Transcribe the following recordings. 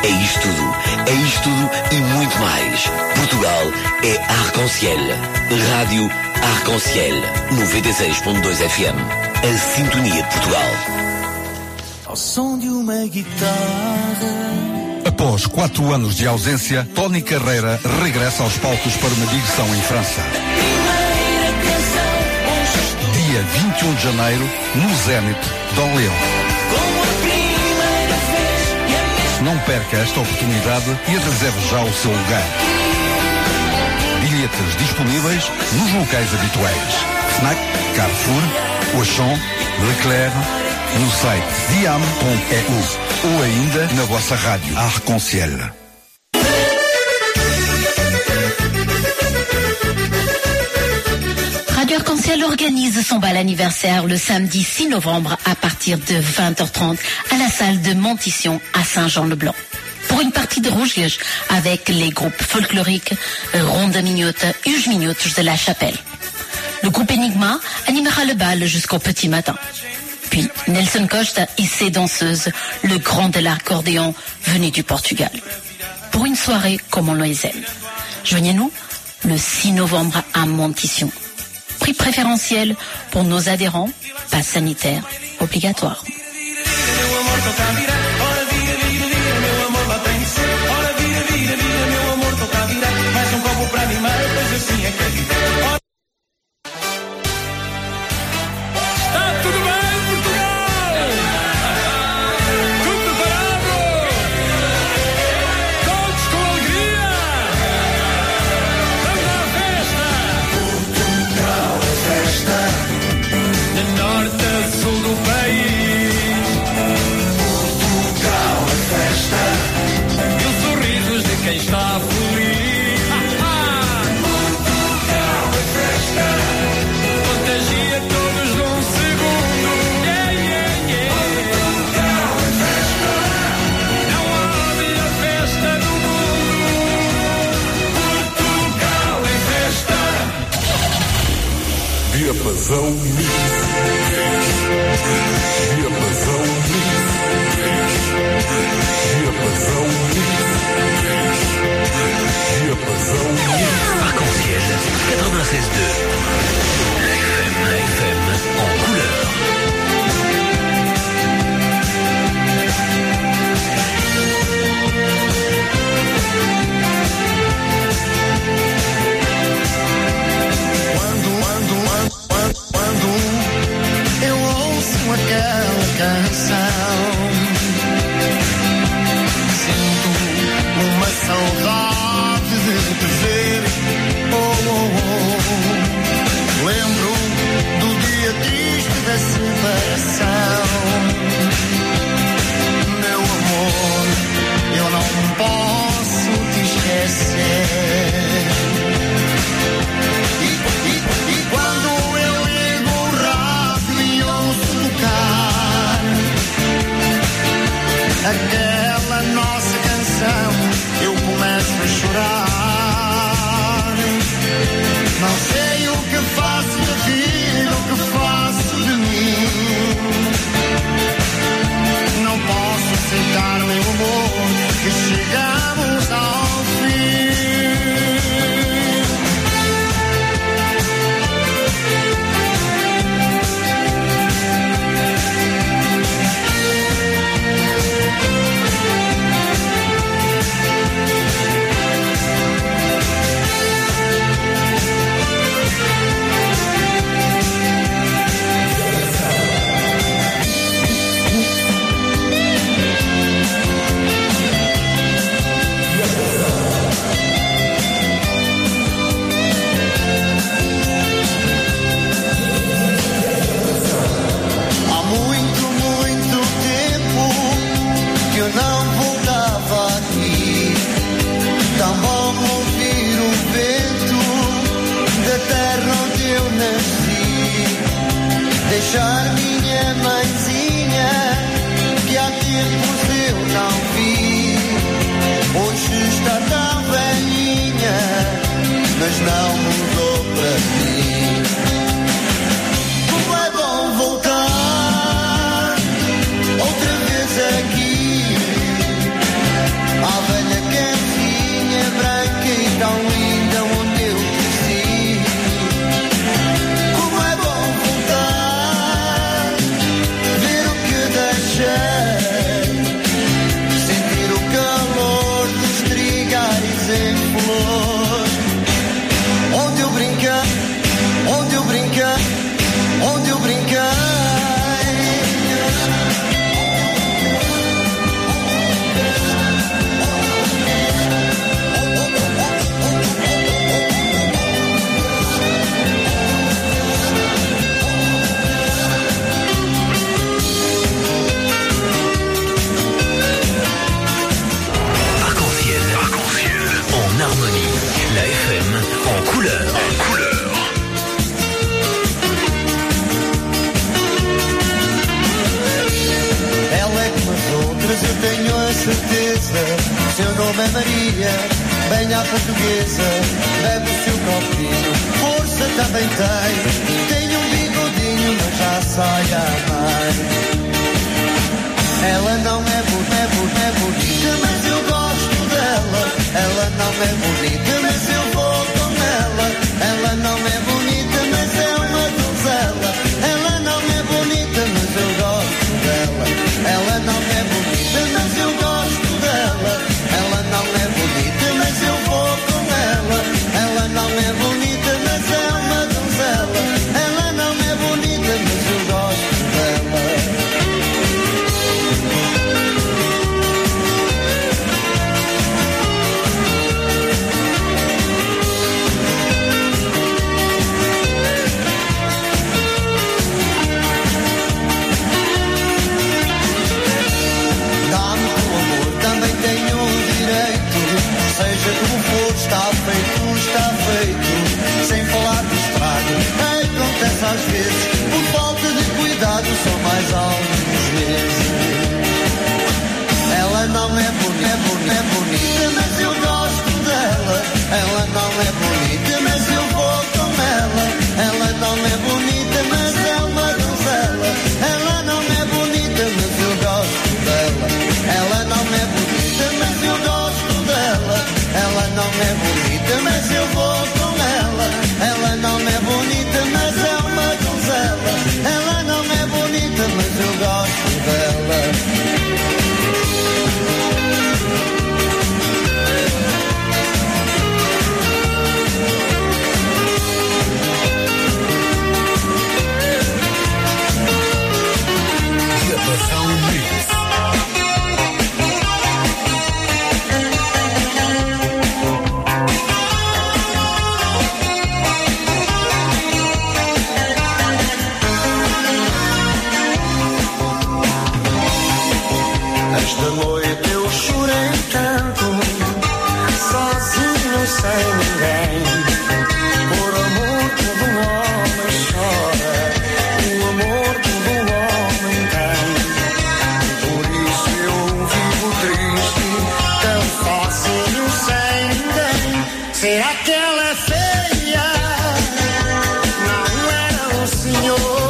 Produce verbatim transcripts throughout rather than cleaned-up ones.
É isto tudo. É isto tudo e muito mais. Portugal é Arc-en-Ciel. Rádio Arc-en-Ciel. noventa e seis ponto dois F M. A sintonia de Portugal. Ao som de uma guitarra. Após quatro anos de ausência, Tony Carreira regressa aos palcos para uma digressão em França. Dia vinte e um de janeiro, no Zénith de Orleão. Não perca esta oportunidade e reserve já o seu lugar. Bilhetes disponíveis nos locais habituais. Fnac, Carrefour, Auchan, Leclerc, no site diam ponto e u ou ainda na vossa rádio Arc-en-Ciel. Radio Arc-en-Ciel organise son bal anniversaire le samedi six novembre à partir de vingt heures trente à la salle de Montition à Saint-Jean-le-Blanc. Pour une partie de rouge-liège avec les groupes folkloriques Ronde Mignotte et Hugues Mignotte de la Chapelle. Le groupe Enigma animera le bal jusqu'au petit matin. Puis Nelson Costa et ses danseuses, le grand de l'accordéon venu du Portugal. Pour une soirée comme on les aime. Joignez-nous le six novembre à Montition. Prix préférentiel pour nos adhérents, passe sanitaire obligatoire. Diapasão Mix. Diapasão Mix. Diapasão Mix. Diapasão Mix. Arc-en-Ciel quatre-vingt-seize deux. La F M, la F M en couleur. Aquela canção, sinto uma saudade de te ver. Oh, oh, oh. Lembro do dia triste da separação. Meu amor, eu não posso te esquecer. E, e, e quando eu ligo o rádio e ouço tocar aquela nossa canção, eu começo a chorar. Não sei o que faço da vida, o que faço de mim. Não posso aceitar, meu amor, que chegamos ao fim. Deixar minha mãezinha, que há tempos eu não vi. Hoje está tão velhinha, mas não mudou para mim. Como é bom voltar outra vez aqui, mesa, seu nome é Maria, bem à portuguesa, bebe o seu copinho, força também tem, tem um bigodinho, mas já sai a amar. Ela não é bonita, é bonita, é bonita, mas eu gosto dela. Ela não é bonita, mas eu vou com ela. Ela não é bonita, mas é uma donzela. Ela não é bonita, mas eu gosto dela. Ela não é bonita, mas eu gosto dela. Ela não é bonita, mas eu vou com ela. Ela não é bonita, mas é uma donzela. Ela não é bonita, mas eu gosto dela. Seja como for, está feito, está feito. Sem falar do estrago, acontece às vezes. Por falta de cuidado, são mais alguns meses. Ela não é bonita, é bonita, é bonita, mas eu gosto dela. Ela não é bonita, mas eu vou com ela. Ela não é bonita, mas é uma donzela. Ela não é bonita, mas eu gosto dela. Ela não é bonita, mas eu gosto dela. Ela não é bonita, mas eu vou com ela. Ela não é bonita, mas é uma donzela. Ela não é bonita, mas eu gosto dela. Esta noite eu chorei tanto, sozinho, sem ninguém. Por amor todo homem chora, o amor todo homem tem. Por isso eu vivo triste, tão sozinho, sem ninguém. Será que ela é feia? Não era um senhor.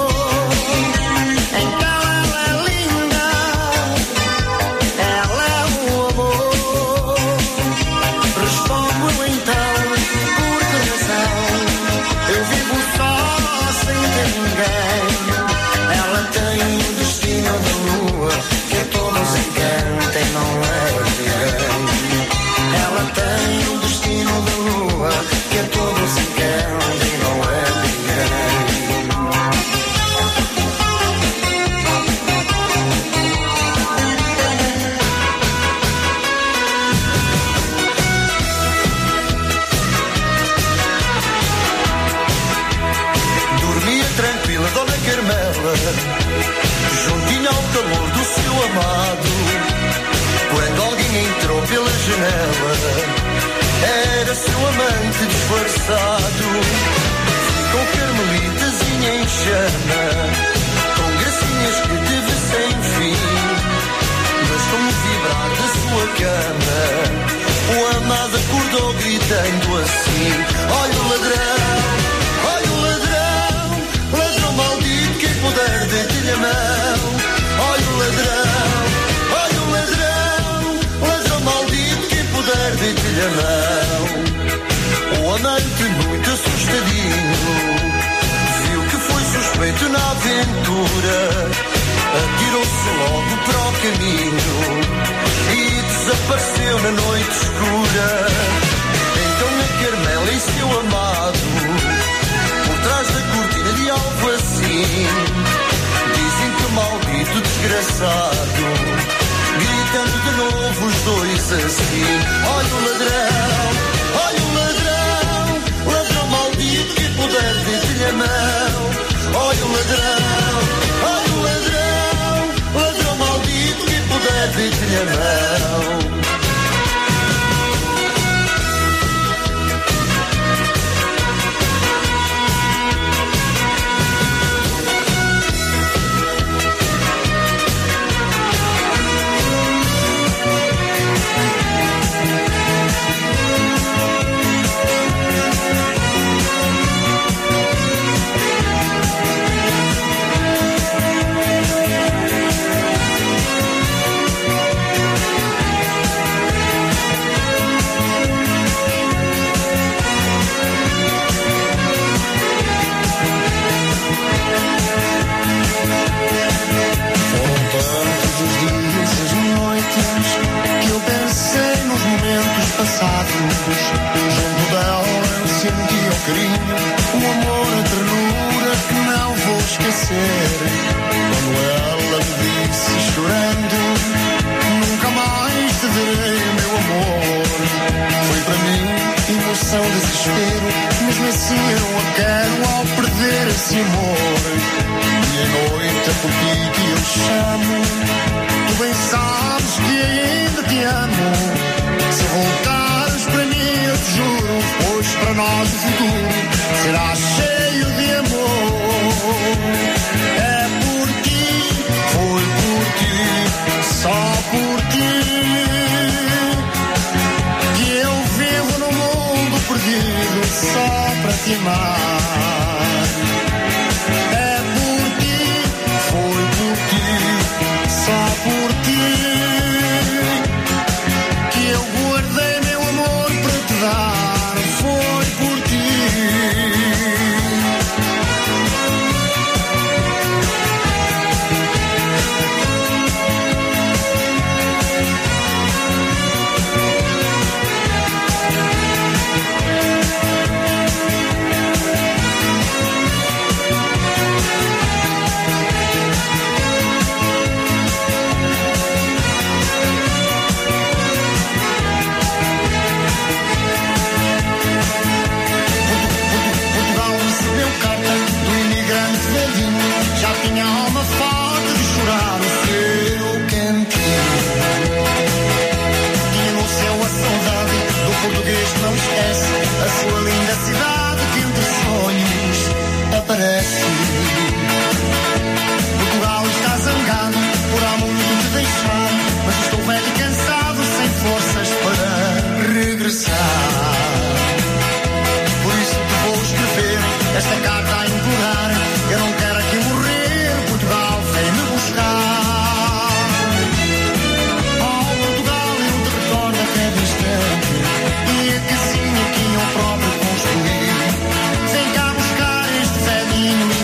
Ela tem o destino da lua que todos encantem, não é ninguém. Ela tem o destino da lua que todos encantem, não é ninguém. Dormia tranquila, Dona Carmela, juntinho ao calor do seu amado. Quando alguém entrou pela janela, era seu amante disfarçado. Com carmelitazinha em chama, com gracinhas que teve sem fim. Mas como vibrar da sua cama, o amado acordou gritando assim: olha o ladrão, olha o ladrão, ladrão maldito, quem puder dê-lhe a mão. Olha o ladrão, olha o ladrão, ladrão maldito, quem puder dê-lhe a mão. O amante muito assustadinho viu que foi suspeito na aventura, atirou-se logo para o caminho e desapareceu na noite escura. Então a Carmela e seu amado, por trás da cortina de algo assim, dizem que o maldito desgraçado, gritando de novo os dois assim: olha o ladrão, olha o ladrão, ladrão maldito, que puder dê-lhe a mão. Olha o ladrão, olha o ladrão, ladrão maldito, que puder dê-lhe a mão. passados. Junto dela eu senti o carinho, o amor, a ternura que não vou esquecer. Quando ela me disse chorando, nunca mais te verei, meu amor. Foi para mim emoção, desespero, mesmo assim eu a quero ao perder esse amor. E a noite é por ti que eu chamo, tu bem sabes que ainda te amo. Se voltares para mim eu te juro, pois para nós o futuro será cheio de amor. É por ti, foi por ti, só por ti, que eu vivo no mundo perdido só para te amar. É por ti, foi por ti, só por ti, que eu guardei meu amor para te dar. Foi por ti. Já tinha alma forte de chorar o seu cantinho. Tinha no céu a saudade do português que não esquece, a sua linda cidade que entre sonhos aparece. Portugal está zangado por há muito te deixar, mas estou velho e cansado, sem forças para regressar. Por isso te vou escrever esta carta a implorar. Eu não quero aqui morrer, Portugal vem me buscar. Oh Portugal, eu te recordo a cada instante, e a casinha que eu próprio construí. Vem cá buscar este velhinho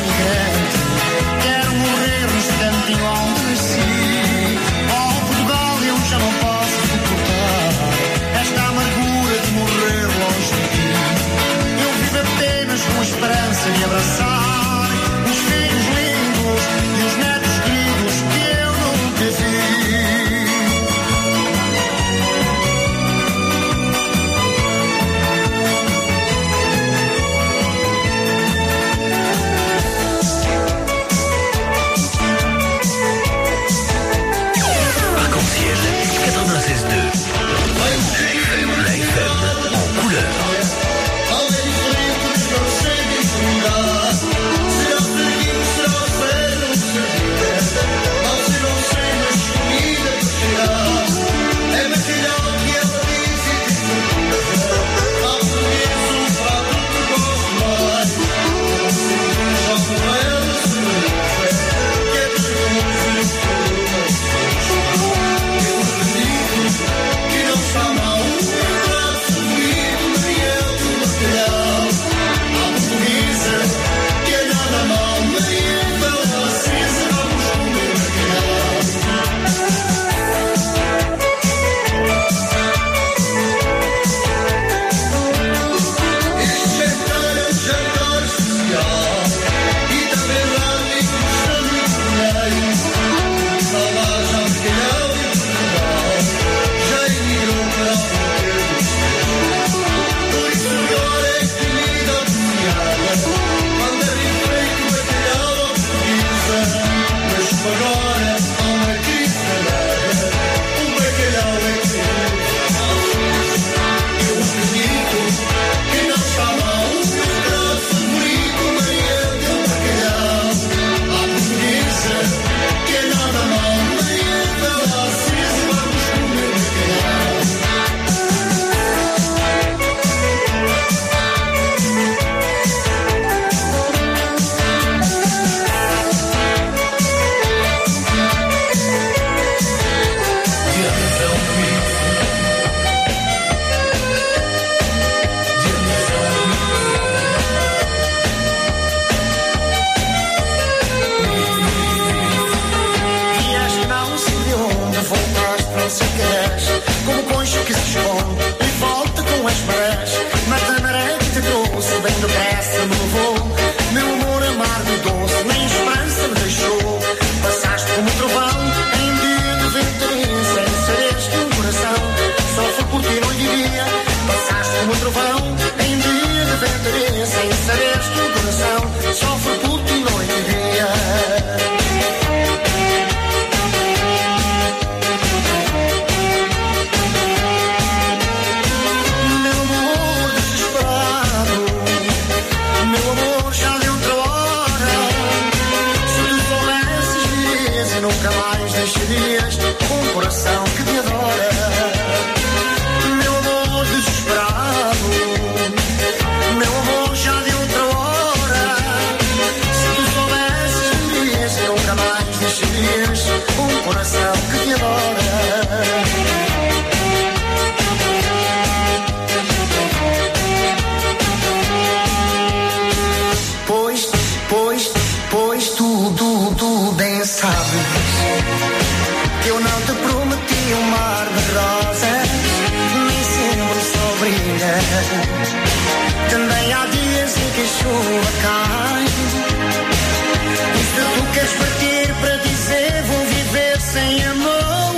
brilha. Também há dias em que a chuva cai. E se tu queres partir para dizer vou viver sem amor,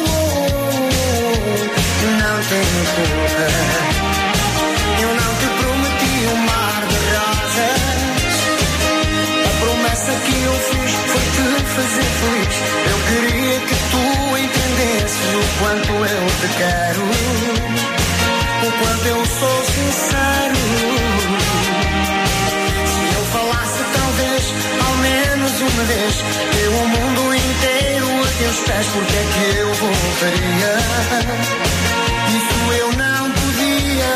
não tenho culpa. Eu não te prometi um mar de rosas. A promessa que eu fiz foi te fazer feliz. Eu queria que tu entendesses o quanto eu te quero, o quanto eu sou sincero. Se eu falasse talvez, ao menos uma vez, eu o mundo inteiro a teus pés, porque é que eu voltaria? Isso eu não podia.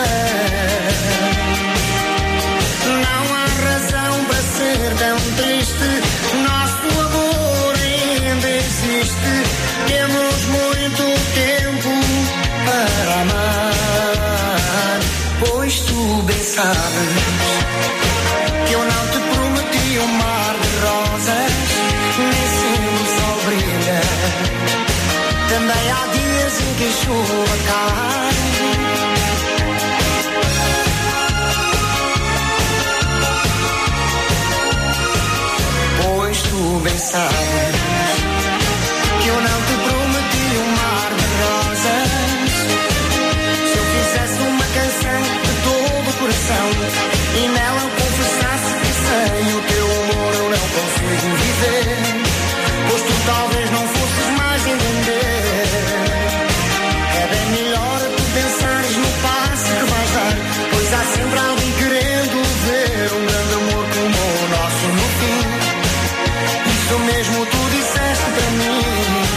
Não há razão para ser tão triste. Nosso amor ainda existe. Temos muito tempo para amar. Pois tu bem sabes que eu não te prometi um mar de rosas, nem sempre o sol brilha. Também há dias em que a chuva cai. Pois tu bem sabes que eu não te prometi um mar de rosas. Se eu fizesse uma canção de todo o coração e nela confessasse que sem o teu amor eu não consigo viver, pois tu talvez não fosses mais entender. É bem melhor tu pensares no passo que vais dar, pois há sempre alguém querendo ver um grande amor como o nosso no fim. Isso mesmo tu disseste para mim.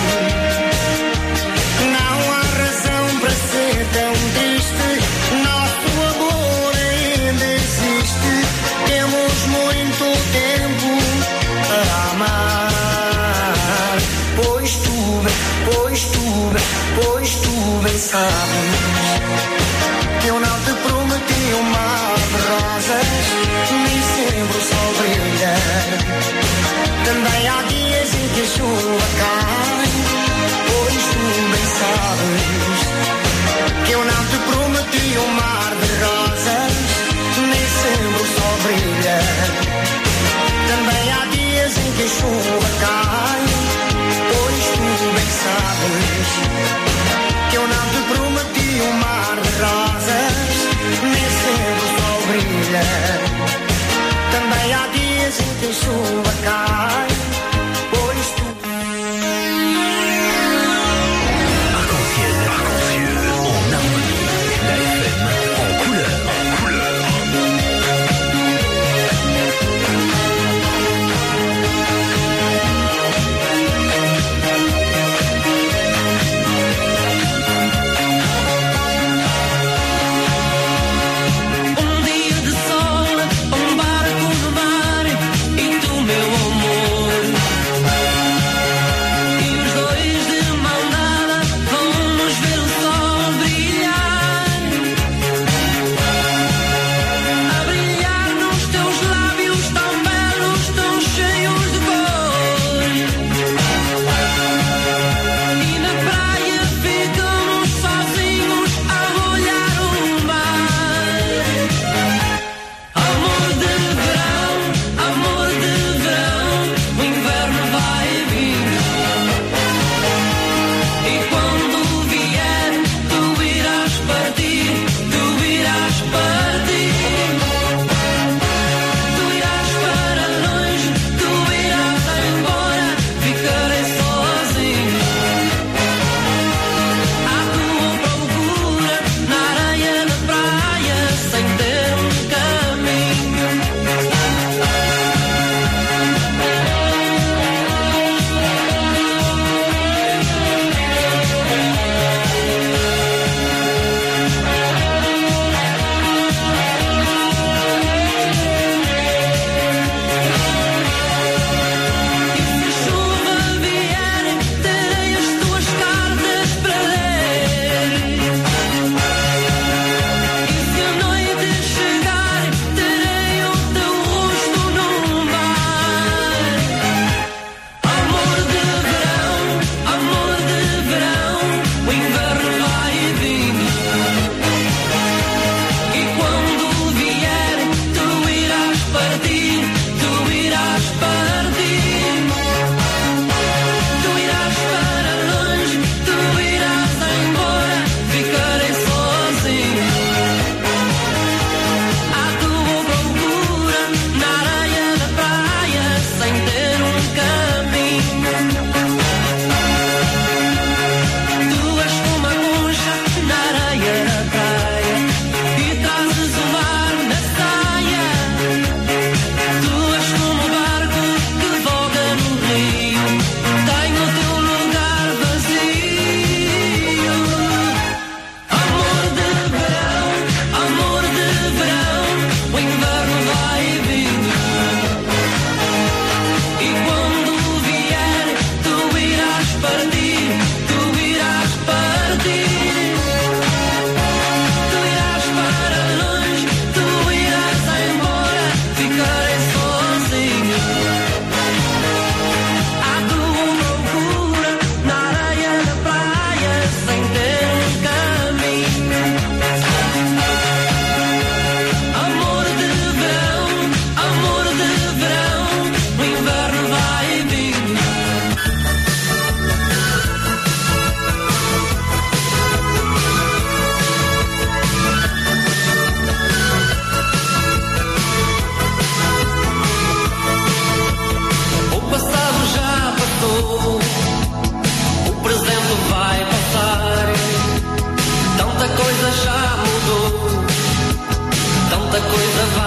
Não há razão para ser tão triste. Nosso amor ainda existe. Temos muito tempo para amar. Pois tu, pois tu, pois tu bem sabes que eu não te prometi um mar de rosas, nem sempre o sol brilha. Também há dias em que a chuva cai. Pois tu bem sabes que eu não te prometi um mar de rosas, nem sempre o sol brilha. Também há dias em que a chuva cai. Pois tu bem sabes que eu não te prometi um mar de rosas, nem sempre o sol brilha. Também há dias em que a chuva cai. Pois tu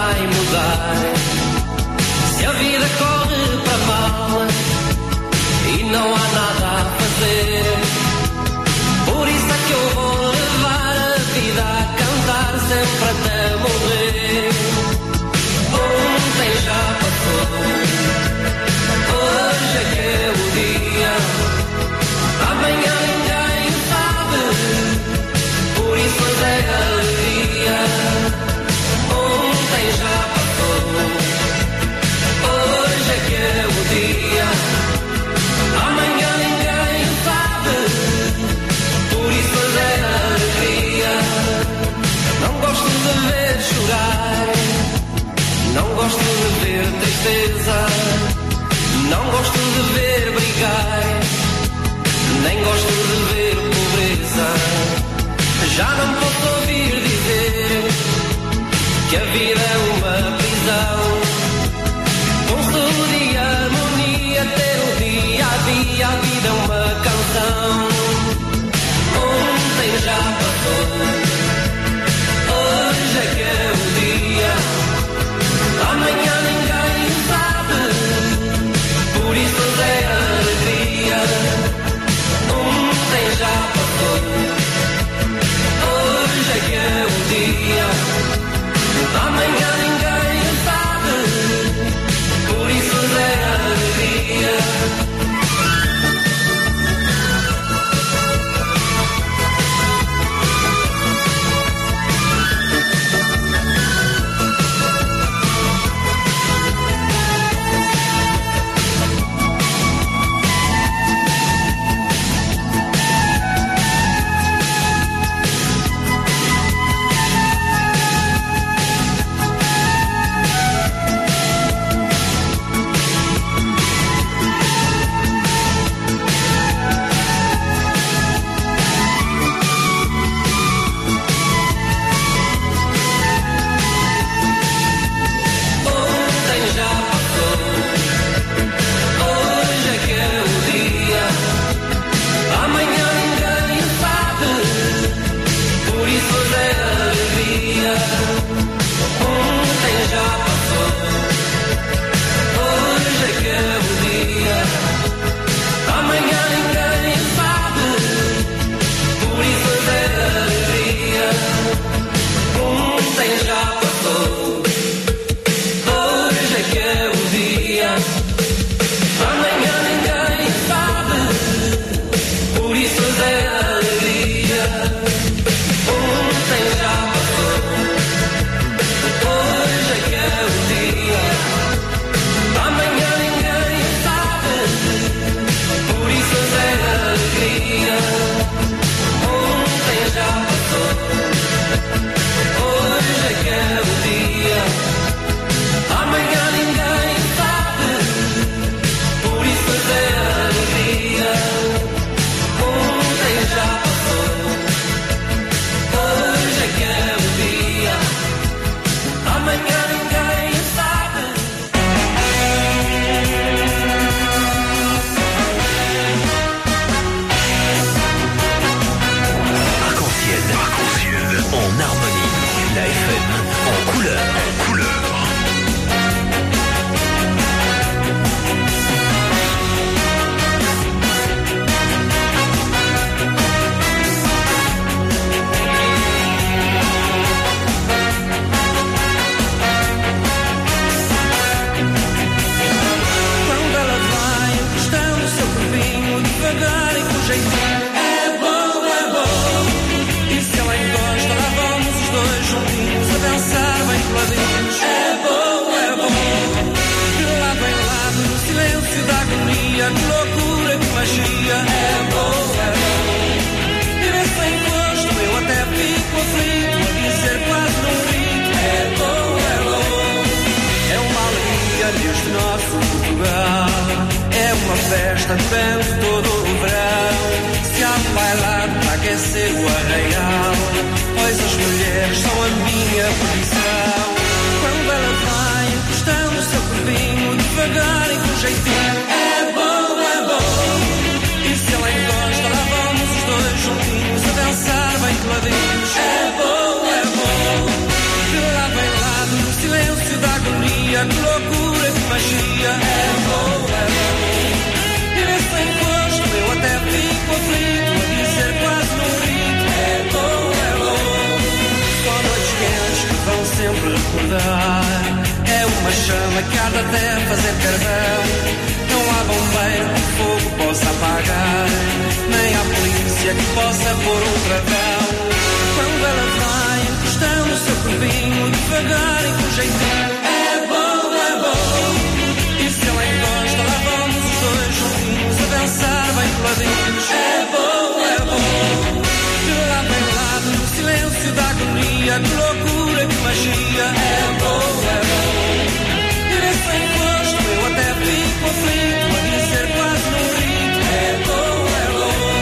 vai mudar. Se a vida corre para mal e não há nada a fazer, por isso é que eu vou levar a vida a cantar sempre até morrer. Ontem já passou, hoje é que é o dia, amanhã ninguém sabe, por isso hoje é alegria. Ontem já passou, hoje é que é o dia, amanhã ninguém sabe, por isso hoje é alegria. Não gosto de ver chorar, não gosto de ver tristeza, não gosto de ver brigar, nem gosto de ver pobreza. Já não posso ouvir dizer que a vida é uma prisão. Com saúde e harmonia ter o dia a dia, a vida é uma canção. Ontem já passou, hoje é que é o dia, amanhã ninguém sabe, por isso hoje é alegria. Ontem já passou, hoje é que é o dia, amanhã ninguém sabe, por isso hoje é alegria. Festa durante todo o verão, se há bailado para aquecer o arraial, pois as mulheres são a minha perdição. Quando ela vai encostando o seu corpinho, devagar e com jeitinho, é bom, é bom. E se ela encosta, lá vamos os dois juntinhos a dançar bem coladinhos. É bom, é bom. De lado em lado, no silêncio agonia, que loucura, que magia. É bom, é bom. E nesse encosto eu até fico aflito, a dizer quase num grito. É bom, é bom. Só noites quentes que vão sempre recordar. É uma chama que arde até fazer carvão. Não há bombeiro que o fogo possa apagar, nem há polícia que possa pôr um travão. Quando ela vai encostando o seu corpinho, devagar e com jeitinho. É bom, é bom. E se ela encosta, lá vamos os dois juntinhos a dançar bem coladinhos. É bom, é bom. De lado em lado, no silêncio da agonia, que loucura, que magia. É bom, é bom. E nesse encosto eu até fico aflito, a dizer quase num grito. É bom, é bom.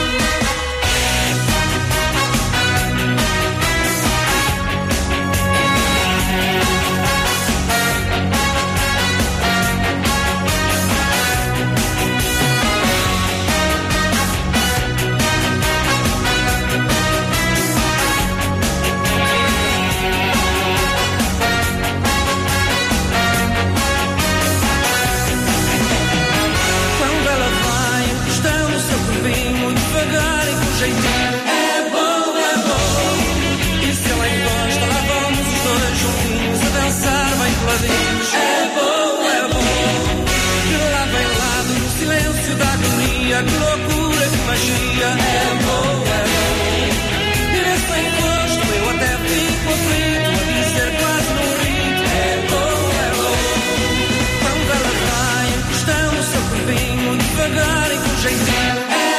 Devagar e com jeitinho. É bom, é bom. E se ela encosta, lá vamos os dois juntinhos a dançar bem coladinhos. É bom, é bom. De lado em lado, no silêncio da agonia, que loucura, que magia. É bom, é bom. E nesse encosto eu até fico aflito, a dizer quase num grito. É bom, é bom. Quando ela vai encostando o seu corpinho, devagar e com jeitinho.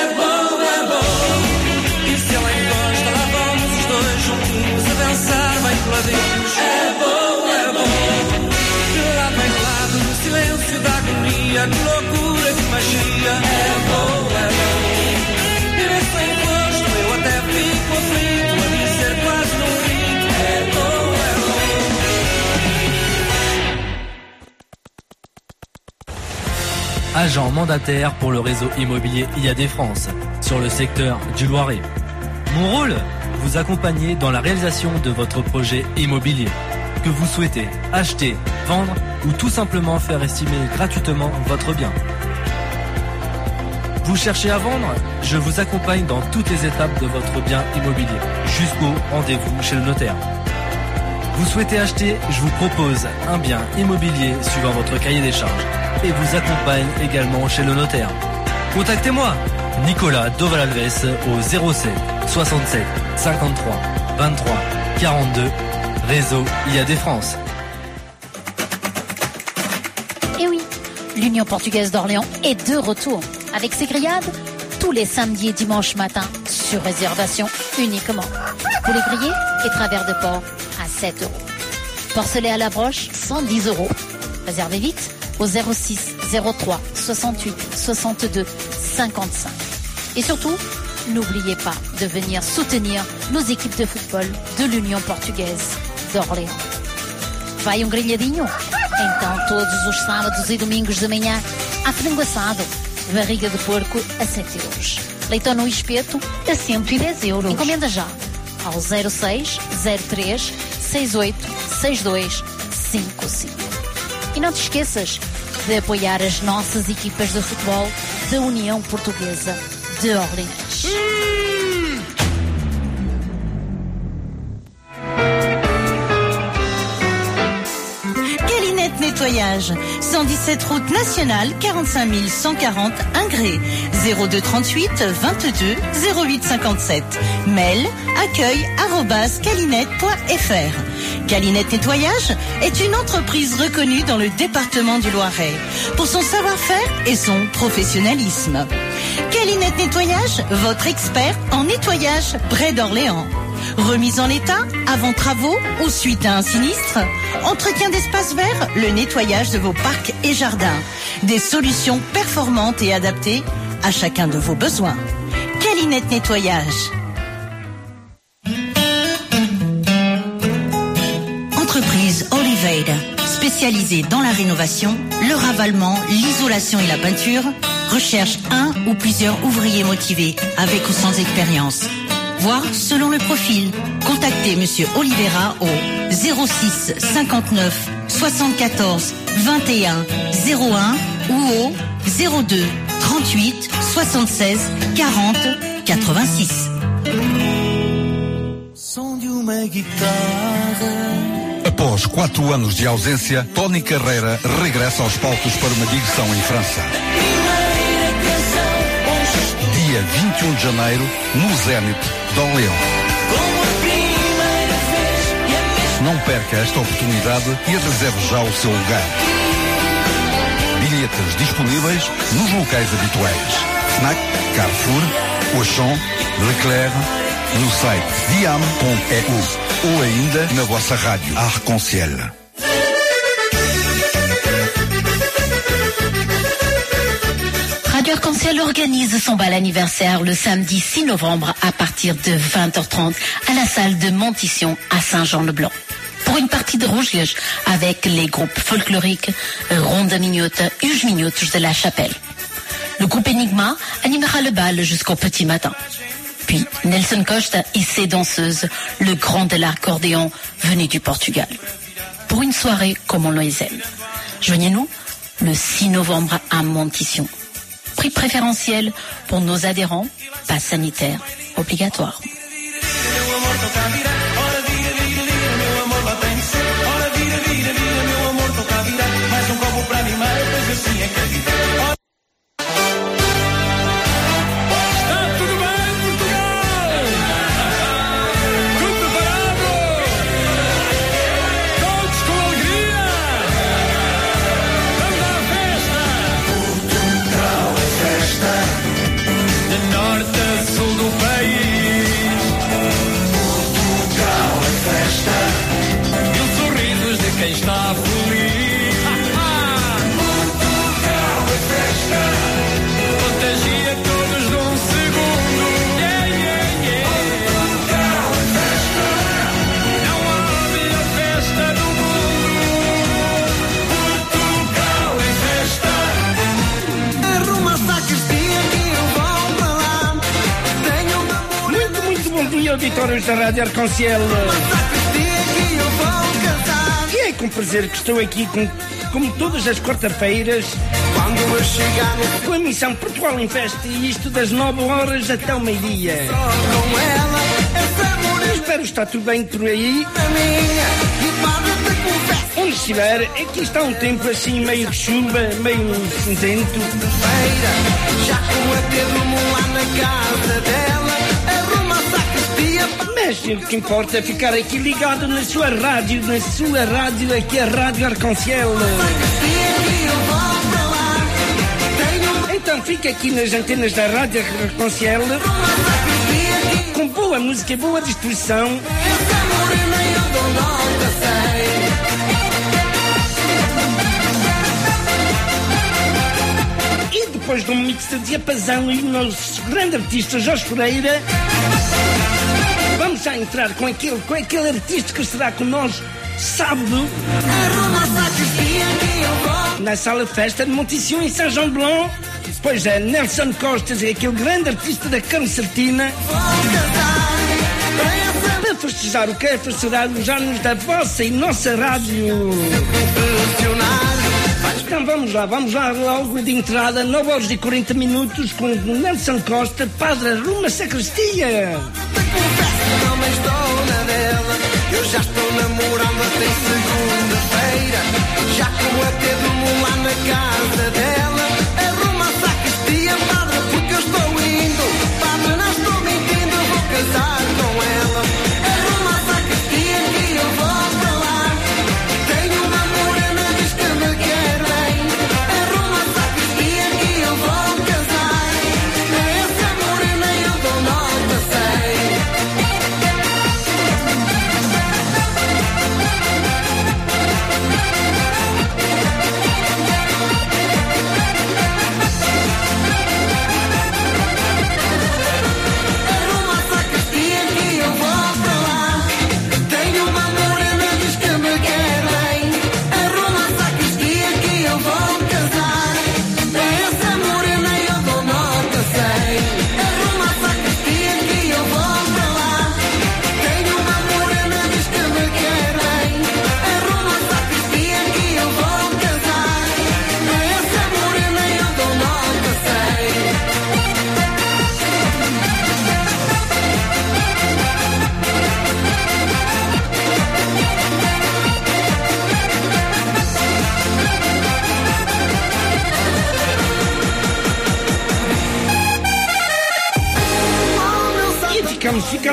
Dançar bem coladinhos. É bom, é bom. De lado em lado, no silêncio da agonia, que loucura, que magia. É bom, é bom. E nesse encosto eu até fico aflito, a dizer quase num grito. É bom, é bom. Agent mandataire pour le réseau immobilier I A D France, sur le secteur du Loiret. Mon rôle ? Vous accompagner dans la réalisation de votre projet immobilier. Que vous souhaitez acheter, vendre ou tout simplement faire estimer gratuitement votre bien. Vous cherchez à vendre ? Je vous accompagne dans toutes les étapes de votre bien immobilier, jusqu'au rendez-vous chez le notaire. Vous souhaitez acheter ? Je vous propose un bien immobilier suivant votre cahier des charges et vous accompagne également chez le notaire. Contactez-moi, Nicolas Dovalalves au zéro sept soixante-sept cinquante-trois vingt-trois quarante-deux, réseau I A D France. Et oui, l'Union portugaise d'Orléans est de retour avec ses grillades tous les samedis et dimanches matin sur réservation uniquement. Poulet grillé et travers de porc à sept euros. Porcelet à la broche, cent dix euros. Réservez vite au zéro six zéro trois soixante-huit soixante-deux cinquante-cinq. Et surtout, n'oubliez pas de venir soutenir nos équipes de football de l'União Portuguesa d'Orléans. Vai um grelhadinho? Então todos os sábados e domingos de manhã há frango assado, barriga de porco a sete euros. Leitão no espeto a cento e dez euros. Encomenda já ao zero seis zero três seis oito seis dois cinco cinco. E não te esqueças de apoiar as nossas equipas de futebol da União Portuguesa de Orléans. Calinette Nettoyage, cent dix-sept route nationale, quarante-cinq mille cent quarante Ingré, zéro deux trente-huit vingt-deux zéro huit cinquante-sept. Mail accueil arobase calinette point f r. Calinette Nettoyage est une entreprise reconnue dans le département du Loiret pour son savoir-faire et son professionnalisme. Calinette Nettoyage, votre expert en nettoyage près d'Orléans. Remise en état, avant travaux ou suite à un sinistre. Entretien d'espaces verts, le nettoyage de vos parcs et jardins. Des solutions performantes et adaptées à chacun de vos besoins. Calinette Nettoyage. Entreprise Oliveira, spécialisée dans la rénovation, le ravalement, l'isolation et la peinture, recherche un ou plusieurs ouvriers motivés avec ou sans expérience. voire selon le profil. Contactez Monsieur Oliveira au zéro six cinquante-neuf soixante-quatorze vingt et un zéro un ou au zéro deux trente-huit soixante-seize quarante quatre-vingt-six. Som de uma guitarra. Após quatro anos de ausência, Tony Carreira regressa aos palcos para uma digressão em França. Dia vinte e um de janeiro, no Zénith de Orléans. Não perca esta oportunidade e reserve já o seu lugar. Bilhetes disponíveis nos locais habituais: Fnac, Carrefour, Auchan, Leclerc, no site diam ponto e u ou ainda na vossa rádio Arc-en-Ciel. Radio Arc-en-Ciel organise son bal anniversaire le samedi six novembre à partir de vingt heures trente à la salle de Montition à Saint-Jean-le-Blanc. Pour une partie de rouge-liège avec les groupes folkloriques Ronda Mignotte, Huge Mignotte de la Chapelle. Le groupe Enigma animera le bal jusqu'au petit matin. Puis Nelson Costa et ses danseuses, le grand de l'accordéon venu du Portugal. Pour une soirée comme on les aime. Joignez-nous le six novembre à Montition. Prix préférentiel pour nos adhérents, passe sanitaire obligatoire. Quem está feliz, Portugal é festa, contagia todos num segundo. Yeah, yeah, yeah. Portugal é festa, não há melhor festa do mundo. Portugal é festa. Arruma sacristia que eu vou para lá. Tenho uma Muito, muito bom dia, auditores da Rádio Arc-en-Ciel. sacristia que eu vou casar. E é com prazer que estou aqui, com, como todas as quarta-feiras, Quando eu chegar no com a emissão Portugal em Festa, e isto das nove horas até o meio-dia. com ela, essa morena Espero estar tudo bem por aí. minha, e para-te confesso. Onde estiver, aqui está um tempo assim meio de chuva, meio cinzento. Feira, já com a Pedro lá na casa dela, arruma a sacristia para Mas o que importa é ficar aqui ligado na sua rádio, na sua rádio, aqui a Rádio Arc-en-Ciel. que eu vou para lá. Tenho Então fica aqui nas antenas da Rádio Arc-en-Ciel, uma sacristia que com boa música e boa disposição. essa morena eu dou nota sei. E depois de um mix de diapasão e o nosso grande artista Jorge Pereira, vamos já entrar com aquele, com aquele artista que estará connosco sábado Arruma a sacristia que eu vou na sala de festa de Montição em Saint-Jean-de-Blanc. Depois é Nelson Costas, é aquele grande artista da Concertina, casar. Para essa para festejar o que é festejar os anos da vossa e nossa rádio. funcionário. Então vamos lá, vamos lá logo de entrada, nove horas e quarenta minutos, com Nelson Costa, Padre Arruma Sacristia. Te confesso, não me estou na dela. Eu já estou namorando até segunda-feira. Já com a Pedro lá na casa dela. Arruma a sacristia, padre, porque eu estou indo. Padre, não estou mentindo, eu vou casar com ela. Arruma a sacristia que eu vou para lá. Tenho uma morena, diz que me quer bem. Arruma a sacristia que eu vou casar. A essa morena eu dou nota seis.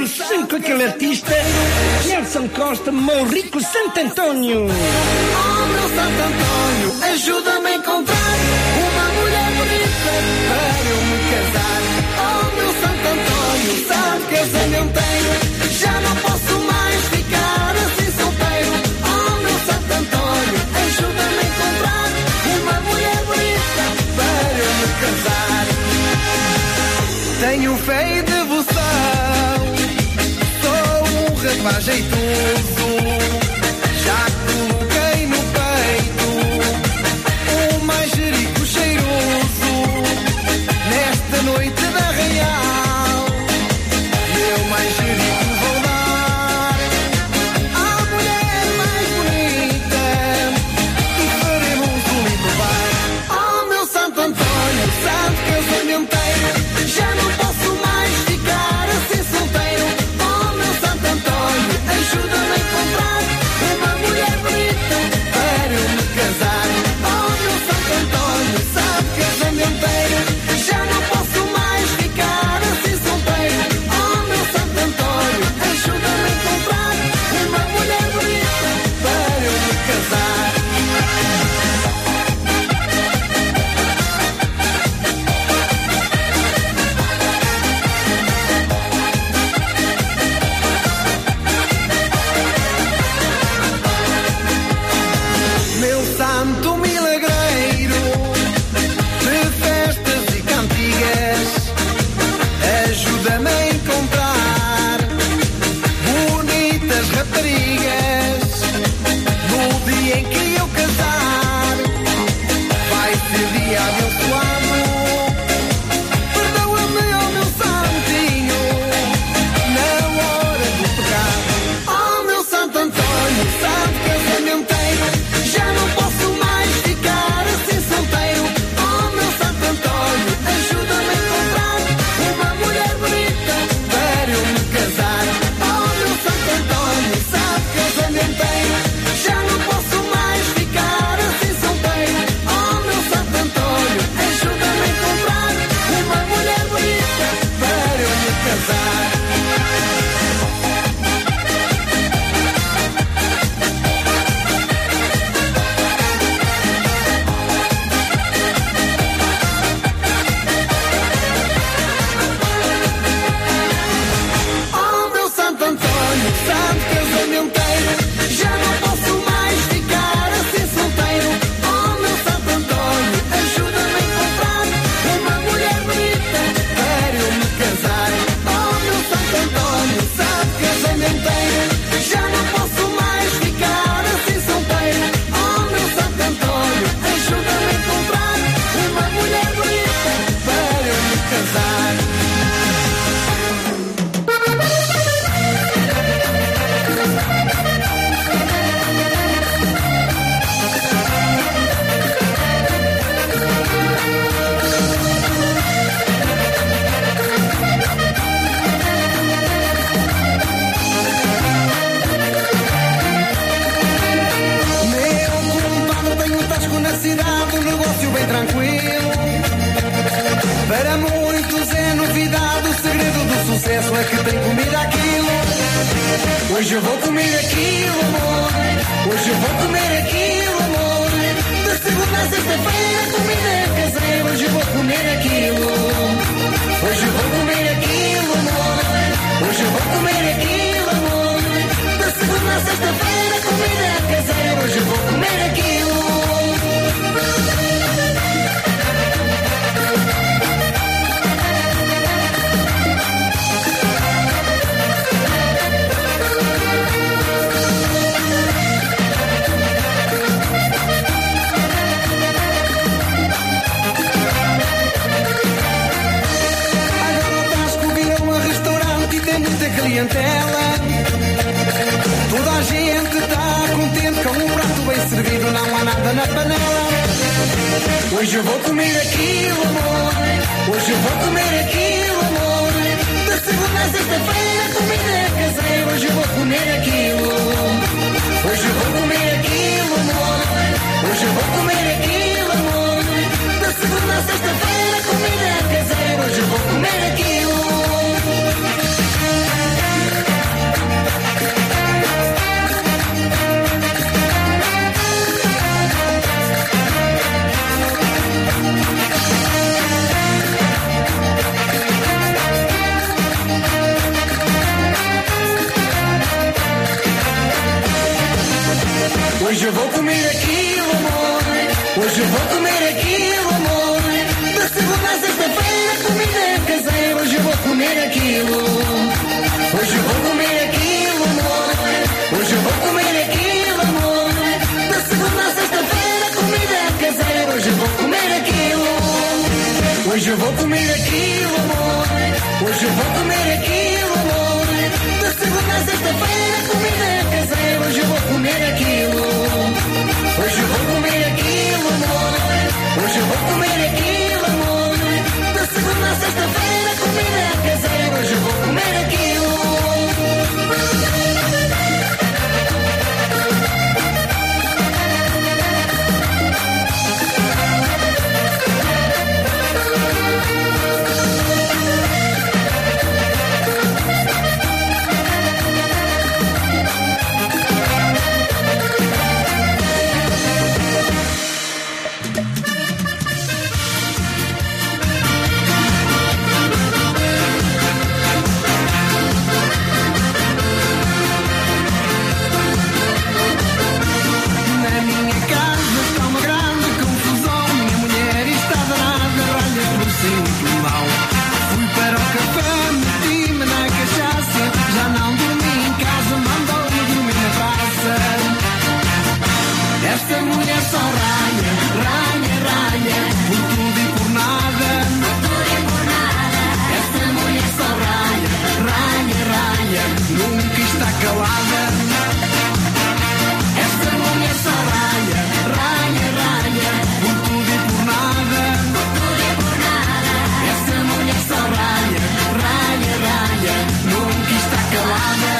ficamos sempre com aquele artista, Nelson Costa, Maurico Santo Antônio. Oh, meu Santo Antônio, ajuda-me a encontrar uma mulher bonita para eu me casar. Oh, meu Santo Antônio, sabe que eu sementeiro, já não posso mais ficar assim solteiro. Oh, meu Santo Antônio, ajuda-me a encontrar uma mulher bonita para eu me casar. Tenho fé e devoção, sou um rapaz jeitoso, já coloquei no peito o manjerico cheiroso. Nesta noite da real, meu manjerico vou dar à mulher mais bonita e faremos um lindo bar. Oh, meu Santo Antônio, santo casamenteiro, já não posso mais ficar assim solteiro. Oh, meu Santo Antônio, ajuda-me a encontrar uma mulher bonita para eu me casar. Oh, meu Santo Antônio, sabe casamenteiro, já não posso mais ficar assim solteiro. Oh, meu Santo Antônio, ajuda-me a encontrar uma mulher bonita para eu me casar. Meu santo milagreiro de festas e cantigas, ajuda-me a encontrar bonitas raparigas. No dia em que eu casar, vai ser dia abençoado. Perdoa-me, ó meu santinho, na hora do pecado. Oh, meu Santo Antônio, santo casamenteiro, já não posso mais ficar assim solteiro. Oh, meu Santo Antônio, ajuda-me a encontrar uma mulher bonita para eu me casar. Oh, meu Santo Antônio, sabe casamenteiro, já não posso mais ficar assim solteiro. Oh, meu Santo Antônio, ajuda-me a encontrar uma mulher bonita para eu me casar. Oh, meu Santo Antônio, santo casamenteiro, já não posso mais ficar assim solteiro. Oh, meu Santo Antônio, ajuda-me a encontrar uma mulher bonita para eu me casar. Oh, meu Santo Antônio, santo casamenteiro, já não posso mais ficar assim solteiro. Oh, meu Santo Antônio, ajuda-me a encontrar uma mulher bonita para eu me casar. Meu compadre, tenho um tasco na cidade, um negócio bem tranquilo. Para muitos é novidade, o segredo do sucesso é que tem comida aquilo. Hoje eu vou comer aquilo, amor. Hoje eu vou comer aquilo, amor. De segunda a sexta-feira, comida é caseira. Hoje eu vou comer aquilo. Hoje eu vou comer aquilo, amor. Hoje eu vou comer aquilo, amor. De segunda a sexta-feira, comida é caseira. Hoje eu vou comer aquilo. Agora o Tasco virou um restaurante e tem muita clientela. Toda a gente está contente com um prato bem servido, não há nada na panela. Hoje eu vou comer aquilo, amor. Hoje eu vou comer aquilo, amor. De segunda a sexta-feira, comida é caseira. Hoje eu vou comer aquilo. Hoje eu vou comer aquilo, amor. Hoje eu vou comer aquilo, amor. De segunda a sexta-feira, comida é caseira. Hoje eu vou comer aquilo. eu vou comer aquilo, amor. Hoje eu vou comer aquilo, amor. Da segunda a sexta-feira, comida caseira. Hoje eu vou comer aquilo. Hoje eu vou comer aquilo, amor. Hoje eu vou comer aquilo, amor. Da segunda a sexta-feira, comida caseira. Hoje eu vou comer aquilo. Hoje eu vou comer aquilo, amor. Hoje eu vou comer aquilo, amor. Da segunda a sexta-feira, comida caseira. Hoje eu vou comer aquilo. Hoje eu vou comer aquilo, amor. Hoje eu vou comer aquilo, amor. Da segunda a sexta-feira, comida caseira. Hoje eu vou comer aquilo. Esta mulher só ranha, ranha, ranha, por tudo e por nada. Por tudo e por nada. Esta mulher só ranha, ranha, ranha, nunca está calada. Esta mulher só ranha, ranha, ranha, por tudo e por nada. Por tudo e por nada. Esta mulher só ranha, ranha, ranha, nunca está calada.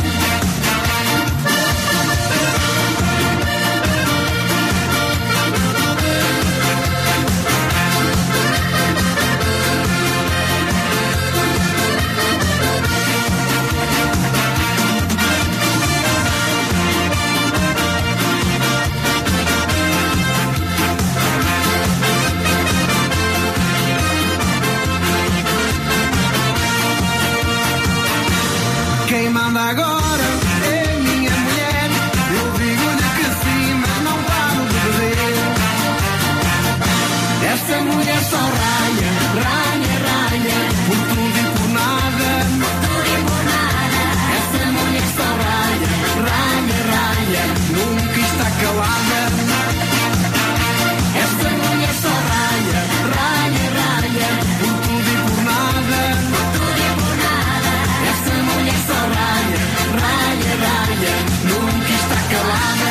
Quem manda agora é minha mulher. Eu digo-lhe que sim, mas não paro de beber. Esta mulher só ranha, ranha, ranha, por tudo e por nada. Por tudo e por nada. Esta mulher só ranha, ranha, ranha, nunca está calada. Esta mulher só ranha, ranha, ranha, por tudo e por nada. Por tudo e por nada. Esta mulher só ranha, ranha, ranha, nunca está calada.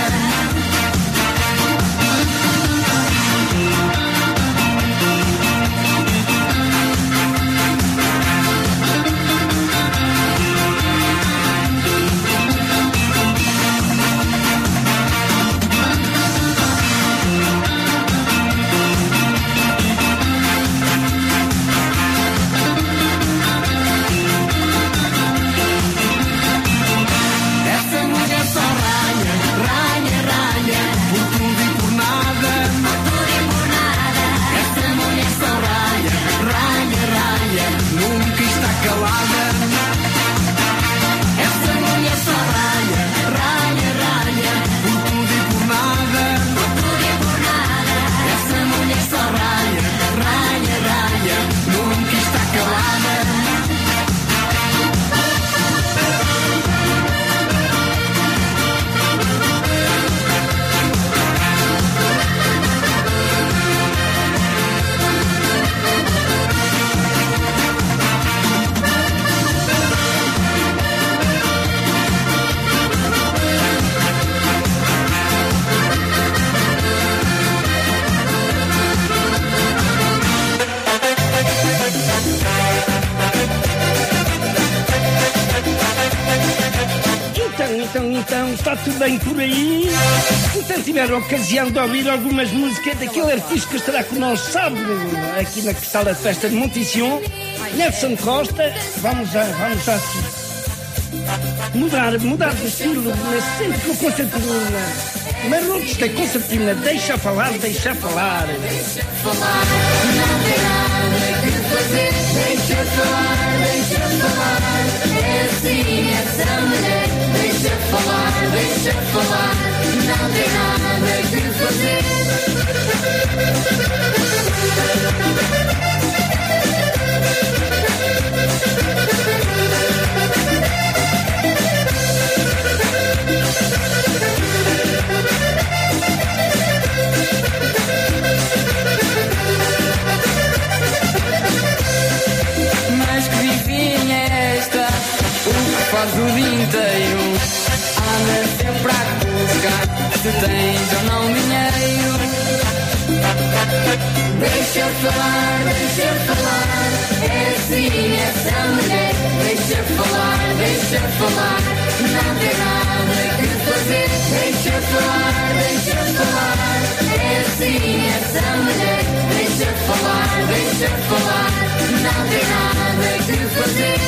Esta mulher só ranha, ranha, ranha, por tudo e por nada. Por tudo e por nada. Esta mulher só ranha, ranha, ranha, nunca está calada. Esta mulher só ranha, ranha, ranha, por tudo e por nada. Por tudo e por nada. Esta mulher só ranha, ranha, ranha, nunca está calada. Então, então, então, está tudo bem por aí? Então tiveram a ocasião de ouvir algumas músicas daquele artista que estará connosco sábado aqui na sala de festa de Montição, Nelson Costa. Vamos a, vamos a mudar, mudar de estilo, sempre com concertina. Mas não tem concertina, deixa falar, deixa falar. Deixa falar, não tem nada que fazer. Deixa falar, deixa falar. É assim essa mulher. Deixa falar, deixa falar. Não tem nada que fazer. Mas que vivinha é esta, o que faz o dia inteiro? Anda sempre a buscar se tens ou não dinheiro. Deixa falar, deixa falar, é assim essa mulher. Deixa falar, deixa falar, não tem nada que fazer. Deixa falar, deixa falar, é assim essa mulher. Deixa falar, deixa falar, não tem nada que fazer.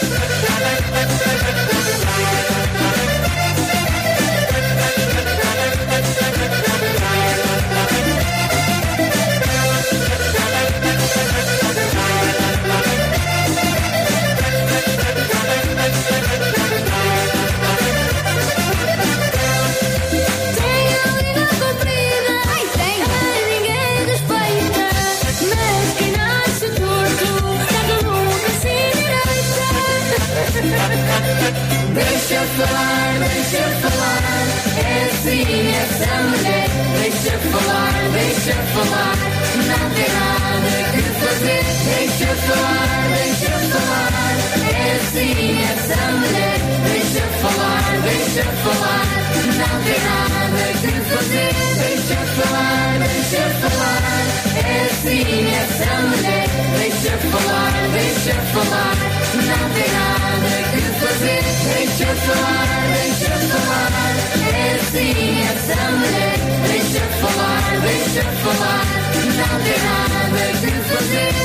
Deixa falar, deixa falar, é assim essa mulher. Deixa falar, deixa falar, não tem nada que fazer. Deixa falar, deixa falar, é assim essa mulher. Deixa falar, deixa falar, não tem nada que fazer. Deixa falar, deixa falar, é assim essa mulher. Deixa falar, deixa falar, não tem nada que fazer. Deixa falar, deixa falar, é assim essa mulher. Deixa falar, deixa falar, não tem nada que fazer.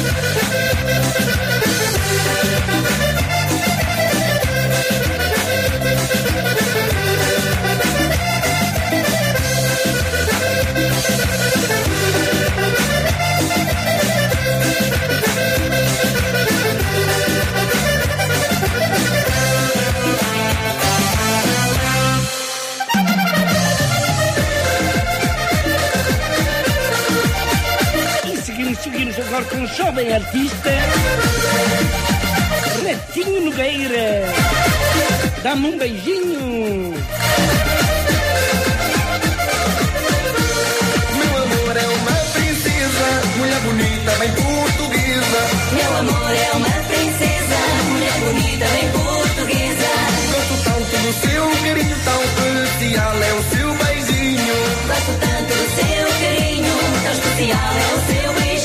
Seguimos agora com um jovem artista, Retinho Nogueira. Dá-me um beijinho. Meu amor é uma princesa, mulher bonita, bem portuguesa. Meu amor é uma princesa, mulher bonita, bem portuguesa. Gosto tanto do seu carinho, tão especial é o seu beijinho. Gosto tanto do seu carinho, tão especial é o seu beijinho.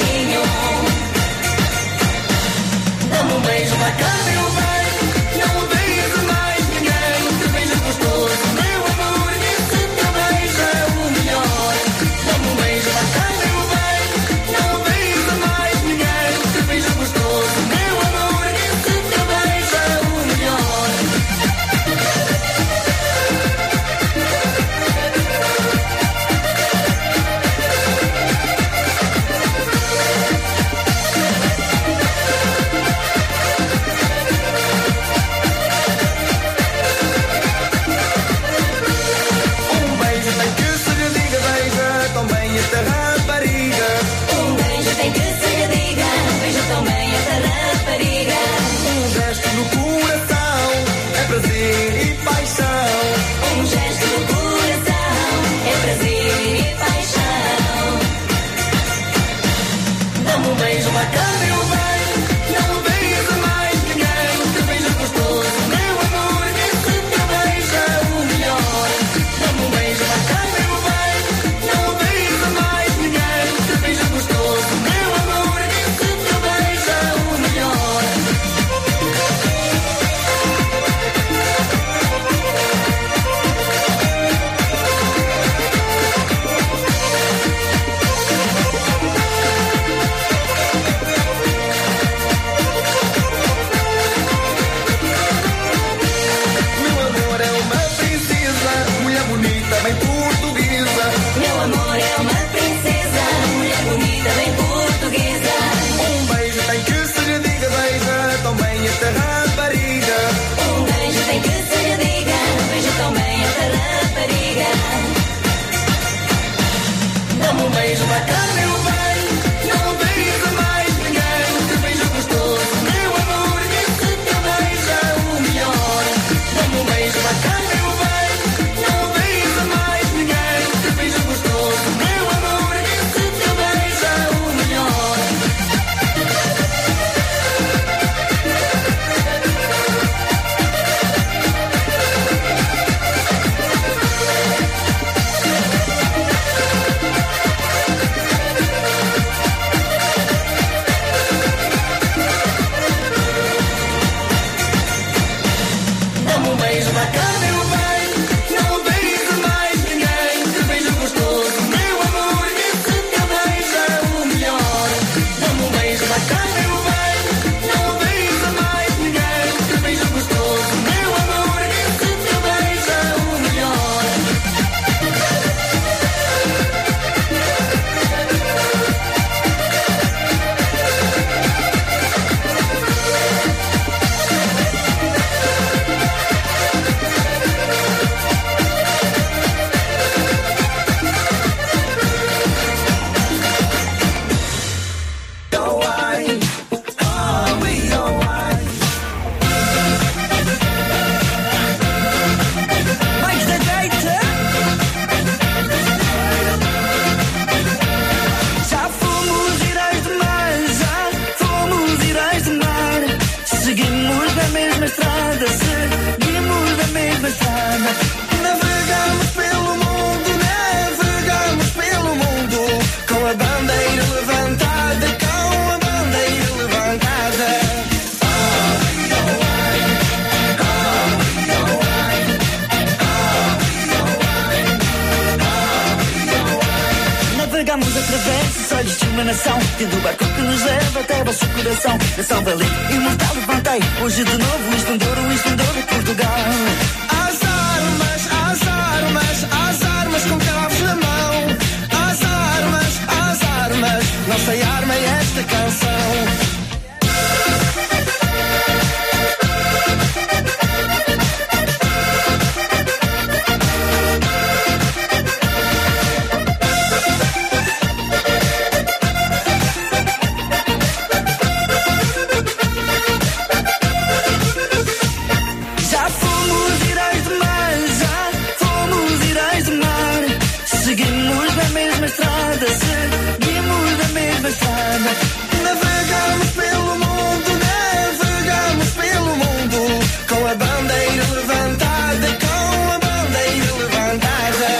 Dá-me um beijo bacana, meu bem, não vejo mais ninguém. Que beijo gostoso, meu amor, esse teu beijo é o melhor. Dá-me um beijo bacana, meu bem, não vejo mais ninguém. Que beijo gostoso, meu amor, esse teu beijo é o melhor. uma nação, tendo o barco que nos leva até o vosso coração. Nação valente, imortal, levantei, hoje de novo o esplendor, o esplendor de Portugal. Às armas, às armas, às armas com cravos na mão. Às armas, às armas, nossa arma é esta canção. Seguimos na mesma estrada. Navegamos pelo mundo, navegamos pelo mundo, com a bandeira levantada, com a bandeira levantada.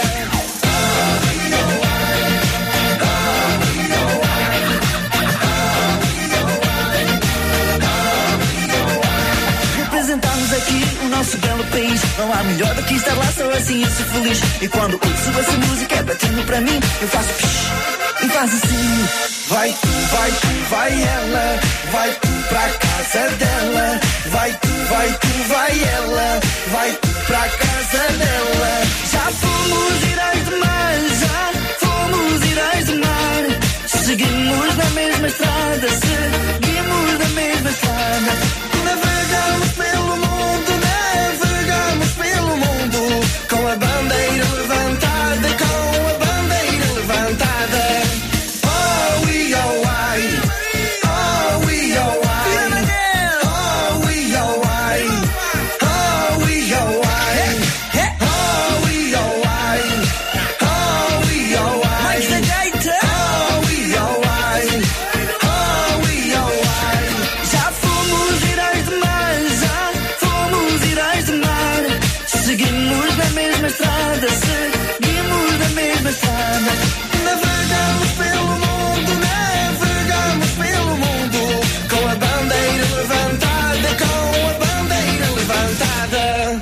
Representamos aqui o nosso belo país. Não há melhor do que estar lá, só assim eu sou feliz. E quando ouço essa música é batendo para mim, eu faço psh, e faz assim. Vai tu, vai tu, vai ela, vai tu pra casa dela. Vai tu, vai tu, vai ela, vai tu pra casa dela. Já fomos heróis de mar, já fomos heróis de mar. Seguimos na mesma estrada, seguimos na mesma estrada. Navegamos pelo mundo, navegamos pelo mundo, com a bandeira levantada, com a bandeira levantada. Oh, we oh, I. Oh, we oh, I. Oh, we oh, I. Oh, we oh, I. Oh, we oh, I. Oh, we oh, I. Mais da gaita. Oh, we oh, I. Oh, we oh, I. Já fomos heróis de mar, já fomos heróis de mar. Seguimos na mesma estrada, seguimos na mesma estrada. Navegamos pelo mundo, navegamos pelo mundo, com a bandeira levantada, com a bandeira levantada.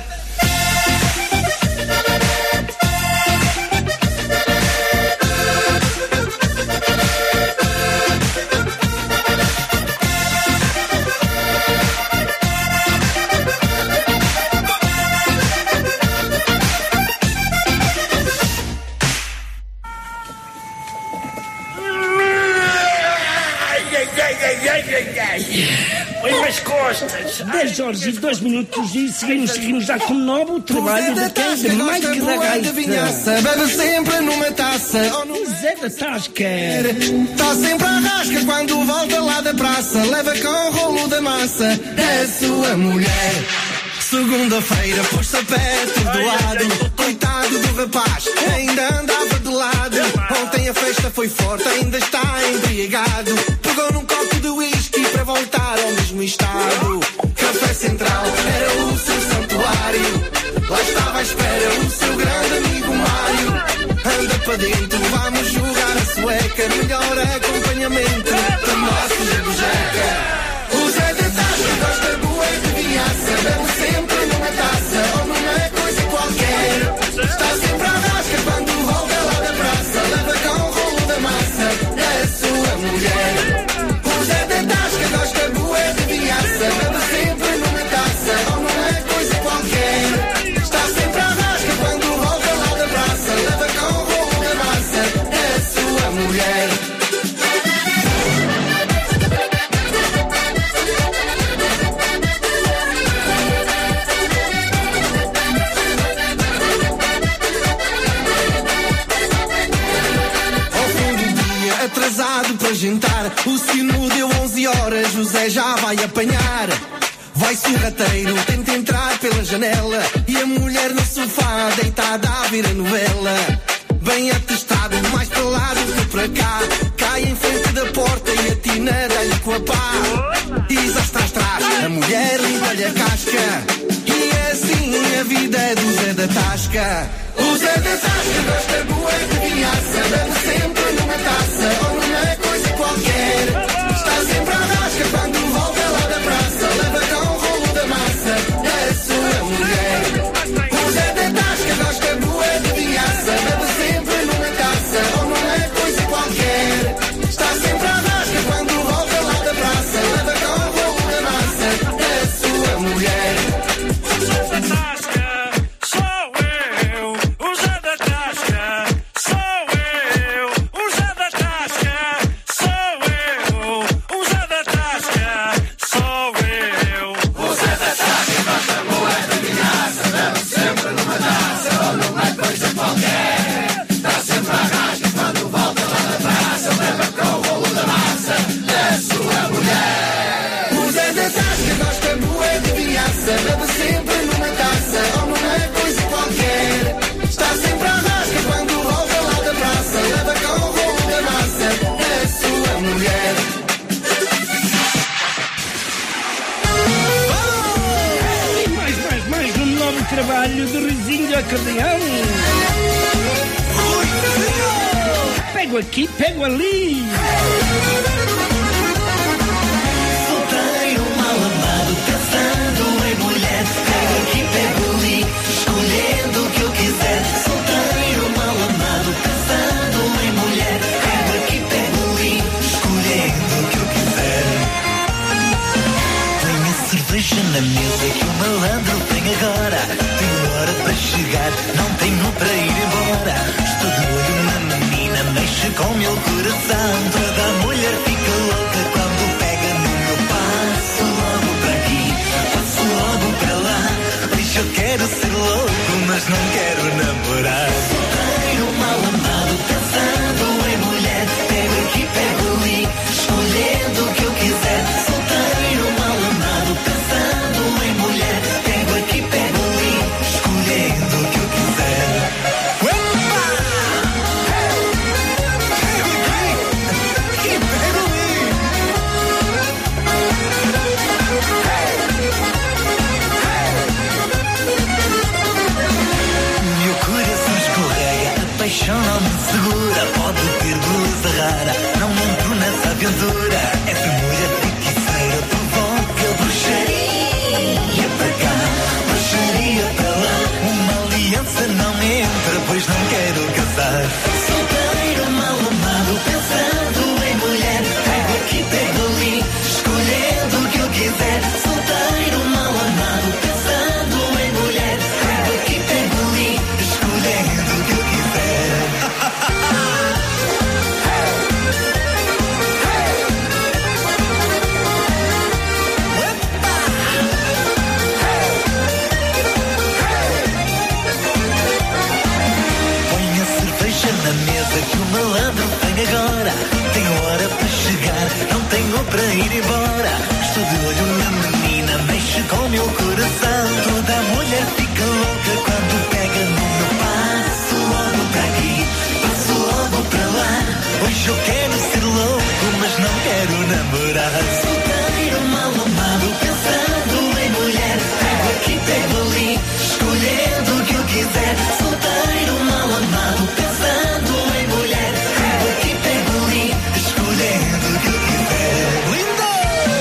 Oi, mais costas. dez horas e dois minutos e seguimos, seguimos já com novo trabalho de quem? De Mike da Gaita. Bebe sempre numa taça. Zé da Tasca. Está sempre à rasca quando volta lá da praça. Leva com o rolo da massa. É sua mulher. Segunda-feira pôs-se a pé, todo lado. Coitado do rapaz, ainda andava de lado. Ontem a festa foi forte, ainda está embriagado. Pegou num copo de whisky para voltar ao mesmo estado. Café Central era o seu santuário. Lá estava à espera o seu grande amigo Mário. Anda para dentro, vamos jogar a sueca. Melhor acompanhamento da nossa jabujeca. O Zé da Tasca gosta boa de vinhaça. Bebe sempre numa taça ou numa coisa qualquer. Está sempre à rasca quando volta lá da praça. Leva com o rolo da massa. É a sua mulher. O Zé da Tasca gosta boa de vinhaça. Bebe sempre numa taça ou numa coisa qualquer. Está sempre à rasca quando volta lá da praça. Leva com o rolo da massa. É a sua mulher. Atrasado para jantar, o sino deu onze horas, José já vai apanhar. Vai sorrateiro, tenta entrar pela janela e a mulher no sofá deitada a ver a novela. Bem atestado, mais para lá do que para cá, cai em frente da porta e atina dá-lhe com a pá. E já está atrás, a mulher limpa-lhe a casca. E é assim a vida do Zé da Tasca. O Zé da Tasca gosta boa de vinhaça. Bebe sempre numa taça ou numa coisa qualquer. Está sempre à rasca quando volta lá da praça. Leva com o rolo da massa. É a sua mulher. O Zé da Tasca gosta boa de vinhaça. Bebe sempre numa taça ou numa coisa qualquer. Está sempre Ruizinho de acordeão. Pego aqui, pego ali. Solteiro, mal amado, pensando em mulher. Pego aqui, pego ali, escolhendo o que eu quiser. Solteiro, mal amado, pensando em mulher. Pego aqui, pego ali, escolhendo o que eu quiser. Põe a cerveja na mesa que o malandro tem agora. Tenho hora para chegar, não tenho para ir embora. Estou de olho na menina, mexe com o meu coração. Toda mulher fica louca quando pega no meu passo. Logo para aqui, passo logo para lá. Pois eu quero ser louco, mas não quero namorar. Solteiro, mal amado, pensando em mulher. Pego aqui, pego ali, escolhendo o que eu quiser. Solteiro, mal amado, pensando em mulher. Pego aqui, pego ali, escolhendo o que eu quiser. Meu coração escorrega, a paixão não me segura. Pode ter beleza rara, não entro nessa aventura. Essa mulher feiticeira provoca bruxaria para cá, bruxaria para lá. Uma aliança não entra, pois não quero casar. Solteiro, mal amado, pensando em mulher. Pego aqui, pego ali, escolhendo o que eu quiser. Solteiro, mal amado, pensando em mulher. Pego aqui, pego ali, escolhendo o que eu quiser. Põe a cerveja na mesa que o malandro tem agora. Tenho hora para chegar, não tenho para ir embora. Estou de olho na menina, mexe com o meu coração. Toda mulher fica louca quando pega no meu passo. Logo para aqui, passo logo para lá. Hoje eu quero ser louco, mas não quero namorar. Solteiro, mal amado, pensando em mulher. Pego aqui, pego ali, escolhendo o que eu quiser. Solteiro, mal amado, pensando em mulher. Pego aqui, pego ali, escolhendo o que eu quiser. Lindo!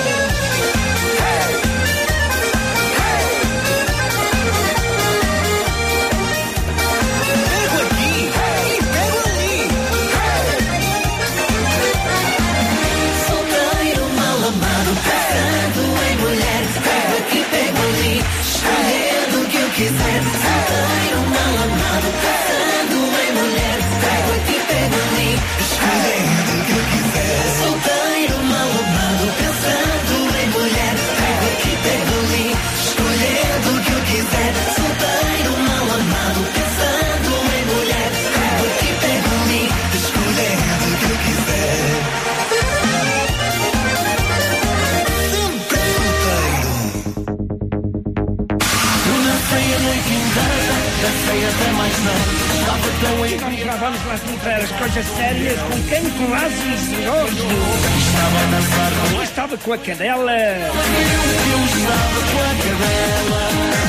Pego aqui e pego ali. Solteiro, mal amado, pensando em mulher. Pego aqui, pego ali, escolhendo o que eu quiser. Solteiro, mal amado, pensando em mulher. Pego aqui, pego ali, escolhendo o que eu quiser. Solteiro, mal amado, pensando em mulher. Pego aqui, pego ali, escolhendo o que eu quiser. Solteiro, mal amado, pensando em mulher. Pego aqui, pego ali, escolhendo o que eu quiser. Sempre solteiro. Eu dancei a noite inteira, dancei até mais tarde. Estava tão em... Vamos lá, vamos lá, para as coisas sérias. Com quem? Com Aziz Rojo. Estava a dançar com... Eu estava com a cadela. Eu estava com a cadela.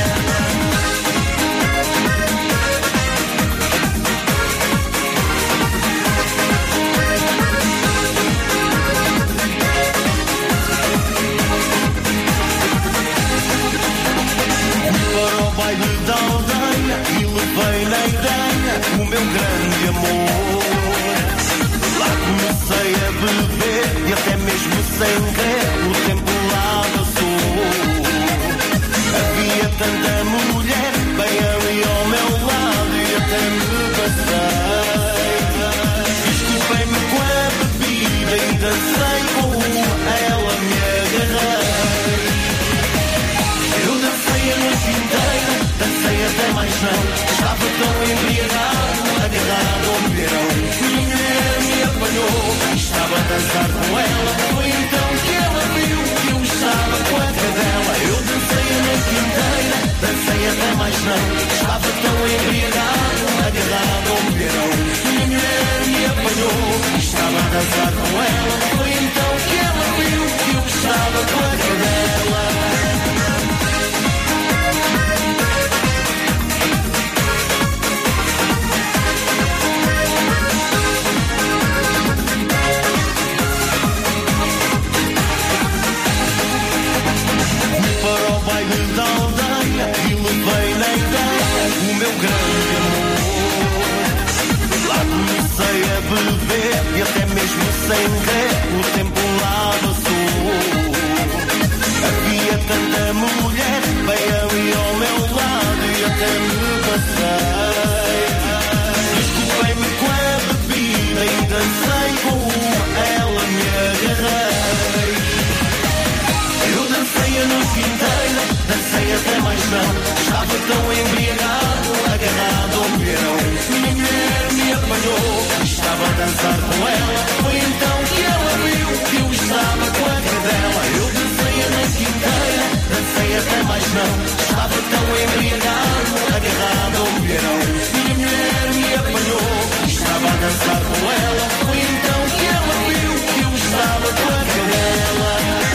Para o baile da aldeia e levei na ideia o meu grande amor. Lá comecei a beber e até mesmo sem querer o tempo lá passou. Havia tanta mulher bem ali ao meu lado e até me passei. Desculpei-me com a bebida e dancei com uma, a ela me agarrei. Eu dancei a noite inteira, dancei até mais não. Estava tão embriagado, agarrado ao mulherão. Minha mulher me apanhou, estava a dançar com ela. Foi então que ela viu que eu estava com a cadela. Eu dancei a noite inteira, dancei até mais não. Estava tão embriagado, agarrado ao mulherão. Minha mulher me apanhou, estava a dançar com ela. Foi então que ela viu que eu estava com a cadela. mesmo sem ré, o tempo lá passou. Havia tanta mulher bem ali ao meu lado e até me passei. Desculpei-me com a bebida e dancei com uma, ela me agarrei. Eu dancei a noite inteira, dancei até mais não. Estava tão embriagado, agarrado ao verão. Minha mulher me apanhou, estava a dançar com ela. Foi então que ela viu que eu estava com a cadela. Eu dancei a noite inteira, dancei até mais não. Estava tão embriagado, agarrado ao verão. Minha mulher me apanhou, estava a dançar com ela. Foi então que ela viu que eu estava com a cadela.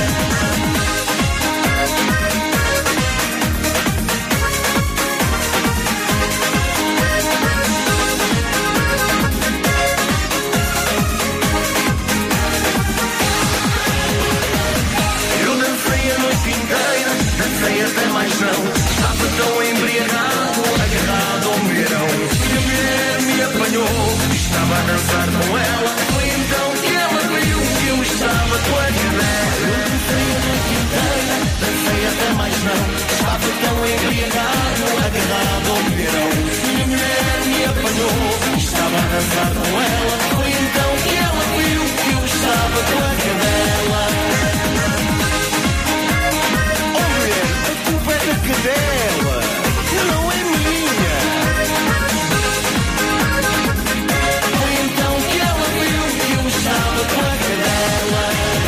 Dancei até mais não, estava tão embriagado, agarrado ao verão. Minha mulher me apanhou, estava a dançar com ela. Foi então que ela viu que eu estava com a cadela. Eu dancei a noite inteira, dancei até mais não. Estava tão embriagado, agarrado ao verão. Minha mulher me apanhou, estava a dançar com ela. Foi então que ela viu que eu estava com a cadela. A cadela não é minha. Foi então que ela viu que eu estava com a cadela.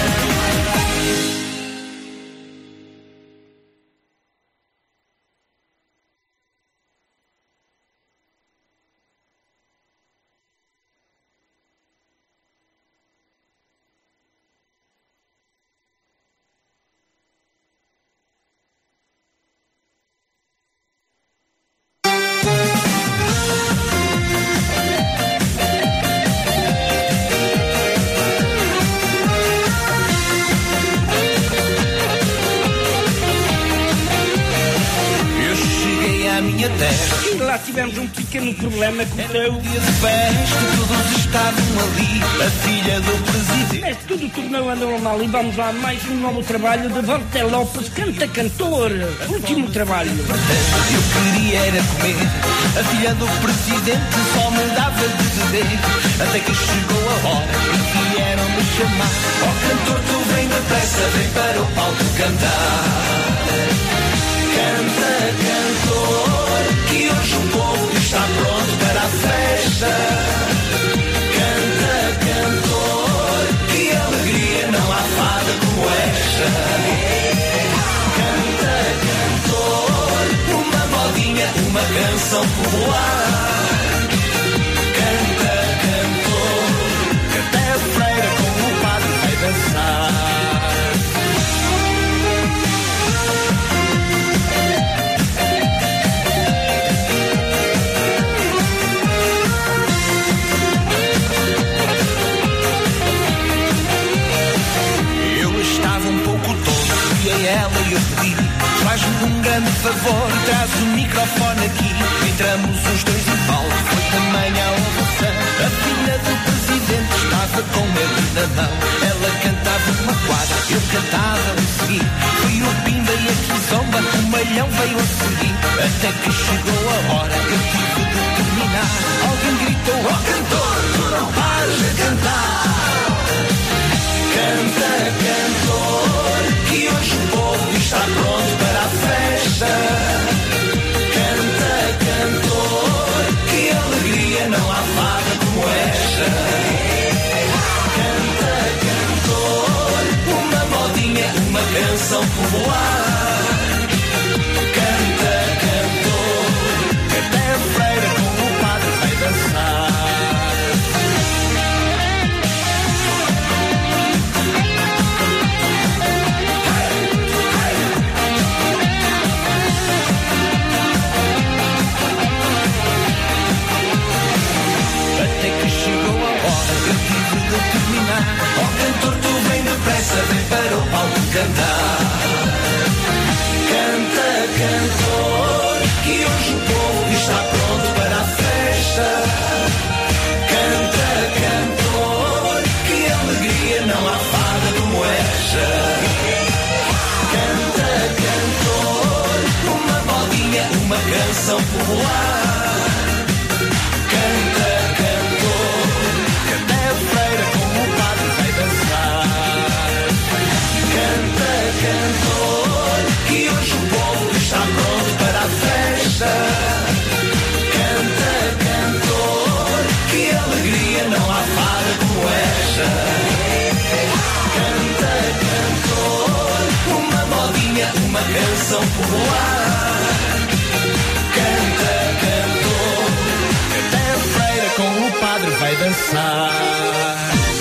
E lá tivemos um pequeno problema com o teu. Dia de festa, todos estavam ali, a filha do presidente. Mas tudo tornou a normal e vamos lá mais um novo trabalho de Walter Lopes, canta cantor. Último trabalho. Eu queria era comer, a filha do presidente só me dava de beber. Até que chegou a hora e vieram me chamar. Ó cantor, tu vem depressa, vem para o palco cantar. Canta, cantor, que hoje o povo está pronto para a festa. Canta, cantor, que alegria, não há fada como esta. Canta, cantor, uma modinha, uma canção popular. Canta, cantor, que até a freira com o padre vai dançar. Ela e eu pedi, faz-me um grande favor, traz o microfone aqui. Entramos os dois em palco, foi também a ovação. A filha do presidente estava com ele na mão. Ela cantava uma quadra, eu cantava a seguir. Foi o Pimba e a Kizomba, o Malhão veio a seguir. Até que chegou a hora, eu tive de terminar. Alguém gritou, ó cantor, tu não pares de cantar. Canta, cantor, que hoje o povo está pronto para a festa. Canta, cantor, que alegria, não há fada como esta. Canta, cantor, uma modinha, uma canção popular. Canta, cantor, que até a popular. Canta, cantor, que até a freira com o padre vai dançar. Canta, cantor, que hoje o povo está pronto para a festa. Canta, cantor, que alegria não há fada como esta. Canta, cantor, uma modinha, uma canção popular. Canta, cantor, que até a freira com o padre vai dançar.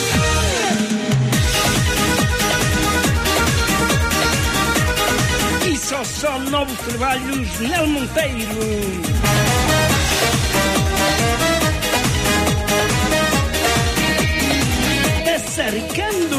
E só só novos trabalhos, Nel Monteiro. Sassaricando.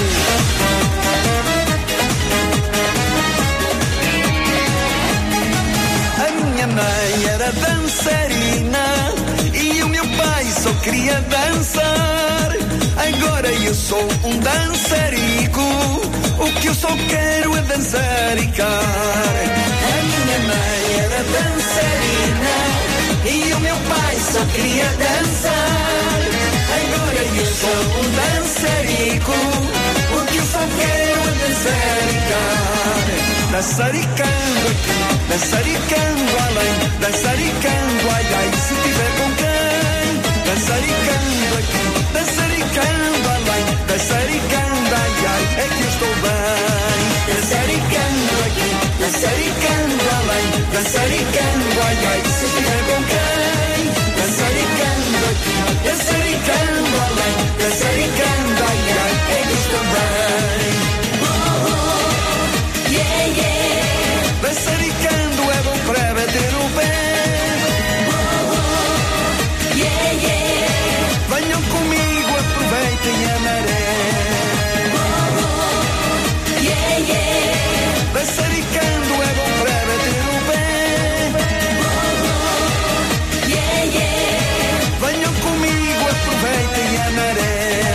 A minha mãe era dançarina e o meu pai só queria dançar. Agora eu sou um dançarico, o que eu só quero é dançaricar. A minha mãe era dançarina e o meu pai só queria dançar. Agora eu sou um dançarico, o que eu só quero é dançaricar. Dançaricando aqui, dançaricando além, dançaricando ai ai, se tiver com quem. Dançaricando aqui, dançaricando além, dançaricando ai ai, é que eu estou bem. Dançaricando aqui, dançaricando além, dançaricando ai ai, se tiver com quem. Dançaricando aqui, dançaricando além, dançaricando ai ai, é que eu estou bem. Yeah, yeah. Dançaricando é bom para bater o pé. Oh, oh, yeah, yeah. Venham comigo, aproveitem a maré. Oh, oh, yeah, yeah. Dançaricando é bom para bater o pé. Oh, oh, yeah, yeah. Venham comigo, aproveitem a maré.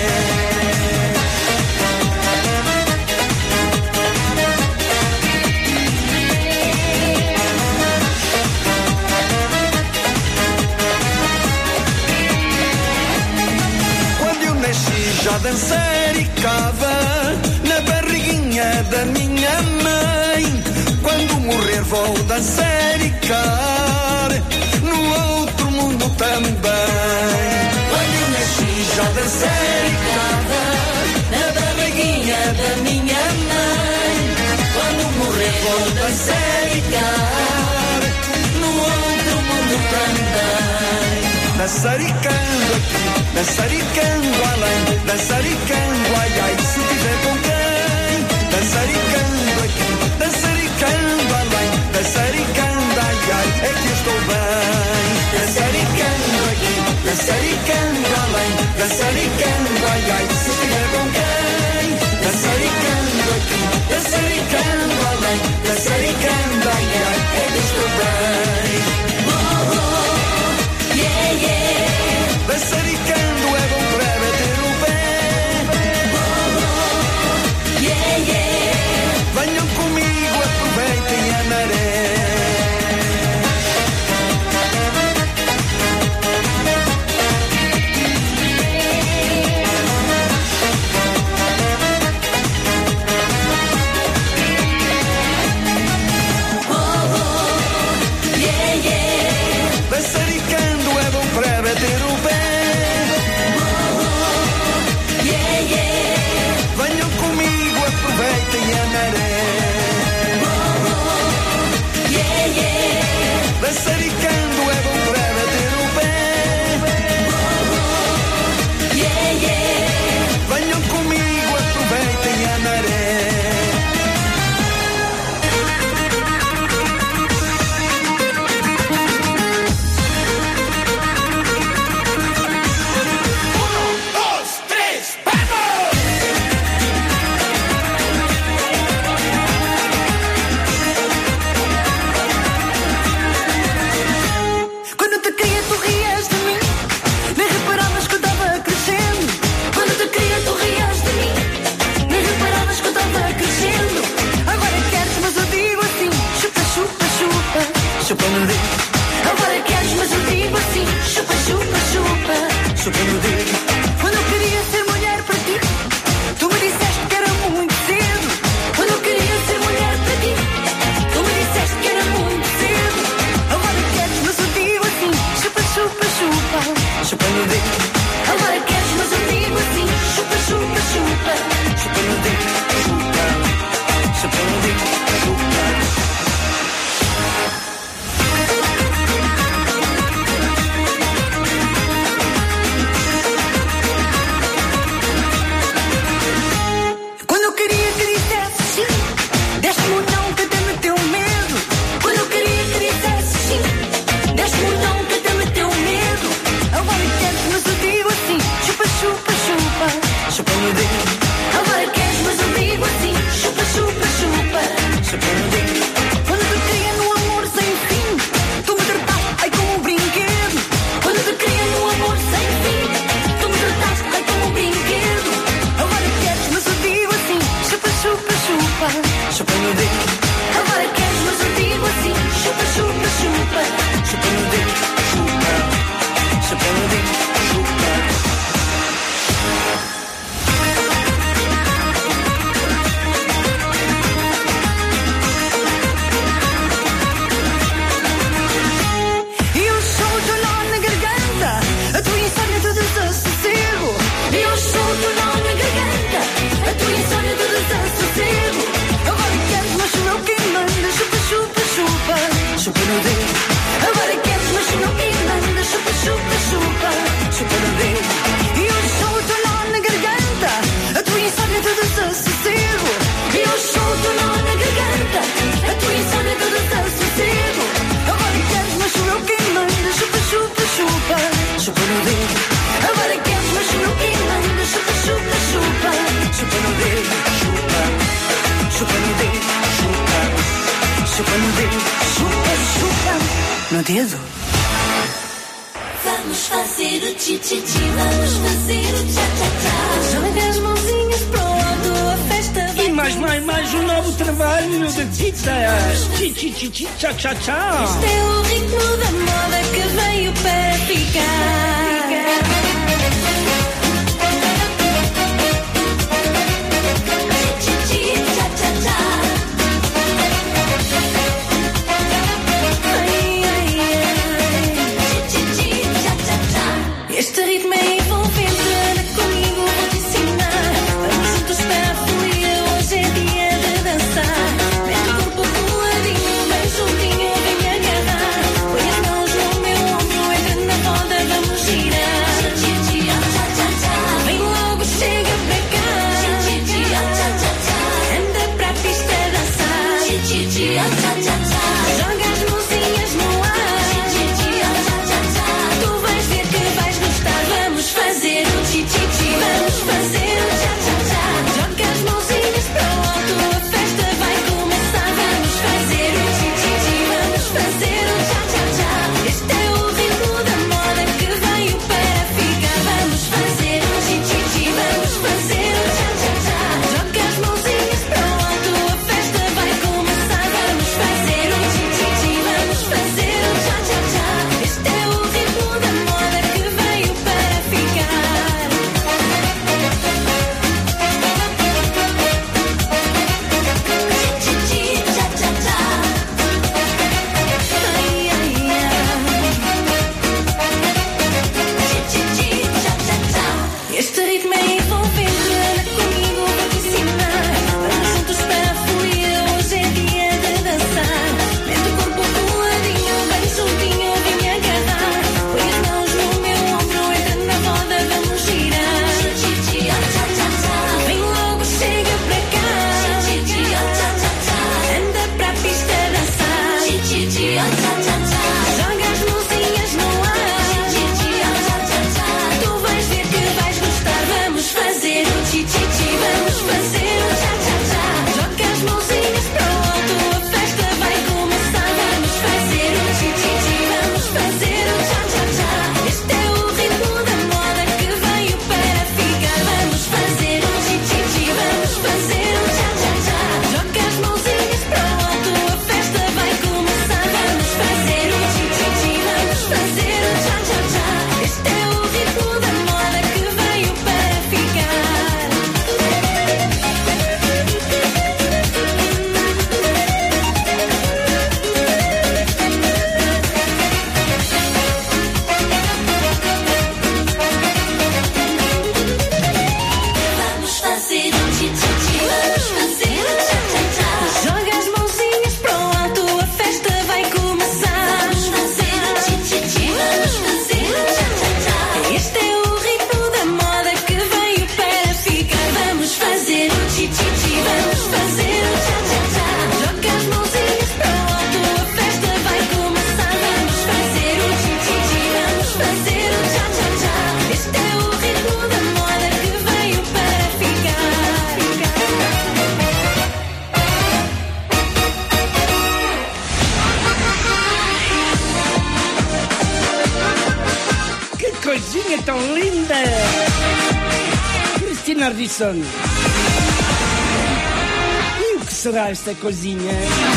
Já dançaricava na barriguinha da minha mãe. Quando morrer vou dançaricar no outro mundo também. Quando eu nasci já dançaricava na barriguinha da minha mãe. Quando morrer vou dançaricar no outro mundo também. Dançaricando aqui, dançaricando além, dançaricando ai ai, se tiver com quem. Dançaricando aqui, dançaricando além, dançaricando ai ai, é que eu estou bem. Dançaricando aqui, dançaricando além, dançaricando ai ai, se tiver com quem. Dançaricando aqui, dançaricando além, dançaricando ai ai, é que eu estou bem. Yeah, yeah. Dançaricando é bom para bater o pé. Oh, oh, yeah, yeah. Venham comigo, aproveitem a maré. Oh, oh, yeah, yeah. Dançaricando é bom para bater o pé. Oh, oh, yeah, yeah. Venham comigo, aproveitem a maré. Oh, oh, yeah, yeah. Dançaricando é bom para bater o pé. Oh, oh, yeah, yeah. Venham comigo, aproveitem a maré. Quando te queria, tu rias de mim. Nem reparavas que eu estava crescendo. Quando te queria, tu rias de mim. Nem reparavas que eu estava crescendo. Agora queres, mas eu digo assim: chupa, chupa, chupa. Chupa no dedo. Agora chupa no dedo. Quando eu queria ser mulher para ti, tu me disseste que era muito cedo. Quando eu queria ser mulher para ti, tu me disseste que era muito cedo. Agora queres, mas eu digo assim, chupa, chupa, chupa, chupa no dedo. Agora queres, mas eu digo assim, chupa, chupa, chupa, chupa no dedo, chupa, chupa no dedo, chupa. Quando eu queria que dissesse sim, deste-me um não que até me deu medo. Quando eu queria que dissesse sim, deste-me um não que até me deu medo. Agora queres, mas eu digo assim, chupa, chupa, chupa, chupa no dedo. Agora queres, mas eu digo assim, chupa, chupa, chupa, chupa no dedo. Quando te queria num amor sem fim, tu me trataste, ai, como um brinquedo. Quando te queria num amor sem fim, tu me trataste, ai, como um brinquedo. Agora queres, mas eu digo assim, chupa, chupa, chupa, chupa no dedo. Agora queres, mas eu digo assim, chupa, chupa, chupa, chupa no dedo, chupa, chupa no dedo, chupa. E eu sou o teu nó na garganta, a tua insônia do desassossego. E eu sou o teu nó na garganta, a tua insônia do desassossego. Agora queres, mas sou eu quem manda, chupa, chupa, chupa, chupa no dedo. Agora queres, mas sou eu quem manda, chupa, chupa, chupa, chupa no dedo. E eu sou o teu nó na garganta, a tua insônia do desassossego. E eu sou o teu nó na garganta, a tua insônia do desassossego. Agora queres, mas sou eu quem manda, chupa, chupa, chupa, chupa no dedo. Agora queres, mas sou eu quem manda, chupa, chupa, chupa, chupa no dedo, chupa, chupa no dedo, chupa, chupa no dedo, chupa, chupa no dedo. Vamos fazer o tchititi, vamos fazer o tchá-tchá-tchá. Joga as mãozinhas pro alto, a festa vai. E mais, mais, mais um novo trabalho de pizzas. Tchititi, tchá, tchá, tchá. Este é o ritmo da moda que veio para ficar. Tchititi, tchá-tchá-tchá. Ai, ai, ai. Tchititi, tchá-tchá-tchá. Este ritmo é envolvente, anda comigo, vou te ensinar. Vamos juntos para a folia, hoje é dia de dançar. Mete o corpo coladinho, bem juntinho, vem me agarrar. Põe as mãos no meu ombro, coisinha tão linda! Cristina Ardisson. E o que será esta coisinha?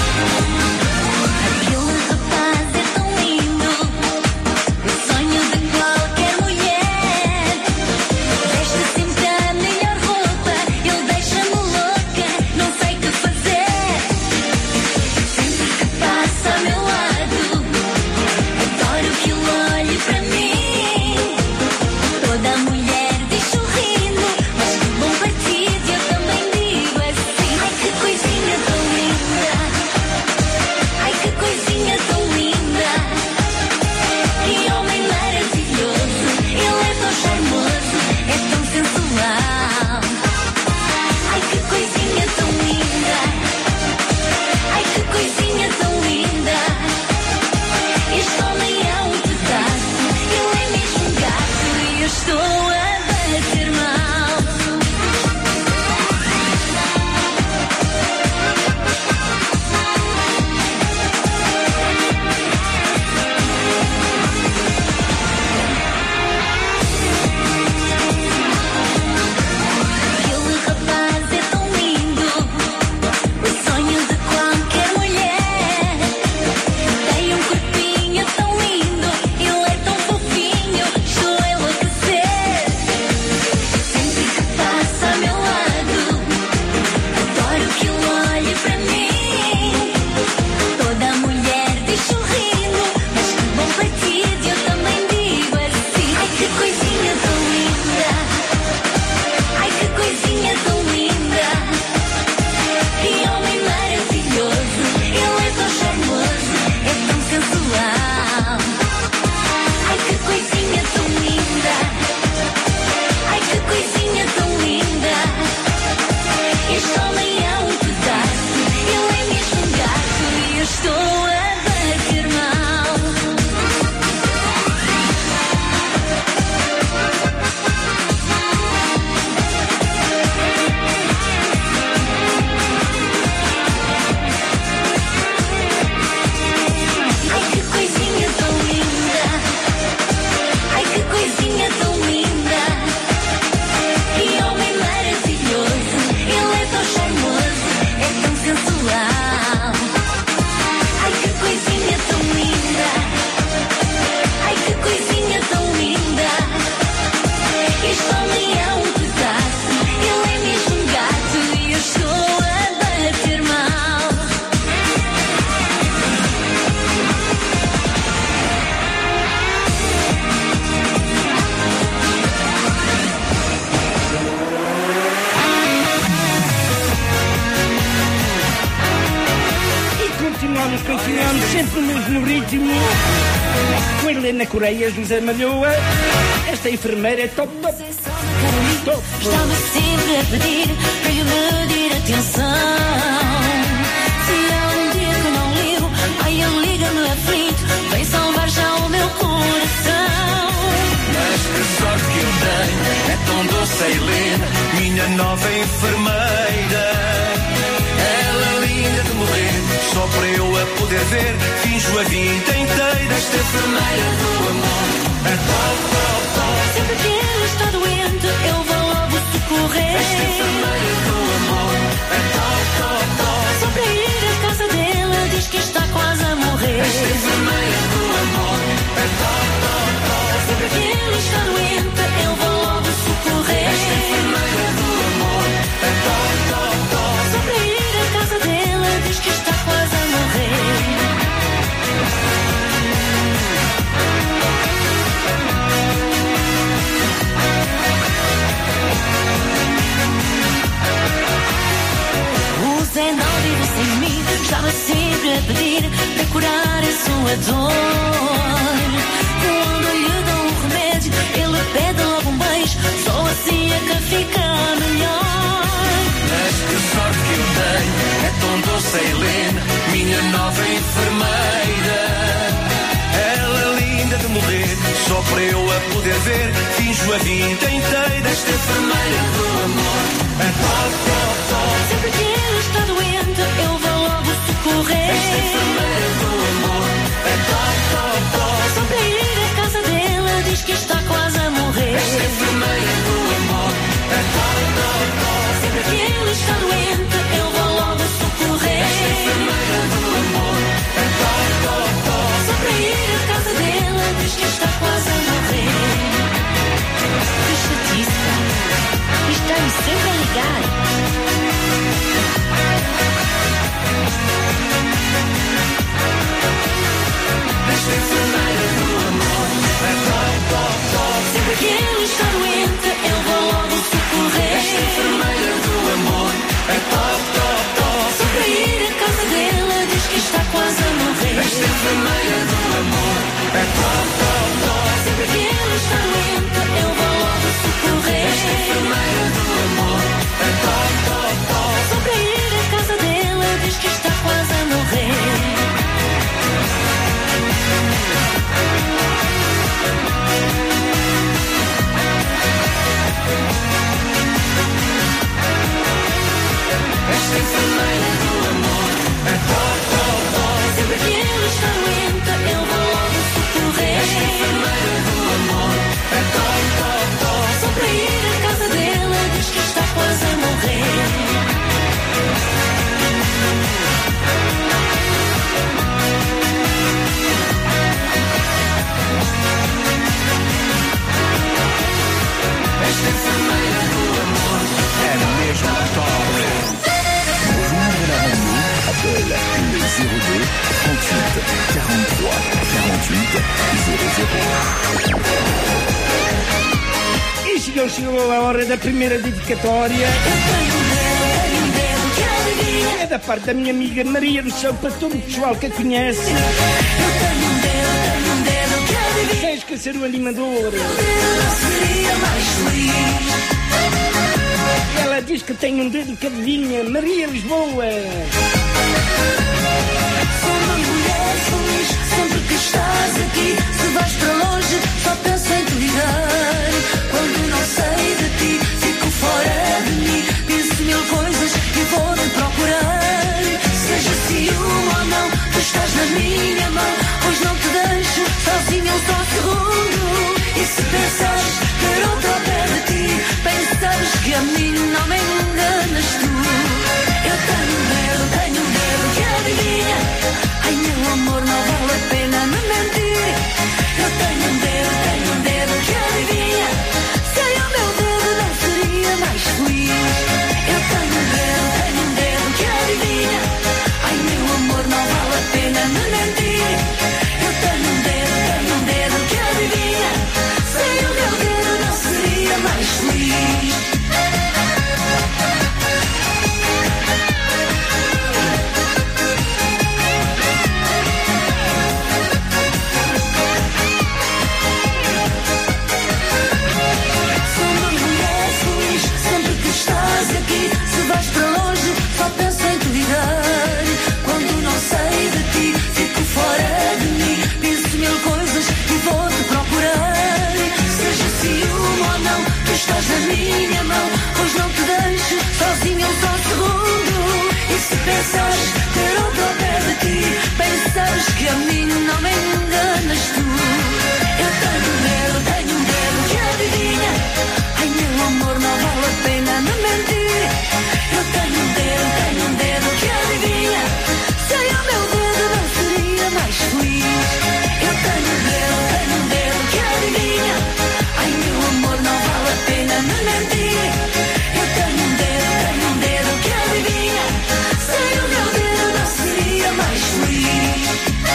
Aquele rapaz é tão lindo, o sonho de qualquer mulher. Veste sempre a melhor roupa, ele deixa-me louca, não sei o que fazer. Sempre que passa ao meu lado, adoro que ele olhe para mim. Toda mulher diz sorrindo, mas que bom partido, eu também digo assim. Ai que coisinha tão linda, ai que coisinha tão linda. Que homem maravilhoso, ele é tão charmoso, é tão sensual. Ai que coisinha tão linda, ai que coisinha tão linda. Este homem é um pedaço, ele é mesmo um gato e eu estou a bater mal. Aquele rapaz é tão lindo, o sonho de qualquer mulher. Tem um corpinho tão lindo, ele é tão fofinho, estou a enlouquecer. Sempre que passa ao meu lado, adoro que ele olhe para mim. Toda mulher diz sorrindo, mas que bom partido, eu também digo assim. Ai que coisinha tão linda, ai que coisinha tão linda. Que homem maravilhoso, ele é tão charmoso, é tão sensual. Ai que coisinha tão linda, ai que coisinha tão linda. Este homem é um pedaço, ele é mesmo um gato e eu estou a bater mal. Ai que coisinha tão linda, ai que coisinha tão linda. Que homem maravilhoso, ele é tão charmoso, é tão sensual. Ai que coisinha tão linda, ai que coisinha tão linda. Este homem é um pedaço, ele é mesmo um gato e eu estou a bater mal. E continuamos, continuamos, sempre no mesmo ritmo. Com Helena Correia, José Malhoa. Esta enfermeira é top, top, top. Estava sempre a pedir para eu medir atenção. Se há um dia que não ligo, ai ele liga-me aflito, vem salvar já o meu coração. Mas que sorte que eu tenho, é tão doce a Helena, minha nova enfermeira. Ela linda de morrer, só para eu a poder ver, finjo a vida inteira. Esta enfermeira do amor é top, top, top. Sempre que ele está doente, eu vou logo socorrer. Esta enfermeira do amor é top, top, top. Só para ir à casa dela, diz que está quase a morrer. Esta enfermeira do amor é top, top, top. Sempre que ele está doente, eu vou logo socorrer. Esta enfermeira do amor é top, top, top. Só para ir à casa dela, diz que está quase a morrer. O Zé não vive sem mim, estava sempre a pedir para curar a sua dor. Quando lhe dão um remédio, ele pede logo um beijo, só assim é que fica melhor. Mas que sorte que eu tenho, é tão doce a Helena, minha nova enfermeira. Ela linda de morrer, só para eu a poder ver, finjo a vida inteira. Esta enfermeira do amor é top, top, top. Sempre que ele está doente, eu vou logo socorrer. Esta enfermeira do amor é top, top, top. Só para ir à casa dela, diz que está quase ligar. Esta enfermeira do amor é top, top, top. Sempre que ele está doente, eu vou logo socorrer. Esta enfermeira do amor é top, top, top. Só para ir à casa dela, diz que está quase a morrer. Esta enfermeira do amor é top, top, top. Sempre que ele está doente, eu vou logo socorrer. Esta enfermeira do amor é top, top, top. Só para ir à casa dela, diz que está quase a morrer. Esta enfermeira do amor é top, top, top. Sempre que ele está doente, eu vou logo socorrer. Esta enfermeira do amor é top, top, top. Só para ir à casa dela, diz que está quase a morrer. Esta enfermeira do amor é mesmo top. Joindre la radio, appelle le zéro deux, trente-huit, quarante-trois, quarante-huit, zéro zéro. E chegou, chegou a hora da primeira dedicatória. É da parte da minha amiga Maria do Céu, para todo o pessoal que a conhece. Sem esquecer o animador. Ela diz que tem um dedo que adivinha. Maria Lisboa. Sou uma mulher feliz sempre que estás aqui. Se vais para longe, só penso em te ligar. Quando não sei de ti, fico fora de mim. Penso mil coisas e vou te procurar. Seja ciúme ou não, tu estás na minha mão. Pois não te deixo sozinha um só segundo. E se pensares ter outro ao pé de ti, pensares que a mim não me enganas tu. Eu tenho um dedo, tenho um dedo que adivinha. Ai meu amor, não vale a pena me mentir. Eu tenho um dedo, tenho um dedo que adivinha. Sem o meu dedo não seria mais feliz. Eu tenho um dedo, tenho um dedo que adivinha. Ai meu amor, não vale a pena me mentir. Eu tenho um dedo, tenho um dedo que adivinha. Sem o meu dedo não seria mais feliz. Sou uma mulher feliz sempre que estás aqui. Se vais para longe, só penso em te ligar. Quando não sei de ti, fico fora de mim. Penso mil coisas e vou te procurar. Seja ciúme ou não, tu estás na minha mão. Pois não te deixo sozinha um só segundo. E se pensares ter outro ao pé de ti, pensares que a mim não me enganas tu. Eu tenho um dedo, tenho um dedo que adivinha. Ai meu amor, não vale a pena me mentir. Eu tenho um dedo, tenho um dedo que adivinha. Sem o meu dedo não seria mais feliz. Eu tenho um dedo, tenho um dedo que adivinha. Ai meu amor, não vale a pena me mentir. Eu tenho um dedo, tenho um dedo que adivinha. Sem o meu dedo não seria mais feliz.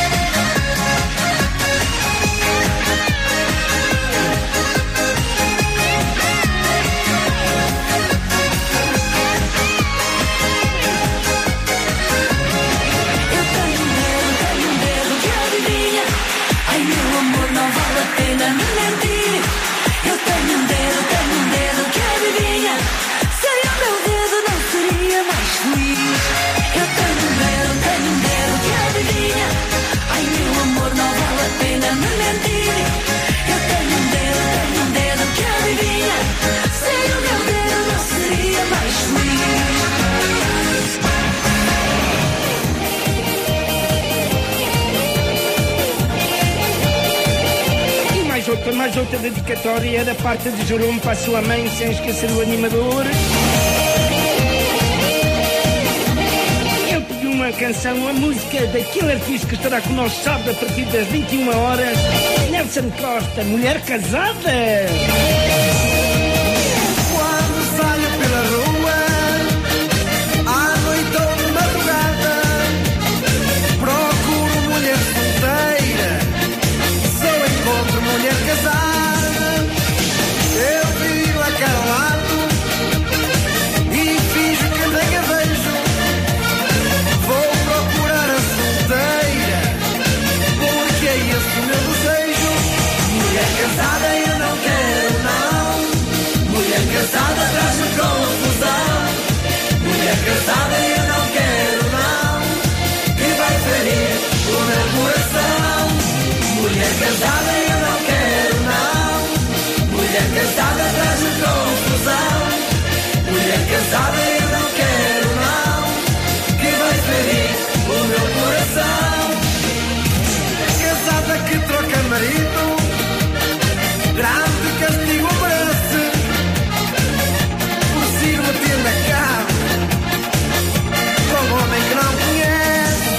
Eu tenho um dedo, tenho um dedo que adivinha. Ai meu amor, não vale a pena me mentir. Eu tenho um dedo, tenho um dedo que adivinha. Sem o meu dedo não seria mais feliz. Eu tenho um dedo, tenho um dedo que adivinha. Ai meu amor, não vale a pena me mentir. Eu tenho um dedo, tenho um dedo que adivinha. Sem o meu dedo não seria mais feliz. E mais outra, mais outra dedicatória da parte de Jerome para a sua mãe, sem esquecer o animador. Ele pediu uma canção, a música daquele artista que estará conosco sábado a partir das vinte e uma horas, Nelson Costa, Mulher Casada. Quando saio pela rua, casada eu não quero, não. Mulher casada traz-me confusão. Mulher casada eu não quero, não. Que vai ferir o meu coração. Mulher casada eu não quero, não. Mulher casada traz-me confusão. Mulher casada eu não quero, não. Que vai ferir o meu coração. Casada que troca marido, grande castigo merece. Por se meter na cama com um homem que não conhece.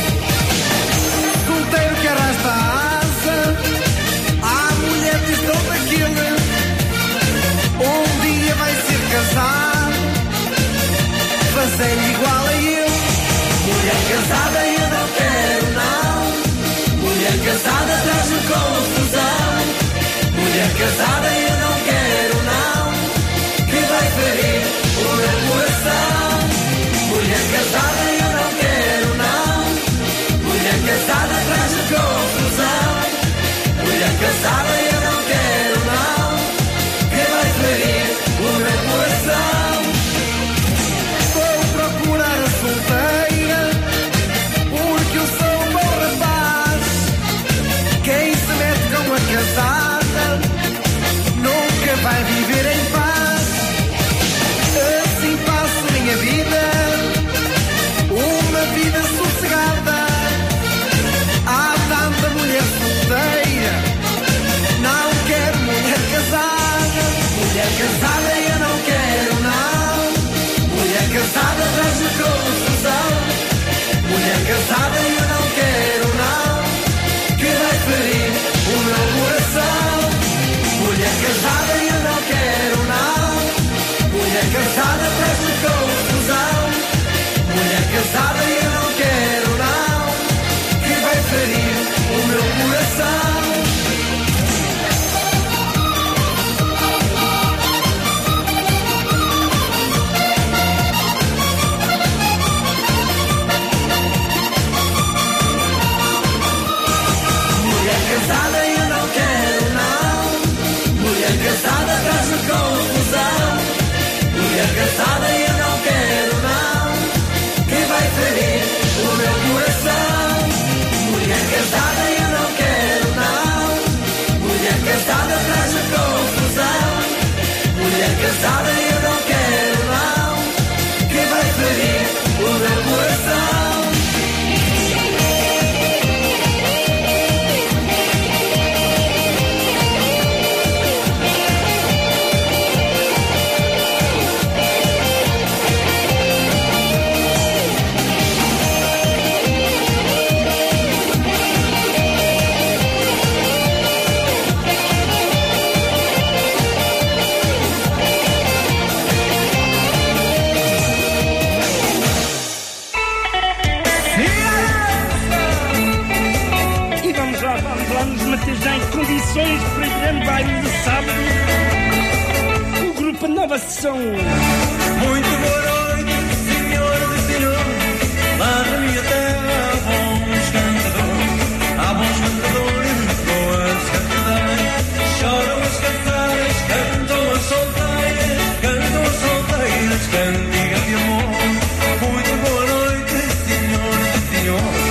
Solteiro que arrasta a asa, a mulher diz todo aquilo. Um dia vai ser casado, fazendo igual a eu. Mulher casada eu não quero, não. Mulher casada traz-me confusão. Mulher casada eu não quero, não. Que vai ferir o meu coração. Mulher casada eu não quero, não. Mulher casada traz-me confusão. Mulher casada eu não quero, não. Que vai ferir o meu coração. Vou procurar a solteira, porque eu sou um bom rapaz. Quem se mete com a casada nunca vai viver em paz. Assim passo minha vida, uma vida sossegada. Há tanta mulher solteira, não quero mulher casada. Mulher casada eu não quero, não. Mulher casada traz-me confusão. Mulher casada eu não quero, não. Que vai ferir o meu coração. Mulher casada eu não quero, não. Mulher casada traz-me confusão. Mulher casada eu não quero, não. Que vai ferir o meu coração. Mulher casada eu não quero, não. Mulher casada traz-me confusão. Mulher casada eu não quero, não. Que vai ferir o meu coração. Mulher casada eu não quero, não. Mulher casada traz-me confusão. Mulher casada eu não quero, não. Que vai ferir o meu coração. E vamos lá, vamos lá nos meter já em condições para o grande baile de sábado. O grupo Nova Sessão. Muito boa noite, senhoras e senhores. Lá na minha terra há bons cantadores. Há bons cantadores, boas cantadas. Choram as cantadas, cantam as solteiras. Cantam as solteiras, cantigas de amor. Muito boa noite, senhoras e senhores.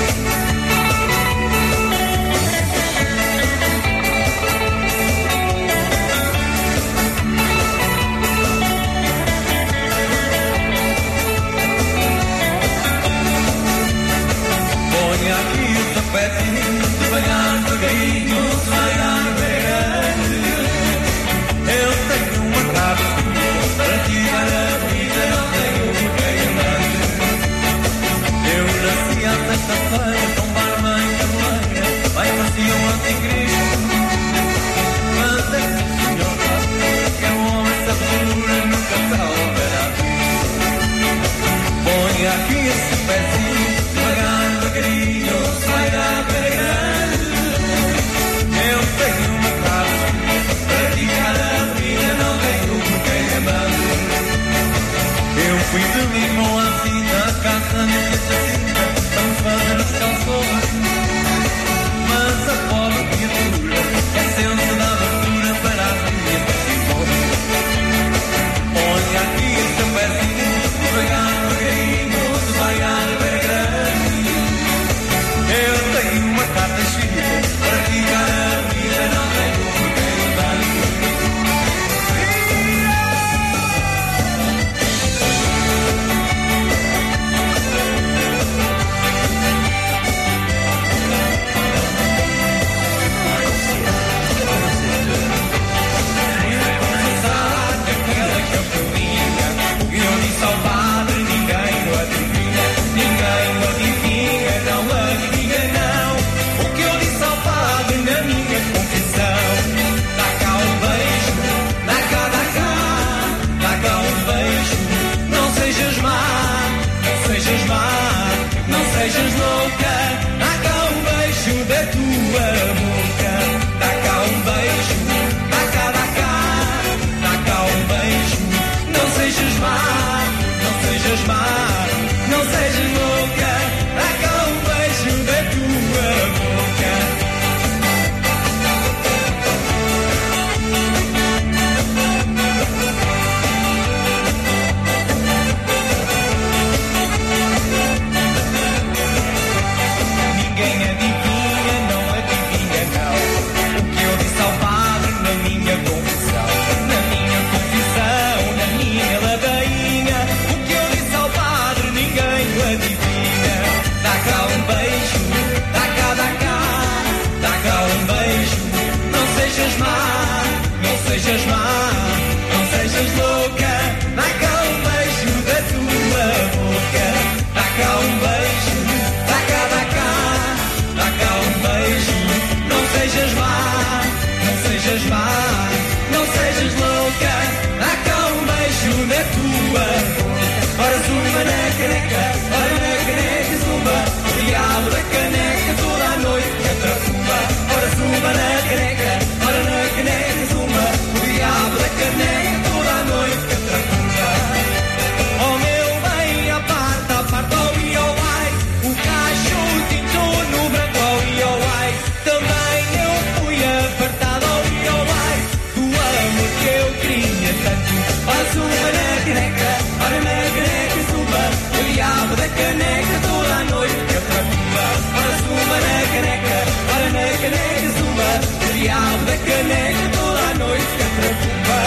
sejas má, não sejas louca. Dá cá um beijo da tua boca. Dá cá um beijo, dá cá, dá cá. Dá cá um beijo. Não sejas má, não sejas má, não sejas louca. Dá cá um beijo da tua boca. Ora zumba na caneca, ora na caneca zumba. O diabo da caneca toda a noite que atrafumba. Ora zumba na caneca, ora na caneca zumba. O diabo da caneca toda a noite que atrafumba. Oh meu bem, aparta, aparta, oh e oh ai. O cacho tinto no branco, oh e oh ai. Também eu fui apartado, oh e oh ai. Do amor que eu queria tanto. Ora zumba na caneca, ora na caneca zumba. O diabo da caneca toda a noite que atrafumba. Ora zumba na caneca, ora na caneca zumba. O diabo da caneca toda a noite que atrafumba.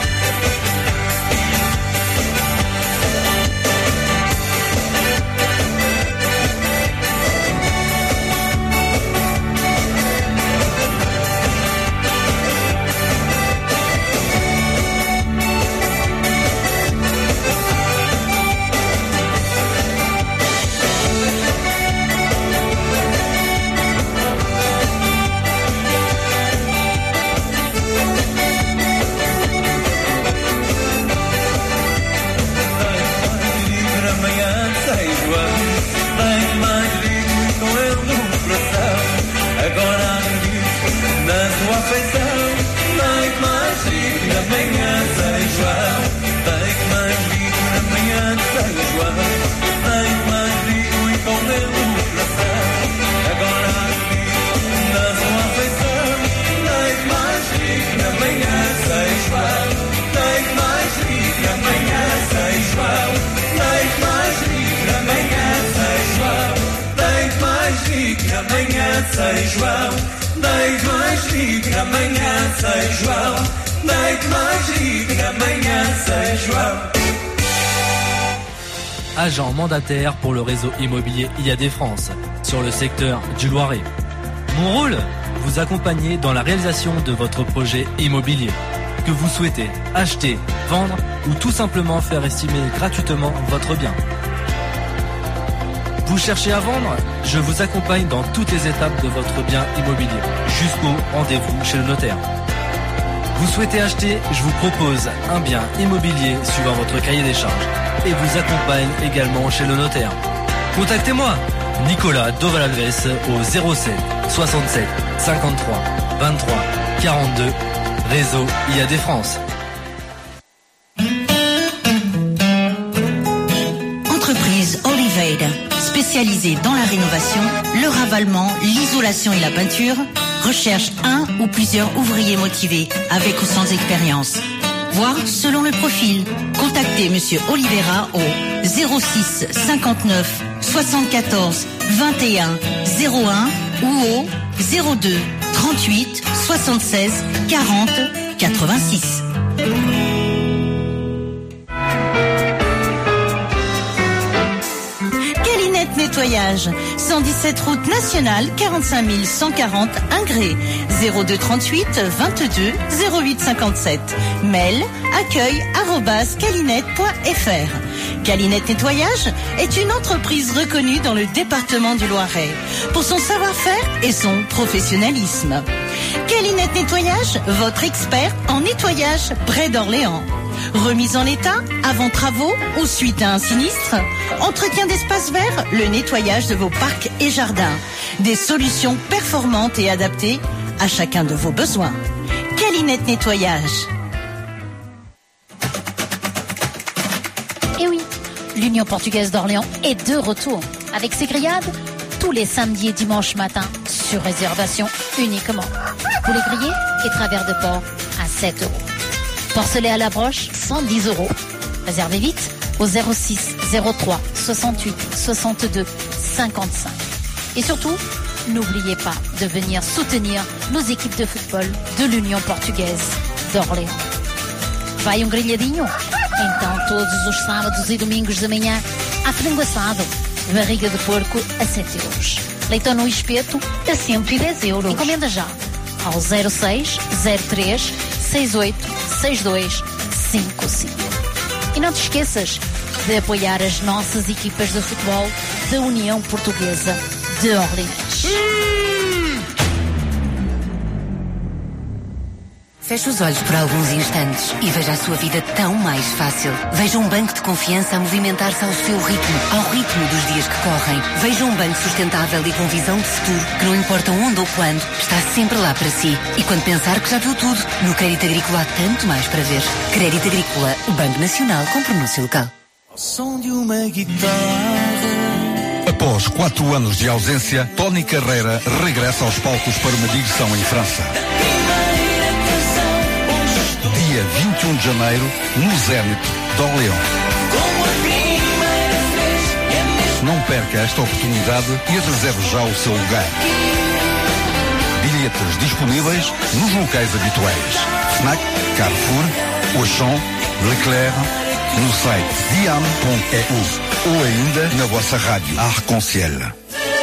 Tenho mais vivo com ele no coração. Agora acredito na sua afeição. Tenho mais vivo na manhã sem João. Tenho mais vivo na manhã sem João. Tenho mais vivo e com ele no coração. Agora acredito na sua afeição. Tenho mais vivo na manhã sem João. Tenho mais vivo na manhã sem João. Tenho mais vivo na manhã sem João. Tenho mais vivo na manhã sem João. Tenho mais vivo na manhã sem João. Tenho mais vivo na manhã sem João. Agent mandataire pour le réseau immobilier I A D France, sur le secteur du Loiret. Mon rôle, vous accompagner dans la réalisation de votre projet immobilier, que vous souhaitez acheter, vendre ou tout simplement faire estimer gratuitement votre bien. Vous cherchez à vendre? Je vous accompagne dans toutes les étapes de votre bien immobilier, jusqu'au rendez-vous chez le notaire. Vous souhaitez acheter? Je vous propose un bien immobilier suivant votre cahier des charges et vous accompagne également chez le notaire. Contactez-moi, Nicolas Dovalalves au zéro sept soixante-sept cinquante-trois vingt-trois quarante-deux, réseau I A D France. Entreprise Oliveira, spécialisée dans la rénovation, le ravalement, l'isolation et la peinture, recherche un ou plusieurs ouvriers motivés avec ou sans expérience. Voir selon le profil. Contactez Monsieur Oliveira au zéro six cinquante-neuf soixante-quatorze vingt et un zéro un ou au zéro deux trente-huit soixante-seize quarante quatre-vingt-six. Calinette Nettoyage, cent dix-sept route nationale, quarante-cinq mille cent quarante Ingré, zéro deux trente-huit vingt-deux zéro huit cinquante-sept. Mail accueil arobase calinette point f r. Calinette Nettoyage est une entreprise reconnue dans le département du Loiret pour son savoir-faire et son professionnalisme. Calinette Nettoyage, votre expert en nettoyage près d'Orléans. Remise en état, avant travaux ou suite à un sinistre. Entretien d'espaces verts, le nettoyage de vos parcs et jardins. Des solutions performantes et adaptées à chacun de vos besoins. Calinette Nettoyage. Et oui, l'Union portugaise d'Orléans est de retour avec ses grillades tous les samedis et dimanches matin sur réservation uniquement. Poulet grillé et travers de porc à sept euros. Porcelet à la broche, cent dix euros. Réservez vite au zéro six zéro trois soixante-huit soixante-deux cinquante-cinq. Et surtout, n'oubliez pas de venir soutenir nos équipes de football de l'União Portugaise d'Orléans. Vai um grelhadinho? Então todos os sábados e domingos de manhã há frango assado, barriga de porco a sete euros. Leitão no espeto a cento e dez euros. Encomenda já ao zero seis zero três seis oito seis dois cinco cinco. E não te esqueças de apoiar as nossas equipas de futebol da União Portuguesa de Orleans. Feche os olhos por alguns instantes e veja a sua vida tão mais fácil. Veja um banco de confiança a movimentar-se ao seu ritmo, ao ritmo dos dias que correm. Veja um banco sustentável e com visão de futuro, que não importa onde ou quando, está sempre lá para si. E quando pensar que já viu tudo, no Crédito Agrícola há tanto mais para ver. Crédito Agrícola, o Banco Nacional com pronúncio local. Ao som de uma guitarra. Após quatro anos de ausência, Tony Carreira regressa aos palcos para uma digressão em França. Dia vinte e um de janeiro, no Zénith de Orléans. Não perca esta oportunidade e reserve já o seu lugar. Bilhetes disponíveis nos locais habituais. Fnac, Carrefour, Auchan, Leclerc, no site diam ponto e u ou ainda na vossa rádio Arc-en-Ciel.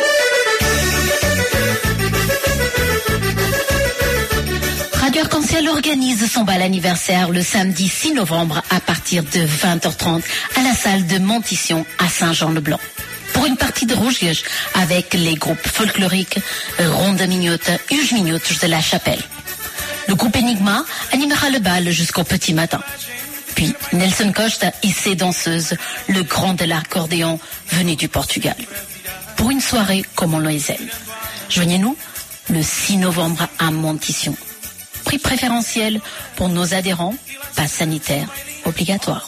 Radio Arc-en-Ciel organise son bal anniversaire le samedi six novembre à partir de vingt heures trente à la salle de Montition à Saint-Jean-le-Blanc. Pour une partie de rouge avec les groupes folkloriques Ronda Mignotte et Os Minhotos de la Chapelle. Le groupe Enigma animera le bal jusqu'au petit matin. Puis Nelson Costa et ses danseuses, le grand de l'accordéon venu du Portugal. Pour une soirée comme on les aime. Joignez-nous le six novembre à Montition. Prix préférentiel pour nos adhérents, passe sanitaire obligatoire.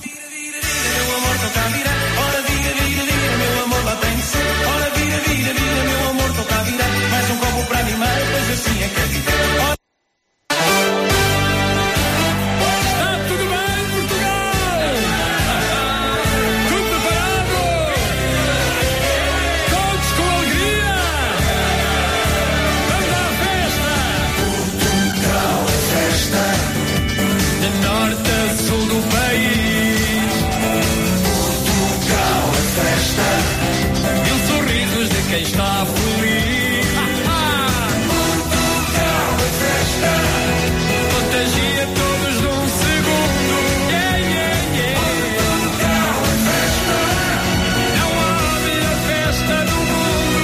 Quem está feliz, Portugal é festa, contagia todos num segundo. Yeah, yeah, yeah. Portugal é festa, não há melhor festa do mundo.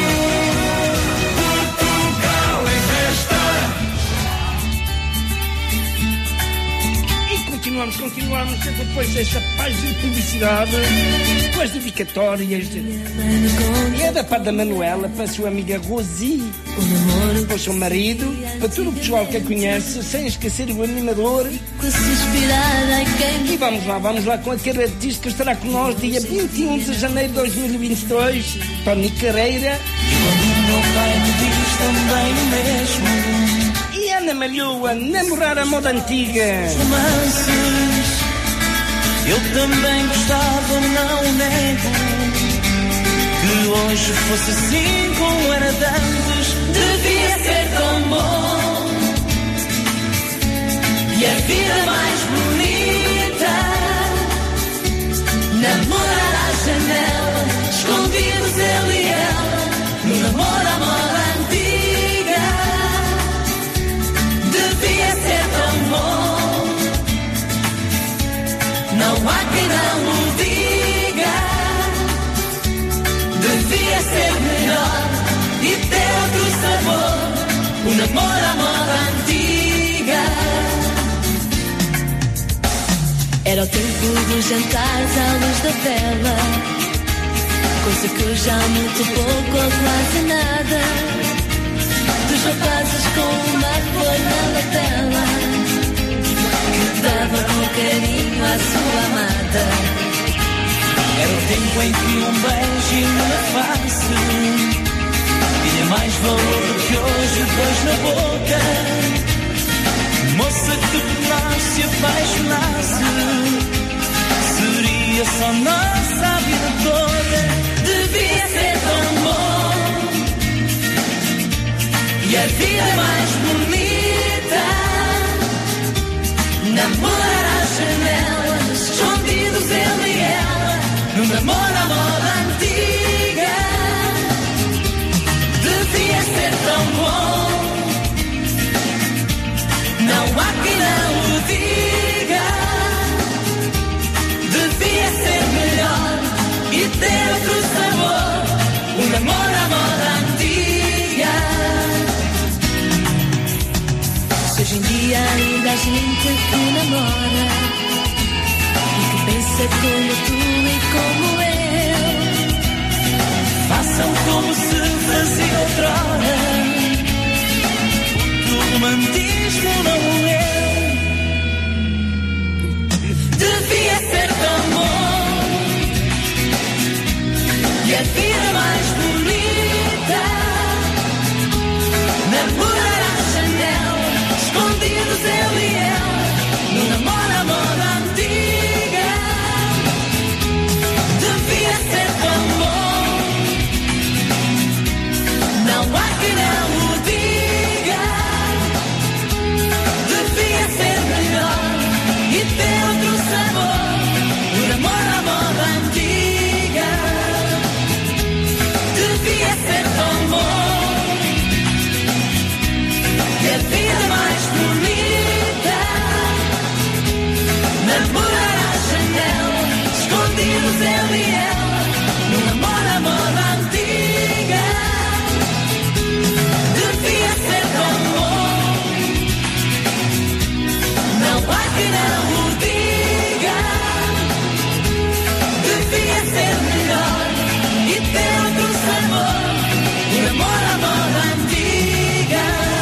Portugal é festa. E continuamos, continuamos depois desta página de publicidade, com as dedicatórias de... E é da parte da Manuela, para a sua amiga Rosi, para o seu marido, para todo o pessoal que a conhece, sem esquecer o animador. E vamos lá, vamos lá com aquele artista que estará com nós dia vinte e um de janeiro de dois mil e vinte e dois, Tony Carreira. E Ana Malhoa, namorar a moda antiga. Eu também gostava, não nego, que hoje fosse assim como era de antes. Devia ser tão bom e a vida mais bonita. Namorar à janela, escondidos ele e ela, no namoro à moda antiga. Devia ser tão bom, não há quem não o diga. Devia ser melhor e ter outro sabor, o namoro à moda antiga. Era o tempo dos jantares à luz da vela, coisa que hoje há muito pouco ou quase nada. Dos rapazes com uma flor na lapela, que dava com carinho à sua amada. Era o tempo em que um beijo na face tinha mais valor do que hoje dois na boca. Moça que nasce e apaixonasse, seria só nossa a vida toda. Devia ser tão bom e a vida mais bonita. Namorar à janela, escondidos ele e ela, no namoro à moda antiga. Devia ser tão bom, não há quem não o diga. ser como tu e como eu. Façam como se fazia outrora. O romantismo não morreu. Devia ser tão bom e a vida mais bonita. Namorar à janela, escondidos eu e ela, no namoro à moda antiga. Devia ser tão bom, não há que não o diga. Devia ser melhor e ter outro sabor, o namoro à moda antiga. Devia ser tão bom e a vida mais bonita. Namorar à janela, escondidos eu e ela, no namoro à moda antiga. Devia ser tão bom, não há que não o diga. Devia ser melhor e ter outro sabor, o namoro à moda antiga.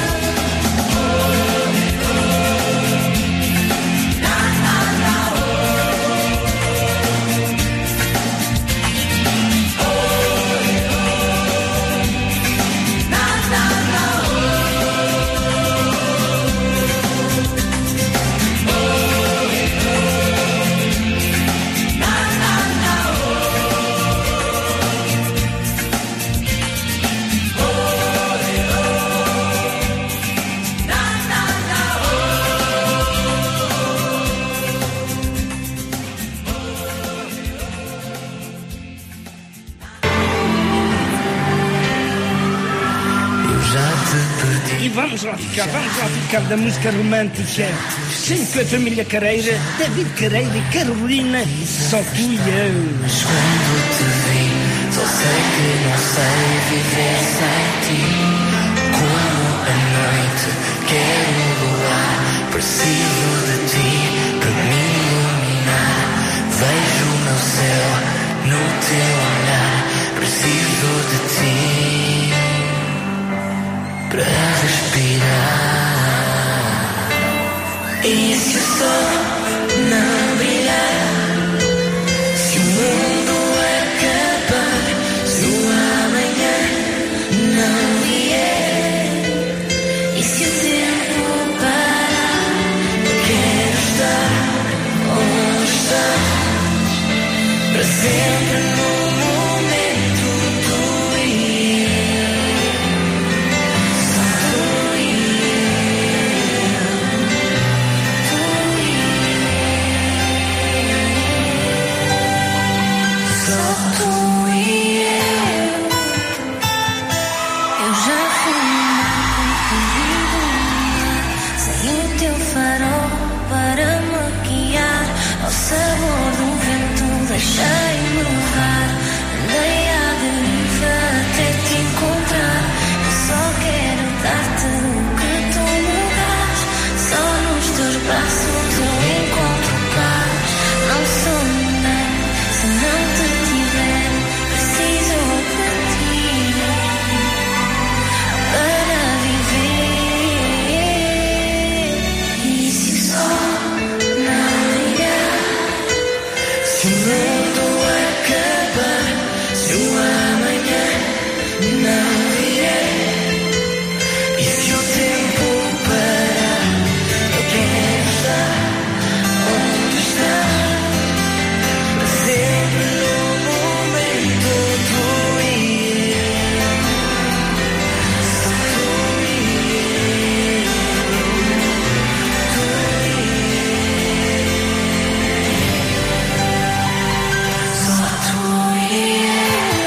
E vamos lá ficar, vamos lá ficar da música romântica. Sempre com a família Careira, David Careira e Carolina, só tu e eu. Quando te vi, só sei que não sei viver sem ti. Como a noite, quero voar, preciso de ti para me iluminar. Vejo o meu céu no teu olhar, preciso de ti para respirar. E se o sol não brilhar, se o mundo acabar, se o amanhã não vier, e se o tempo parar, quero estar onde estás, para sempre no momento tu e eu. Só tu e eu, tu e eu. Só tu e eu. Eu já fui perdido, sem o teu farol para me guiar. Ao sabor do vento deixei-me levar. Andei à deriva até te encontrar. Eu só quero dar-te o que tu me dás. Só nos teus braços eu encontro paz. Não sou ninguém se não te tiver. Preciso de ti para viver. E se o sol não brilhar, Se o mundo acabar, se o amanhã não vier, e se o tempo parar, eu quero estar onde estás, para sempre no momento tu e eu. Só tu e eu, tu e eu. Só tu e eu.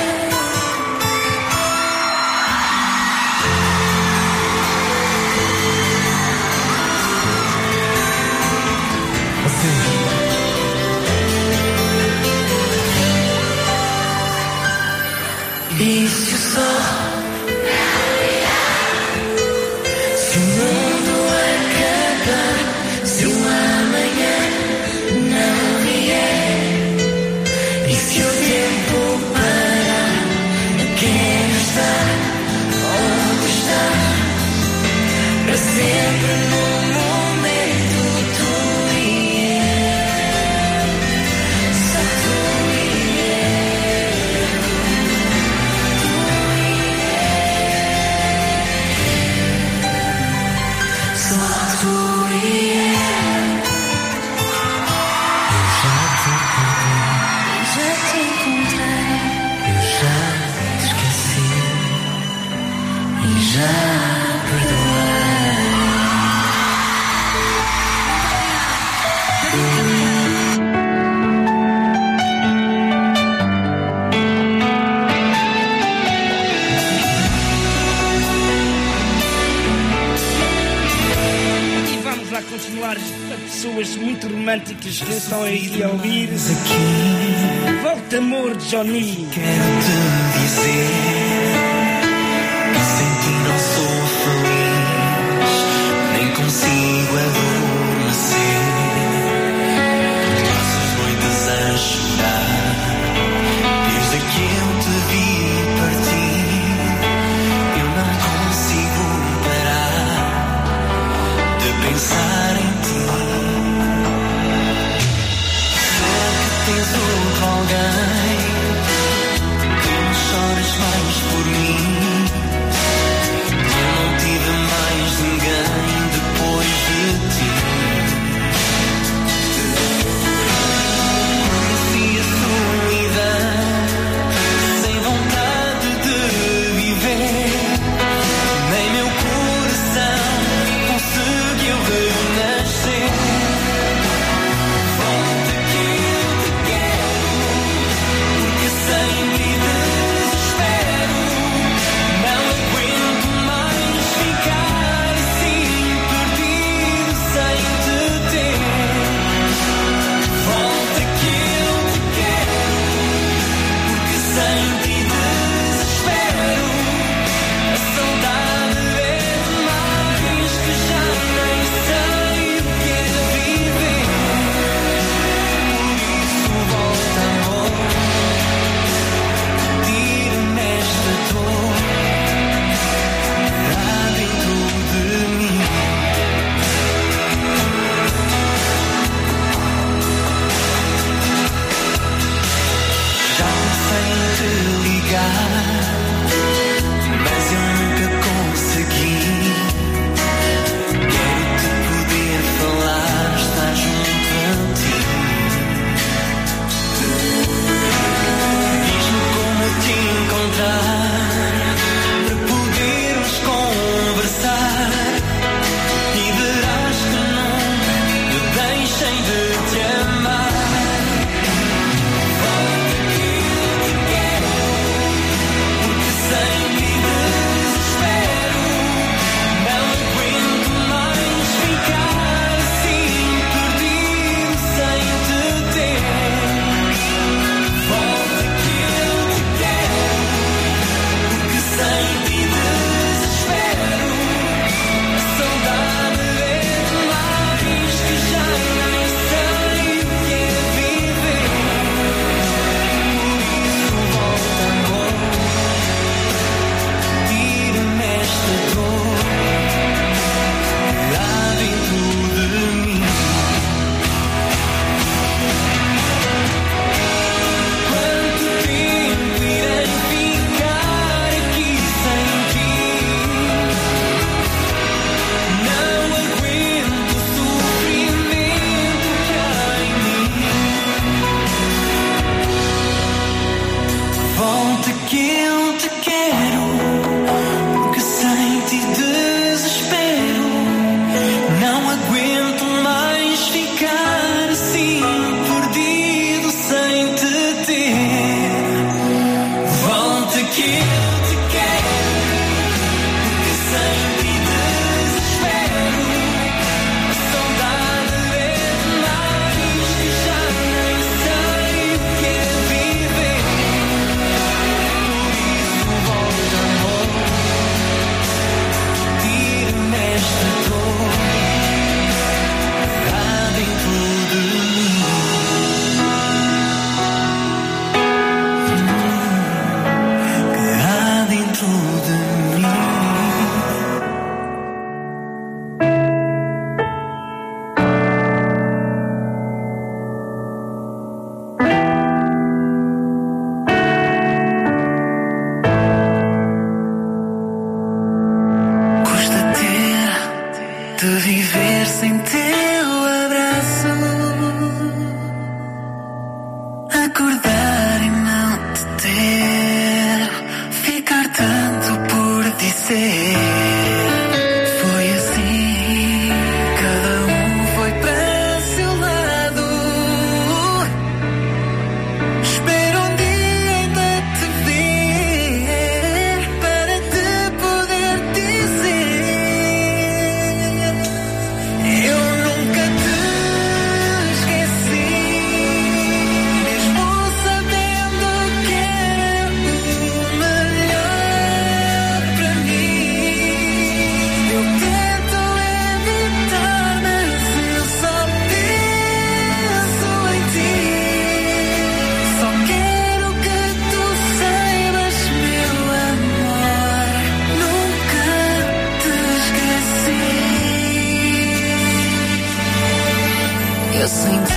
E se o sol se o mundo acabar, se o amanhã não vier, muito românticas que estão aí a ouvir. Volta, amor, Johnny. Quero te dizer que sem ti não sou feliz, nem consigo adormecer. Passo as noites a chorar, desde que eu te vi partir. Eu não consigo parar de pensar em ti. Sei que tens outro alguém, que não choras mais por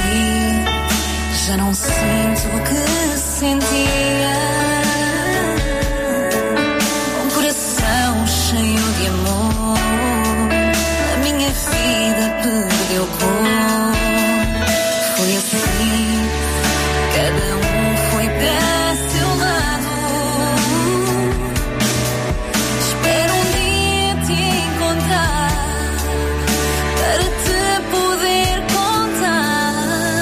ti, já não sinto o que sentia. Um coração cheio de amor, a minha vida perdeu cor. Foi assim, cada um foi para seu lado. Espero um dia te encontrar para te poder contar.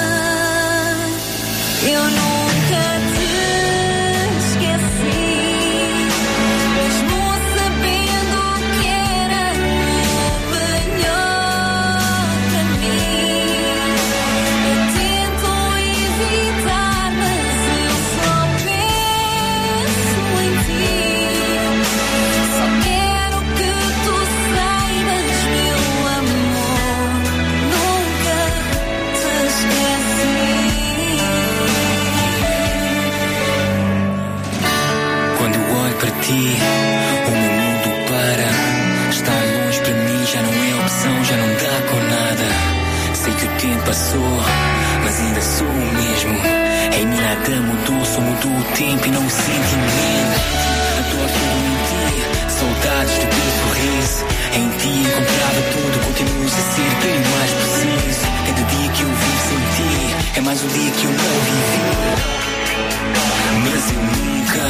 Eu nunca te esqueci, mesmo sabendo que era o melhor para mim. Eu tento evitar, mas eu só penso em ti. Só quero que tu saibas, meu amor, nunca te esqueci. Quando olho para ti, o meu mundo para. Estar longe para mim já não é opção, já não dá com nada. Sei que o tempo passou, mas ainda sou o mesmo. Em mim nada mudou, só mudou o tempo e não o sentimento. Adoro tudo em ti, saudades do teu sorriso. Em ti encontrava tudo, continuas a ser bem mais preciso. Cada dia que eu vivo sem ti é mais um dia que eu não vivi. Mas eu nunca,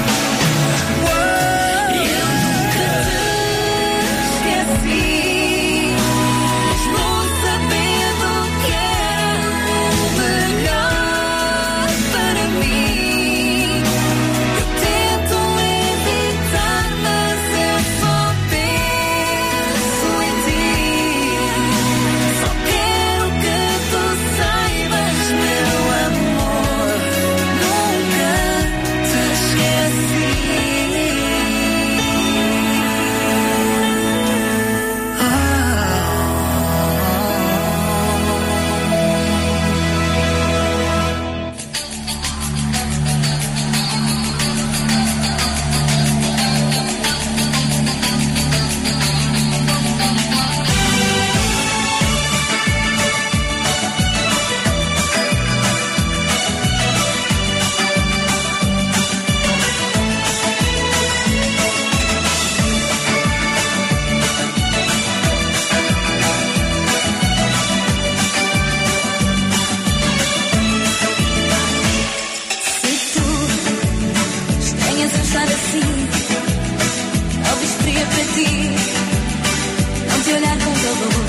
eu nunca te esqueci, mesmo sabendo que era o melhor para mim. Eu tento evitar, mas eu só penso em ti. Só quero que tu saibas, meu amor, nunca te esqueci. Se tu estranhas a estar assim, talvez fria para ti não te olhar com calor.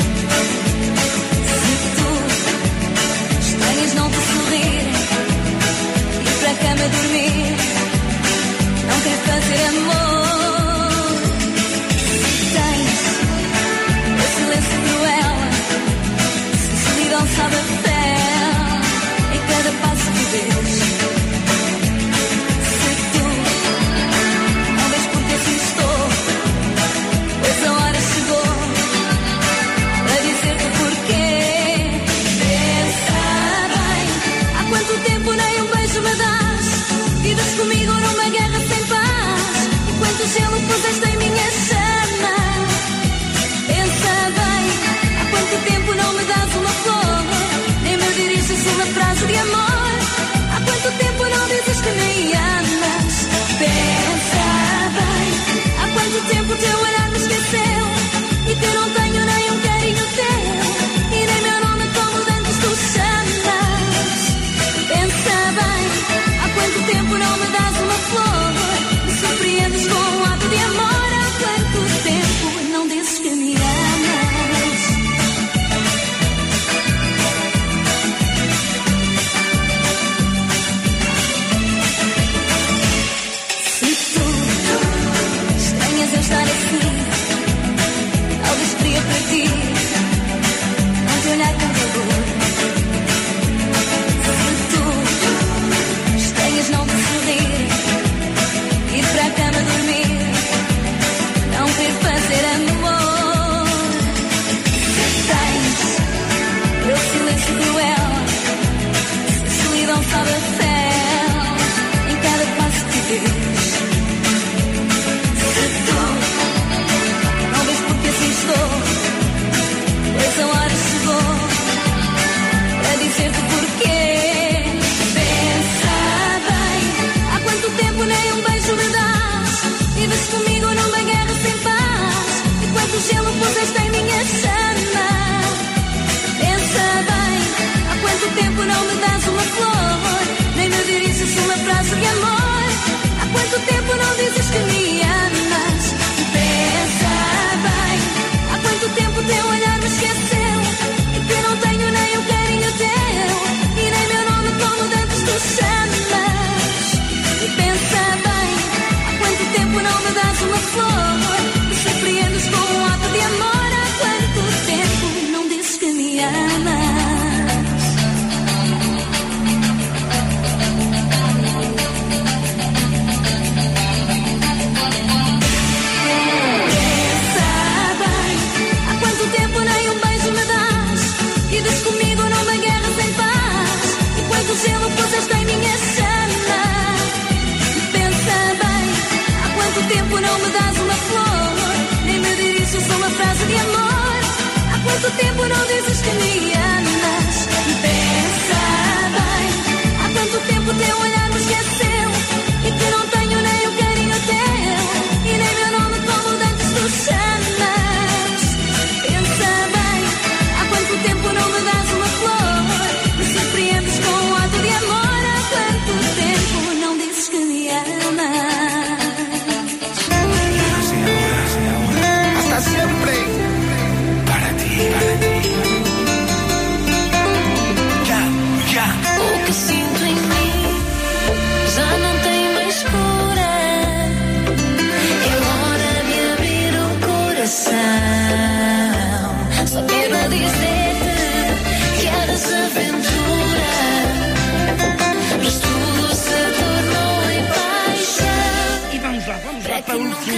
Se tu estranhas não te sorrir, ir para a cama dormir, não quer fazer amor. Se tens o silêncio cruel, se a solidão sabe a pele em cada passo que dês. Se tu não vês porque assim estou, pois a hora chegou para dizer-te porquê. Pensa bem, há quanto tempo nem um beijo me dás? Vives comigo numa guerra sem paz, e quanto gelo puseste em minha chama. Pensa bem, há quanto tempo não me dás uma flor?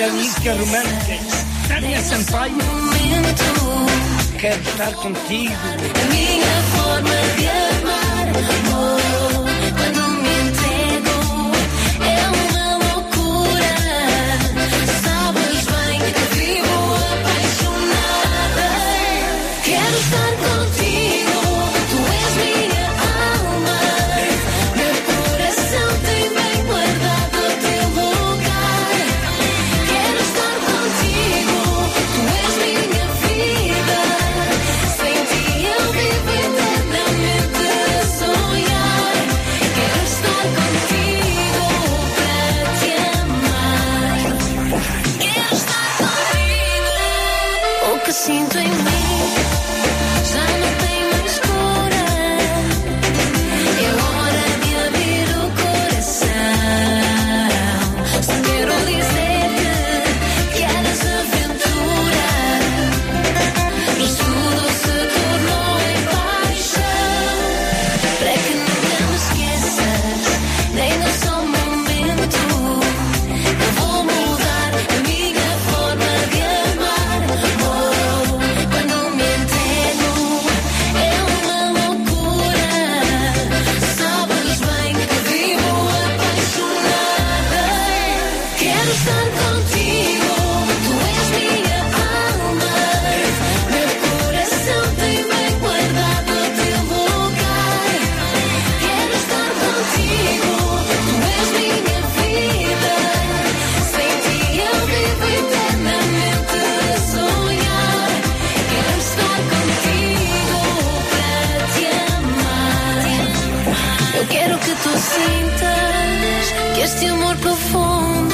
minha música romântica. Tânia Sampaio. Quero estar contigo. A minha forma de amar, amor, quando me entrego, é uma loucura. Sabes bem que vivo apaixonada. Quero estar contigo, tu és minha alma. Meu coração tem bem guardado o teu lugar. Quero estar contigo, tu és minha vida. Sem ti eu vivo eternamente a sonhar. Quero estar contigo para te amar. Quero estar contigo. O que sinto em mim já não tem mais cura. É hora de abrir o coração. Só quero dizer-te que eras aventura. Mas tudo se tornou em paixão. Para que nunca me esqueças, nem um só momento. Eu vou mudar a minha forma de amar. Oh, quando me entrego, é uma loucura. Sabes bem que vivo apaixonada. Quero estar contigo, tu és minha alma. Meu coração tem bem guardado o teu lugar. Quero estar contigo, tu és minha vida. Sem ti eu vivo eternamente a sonhar. Quero estar contigo para te amar. Eu quero que tu sintas que este amor profundo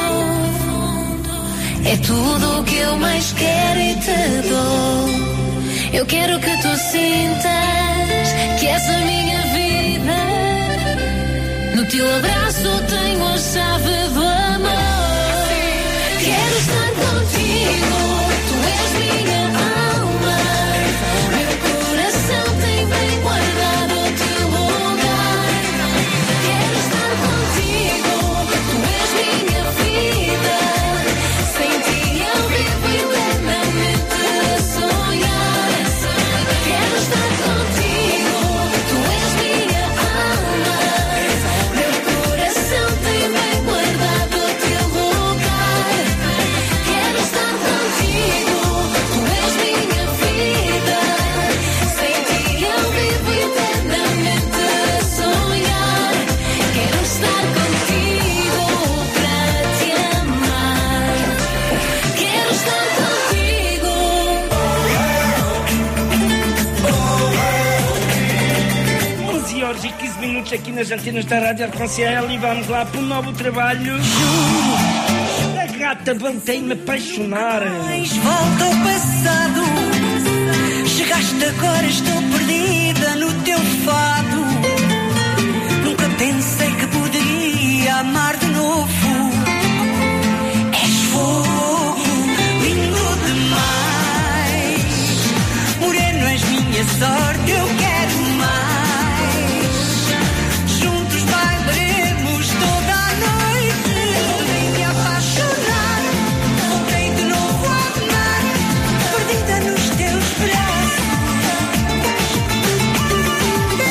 é tudo o que eu mais quero e te dou. Eu quero que tu sintas que essa minha vida, no teu abraço tenho a chave do amor. Quero estar contigo, tu és minha alma. Meu coração tem bem guardado o teu lugar. Quero estar contigo, tu és minha vida. Sem ti eu vivo eternamente a sonhar. Quero estar contigo, tu és minha alma. Meu coração tem bem guardado o teu lugar. Quero estar contigo, tu és minha vida. Sem ti eu vivo eternamente a sonhar. Quero estar contigo para te amar. Quero estar contigo. onze horas e quinze minutos aqui nas antenas da Rádio Arconcel e vamos lá para um novo trabalho. A gata voltei-me apaixonar. Mas volta ao passado. Chegaste agora, estou perdida no teu fado. Nunca pensei que poderia amar de novo. És fogo, lindo demais. Moreno, és minha sorte, eu quero mais. Juntos bailaremos toda a noite. Voltei me apaixonar, voltei de novo a amar. Perdida nos teus braços.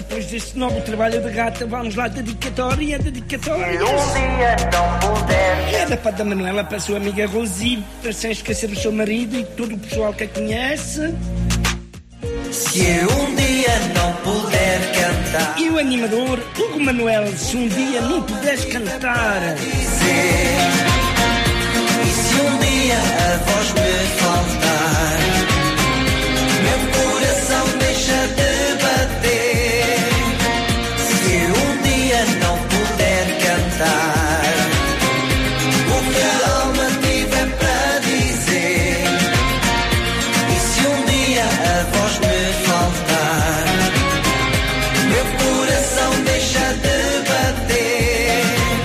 depois deste novo trabalho de gata, vamos lá, dedicatória, dedicatória. Se um dia não puder. Era para da Manuela, para a sua amiga Rosi, para sem esquecer o seu marido e todo o pessoal que a conhece. Se um dia não puder cantar. E o animador, Hugo Manuel, se um dia não puderes cantar. Dizer. E se um dia a voz me faltar, meu coração deixa de bater. Se um dia não puder cantar o que a alma tiver para dizer. E se um dia a voz me faltar, meu coração deixa de bater.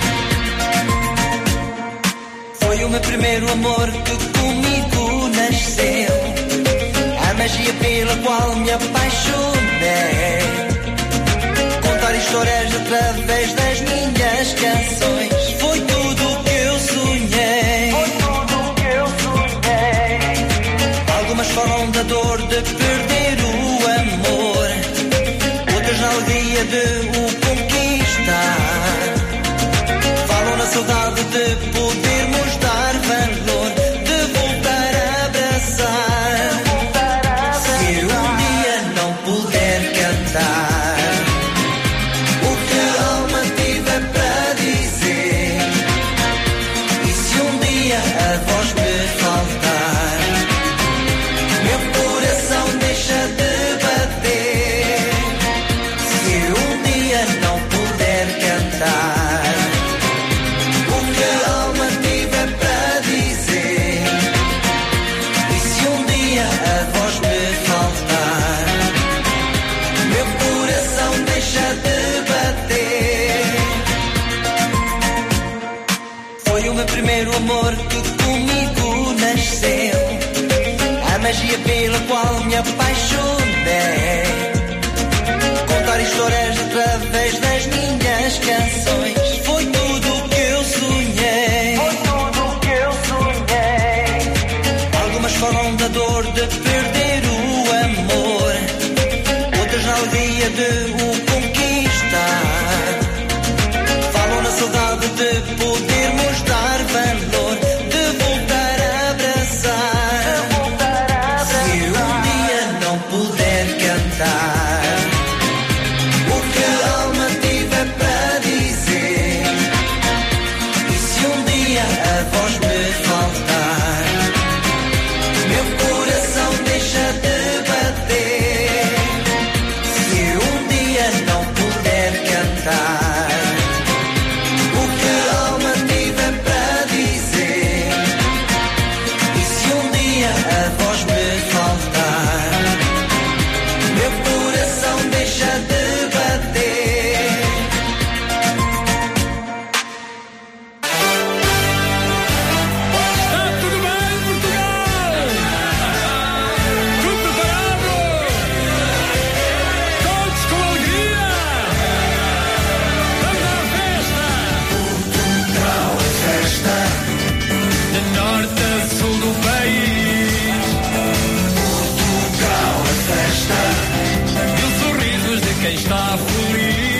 Foi o meu primeiro amor que comigo nasceu, a magia pela qual me apaixonei. Contar histórias através das minhas canções foi tudo o que eu sonhei. Foi tudo o que eu sonhei. Algumas falam da dor de perder o amor, outras na alegria de o conquistar. Falam na saudade de podermos dar valor, de voltar a abraçar. Se um dia não puder cantar o que a alma tiver para dizer, e se um dia a voz me faltar, meu coração deixa de bater. Se um dia não puder cantar o que a alma tiver para dizer, e se um dia a voz me faltar, meu coração deixa de bater. Foi o meu primeiro amor que comigo nasceu, a magia pela qual me apaixonei. Contar histórias através das minhas canções foi tudo o que eu sonhei. Foi tudo o que eu sonhei. Algumas falam da dor de perder o amor, outras na alegria de o conquistar. Falam na saudade de podermos dar valor, de voltar a abraçar. Se um dia não puder cantar o que a alma tiver para dizer, e se um dia a voz me faltar, meu coração deixa de bater. Se um dia não puder cantar o que a alma tiver para dizer, e se um dia a voz me faltar, meu coração deixa de bater. Está tudo bem, Portugal? Tudo preparado? Todos com alegria? Vamos à festa! Portugal é festa, de norte a sul do país. Portugal é festa, e os sorrisos de quem está feliz.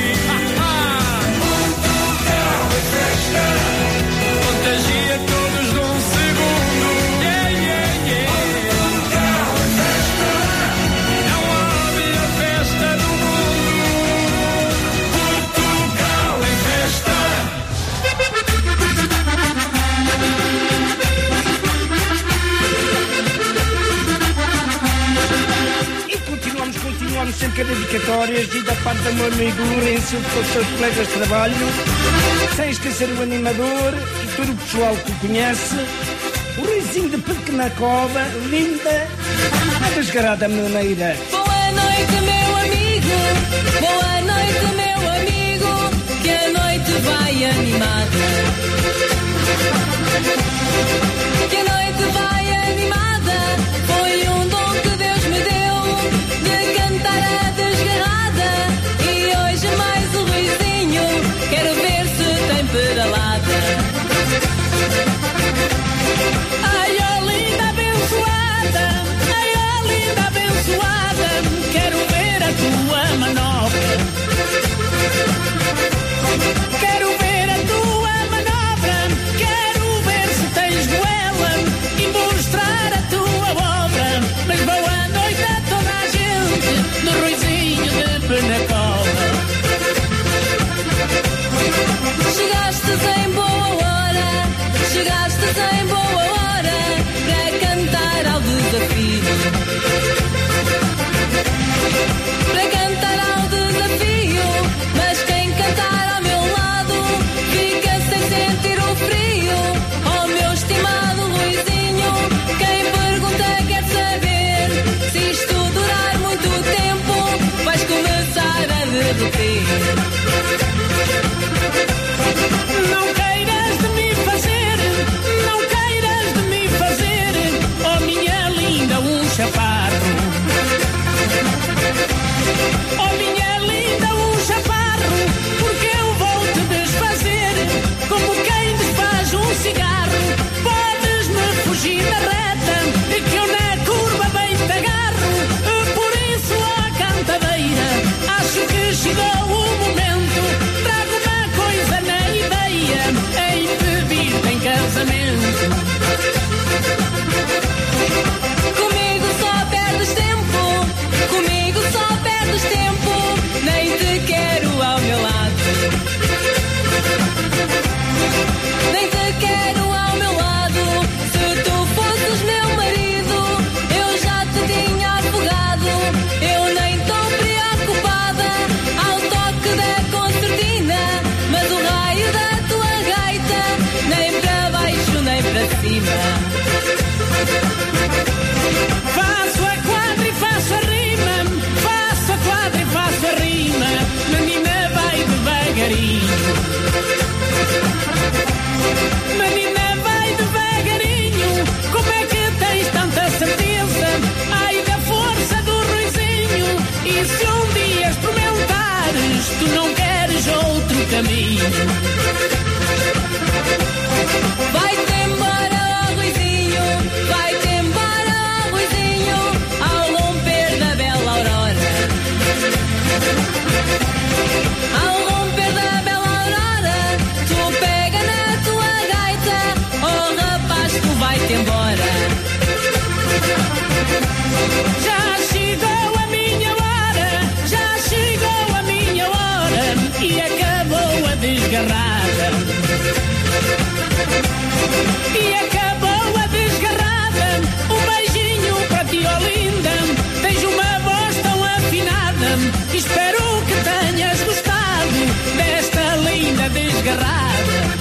Portugal é festa, contagia todos num segundo. Yeah, yeah, yeah. Portugal é festa, não há melhor festa do mundo. Portugal é festa. E continuamos, continuamos sempre a dedicatórias e da parte do meu amigo Lourenço com os seus colegas de trabalho, sem esquecer o animador e todo o pessoal que o conhece, o Rizinho de Pequena Cova, linda, a desgarada maneira. Boa noite, meu amigo. Boa noite, meu amigo. Que a noite vai animada. Que a noite vai animada. Foi um dom que Deus me deu de cantar a desgarrada. E hoje mais o Ruizinho, quero ver se tem pedalada. Ai, ó linda abençoada. Ai, ó linda abençoada. Quero ver a tua manobra. do quê? Não queiras de me fazer, não queiras de me fazer, oh minha linda, um chaparro. Oh minha linda, um chaparro, porque eu vou te desfazer, como quem desfaz um cigarro. Podes-me fugir da reta, que eu na curva bem te agarro. Por isso, ó cantadeira, acho que chegou o momento. Trago uma coisa na ideia, em pedir em casamento. Comigo só perdes tempo, comigo só perdes tempo, nem te quero ao meu lado. Nem te quero ao meu lado, se tu fosses meu marido, eu já te tinha afogado. Eu nem tão preocupada ao toque da concertina, mas o raio da tua gaita, nem para baixo nem para cima. Faço a quadra e faço a rima, faço a quadra e faço a rima, menina vai devagarinho. Menina vai devagarinho, como é que tens tanta certeza? Ai da força do ruizinho, e se um dia experimentares, tu não queres outro caminho. Vai-te embora, ó Ruizinho, vai-te embora, ó Ruizinho, ao romper da bela aurora. Ao romper da bela aurora, tu pega na tua gaita, oh rapaz, tu vai-te embora. Já chegou a minha hora, já chegou a minha hora, e acabou a desgarrada. E acabou a desgarrada, um beijinho para ti, ó linda. Tens uma voz tão afinada, espero que tenhas gostado desta linda desgarrada.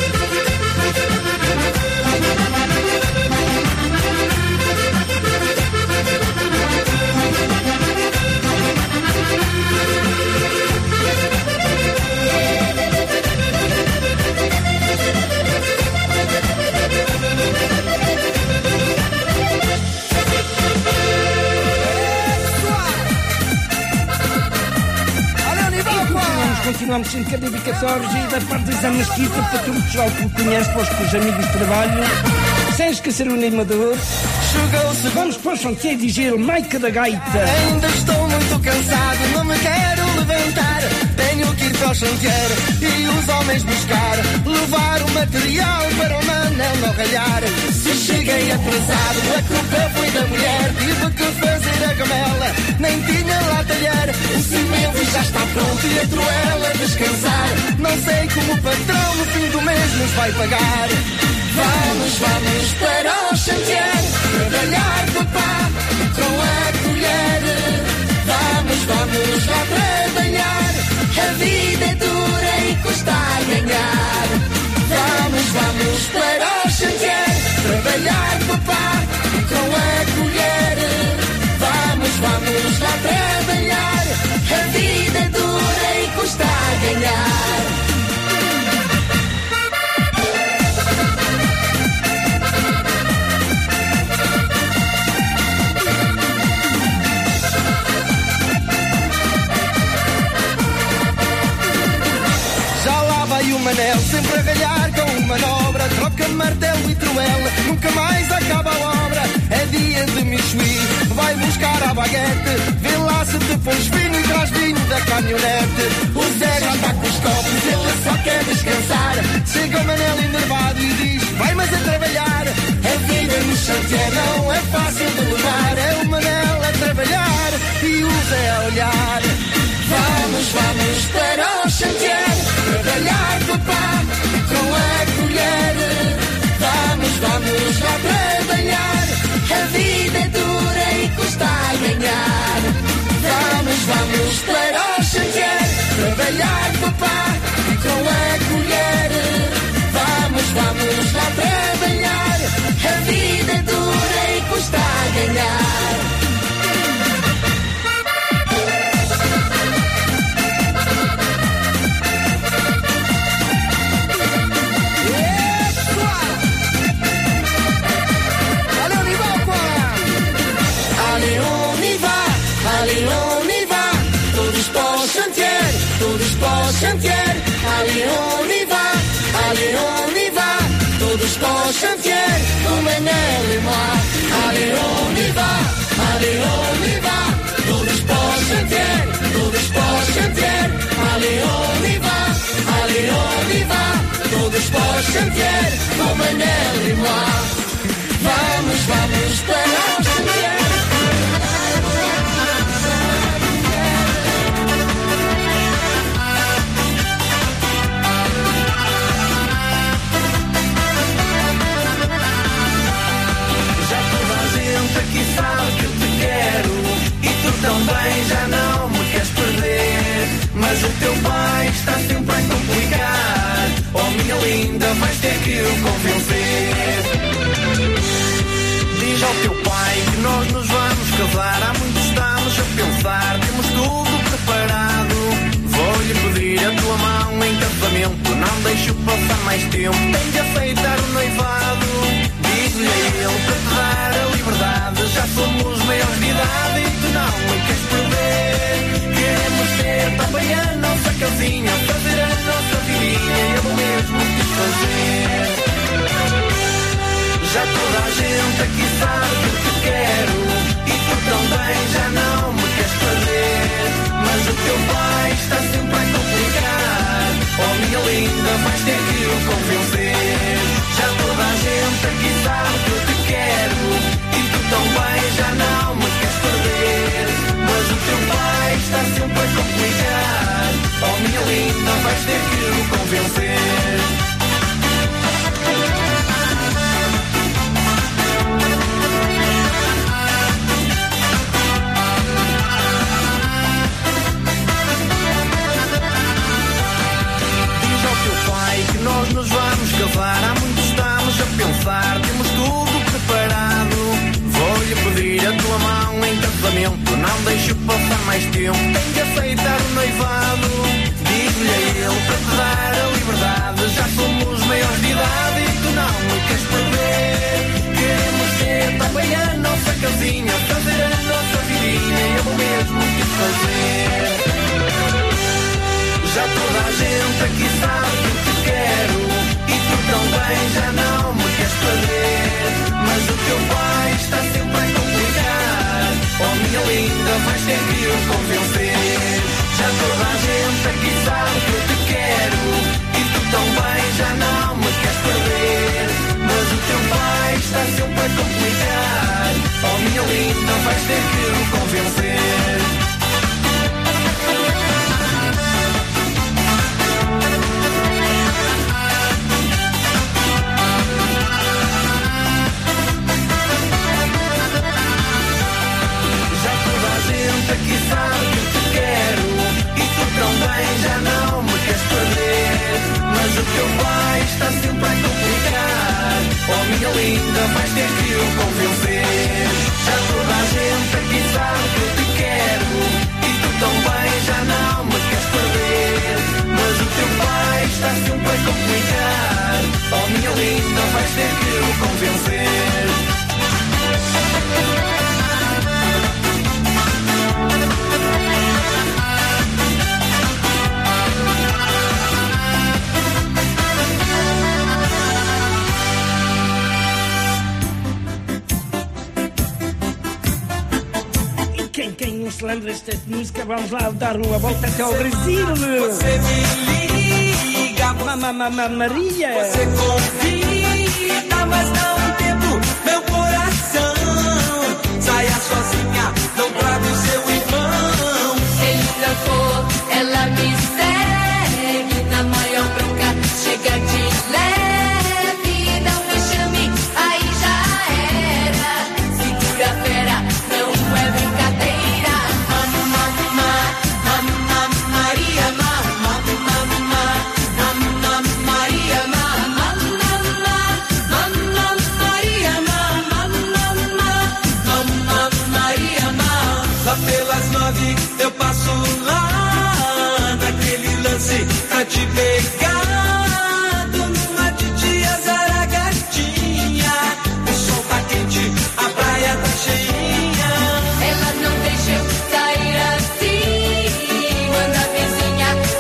Continuamos sempre com a dedicatória e da parte da mesquita para todo o pessoal que me conhece, para os que os amigos de trabalho, sem esquecer o animador. Vamos para o chantier de gelo, Maica da Gaita. Ainda estou muito cansado, não me quero levantar. Tenho que ir para o chantier e os homens buscar, levar o material para o manel não ralhar. Se cheguei atrasado, a culpa foi da mulher. Tive que fazer a gamela, nem tinha lá talher. O cimento já está pronto e a truela descansar. Não sei como o patrão no fim do mês nos vai pagar. Vamos, vamos para o chantier, trabalhar, papá, com a colher. Vamos, vamos lá trabalhar, a vida é dura e custa a ganhar. Vamos, vamos para o chantier, trabalhar, papá, com a colher. Vamos, vamos lá trabalhar, a vida é dura e custa a ganhar. E o manel sempre a ralhar com manobra, troca martelo e truela, nunca mais acaba a obra. É dia de Michui, vai buscar a baguete, vê lá se depois vinho e traz vinho da caminhonete. O Zé já está com os copos, ele só quer descansar. Chega o manel enervado e diz, vai mas a trabalhar. A vida no chantier não é fácil de levar, é o manel a trabalhar e o Zé a olhar. Vamos, vamos para o chantier, trabalhar, papá, com a colher. Vamos, vamos lá trabalhar, a vida é dura e custa a ganhar. Vamos, vamos para o chantier, trabalhar, papá, com a colher. Vamos, vamos lá trabalhar, a vida é dura e custa a ganhar. todos para o chantier. Ali onde vá, ali onde vá, todos para o chantier. Do Manel e Mar. Ali onde vá, ali onde vá, todos para o chantier, todos para o chantier. Ali onde vá, ali onde vá, todos para o chantier. Do Manel e Mar. Vamos, vamos para o chantier. Aqui sabe que te quero e tu também já não me queres perder. Mas o teu pai está sempre a complicar. Oh minha linda, vais ter que o convencer. Diz ao teu pai que nós nos vamos casar. Há muito estamos a pensar, temos tudo preparado. Vou-lhe pedir a tua mão em casamento. Não deixo passar mais tempo, tem de aceitar o noivado. Diz-lhe a ele para te dar a liberdade. Já somos maiores de idade e tu não me queres perder. Queremos ter também a nossa casinha, fazer a nossa vidinha e eu mesmo quis fazer. Já toda a gente aqui sabe que te quero e tu também já não me queres perder. Mas o teu pai está sempre a complicar. Oh minha linda, vais ter que o convencer. Já toda a gente aqui sabe que eu te quero e tu também já não me queres perder. Mas o teu pai está sempre a complicar. Oh minha linda, vais ter que o convencer. Que nós nos vamos casar. Há muito estamos a pensar, temos tudo preparado. Vou-lhe pedir a tua mão em casamento. Não deixo passar mais tempo, tem de aceitar o noivado. Diz-lhe a ele para te dar a liberdade. Já somos maiores de idade e tu não me queres perder. Queremos ter também a nossa casinha, fazer a nossa vidinha e eu mesmo quis fazer. Já toda a gente aqui sabe que te quero e tu também já não me queres perder. Mas o teu pai está sempre a complicar. Oh minha linda, vais ter que o convencer. Já toda a gente aqui sabe que te quero e tu também já não me queres perder. Mas o teu pai está sempre a complicar. Oh minha linda, vais ter que o convencer. Aqui sabe que te quero e tu também já não me queres perder. Mas o teu pai está sempre a complicar. Oh minha linda, vais ter que o convencer. Já toda a gente aqui sabe que te quero e tu também já não me queres perder. Mas o teu pai está sempre a complicar. Oh minha linda, vais ter que o convencer. Quem não se lembra desta música, vamos lá dar uma volta até ao Brasil. Você me liga, Mamma Maria. Você convida, mas não tempo meu coração. Saia sozinha, não traga o seu irmão. Ele trancou, ela me segue na maior bronca. Chega de leve, dá um vexame, aí já era. Segura a fera, não é brincadeira. Eu passo lá naquele lance pra te pegar. Tô numa titia zaragatinha. O sol tá quente, a praia tá cheinha. Ela não deixa eu sair assim. Manda a vizinha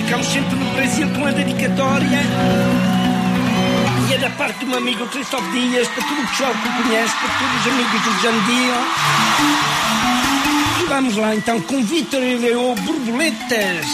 ficamos sempre no Brasil com a dedicatória. E é da parte do meu amigo Cristóvão Dias, para todo o pessoal que o conhece, para todos os amigos do Jandio. E vamos lá então com Vítor e Leo, Borboletas.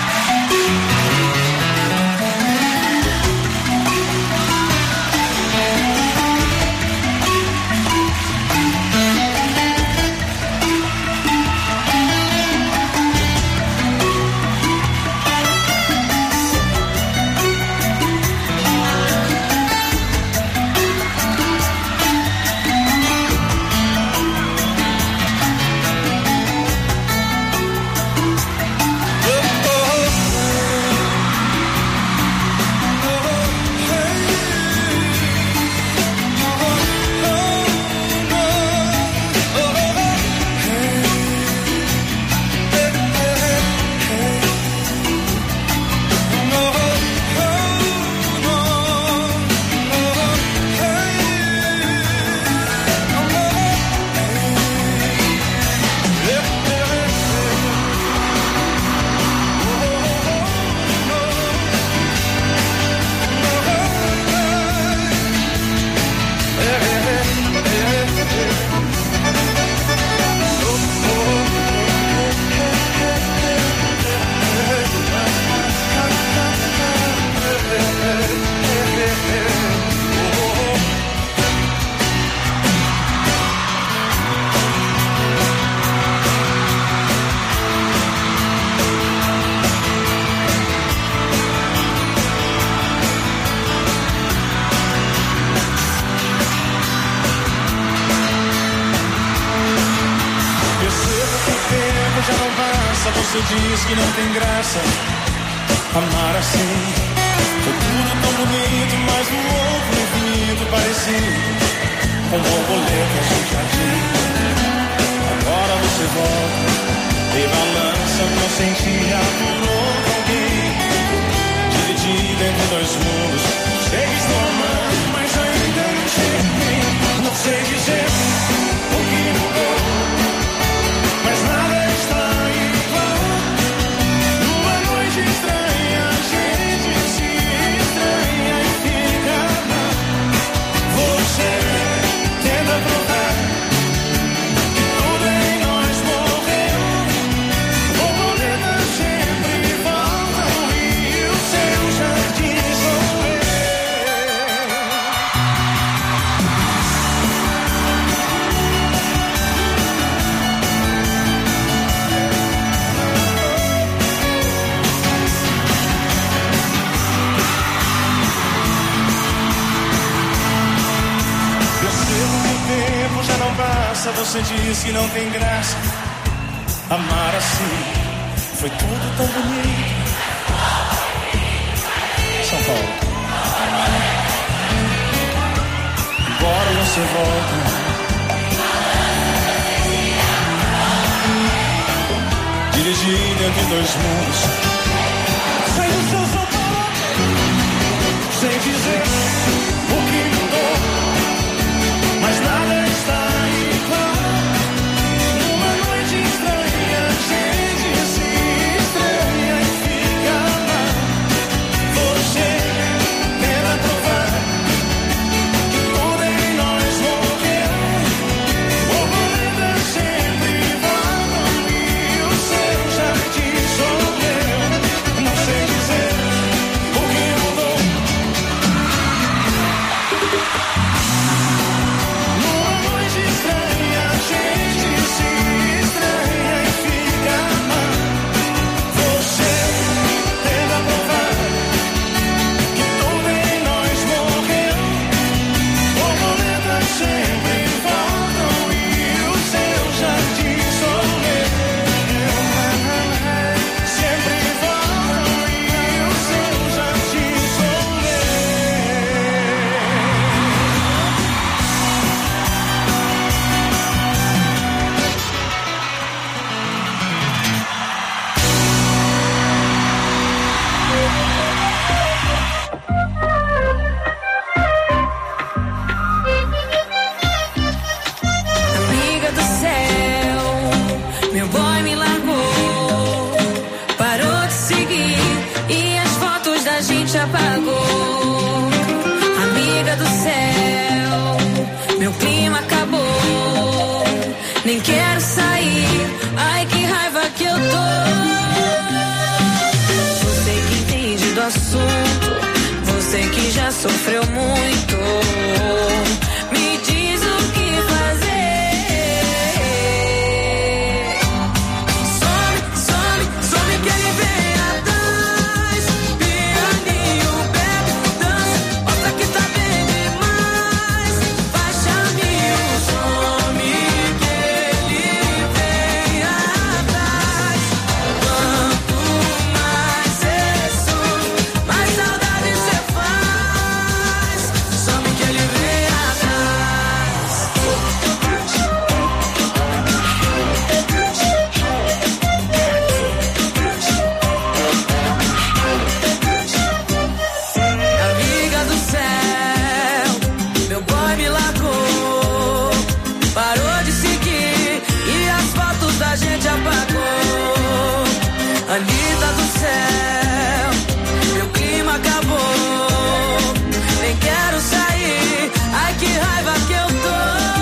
Você diz que não tem graça amar assim. Foi tudo tão bonito, mas no outro infinito parecido com borboletas de jardim. Agora você volta e balança pra sentir por outro alguém. Dividida entre dois mundos, sei que estou amando, mas ainda não sei. Não sei dizer o que mudou, mas nada está igual. Numa noite estranha, a gente se estranha e fica mal. Você tenta provar que tudo em nós morreu. Borboletas sempre voltam e o seu jardim sou eu. Tempo já não passa, você diz que não tem graça amar assim. Foi tudo tão bonito. São Paulo. Agora você volta. Dirigindo entre dois mundos. Sai do seu São Paulo, sem dizer o que mudou. Mas nada está igual. Numa noite estranha, a gente se estranha e fica mal. Você tenta provar que tudo em nós morreu. Borboletas sempre voltam e o seu jardim sou eu. Não sei dizer o que mudou, nem quero sair. Ai, que raiva que eu tô. Você que entende do assunto, você que já sofreu muito, me diz o que fazer. Some, some, some que ele vem atrás. Pianinho, bebe, dança, mostra que tá bem demais. Faixa mil, some que ele vem atrás. Quanto mais cê some, mais saudade cê faz. Some que ele vem atrás. Amiga do céu, meu boy me largou, parou de seguir e as fotos da gente apagou. Anitta do céu, meu clima acabou, nem quero sair, ai que raiva que eu tô.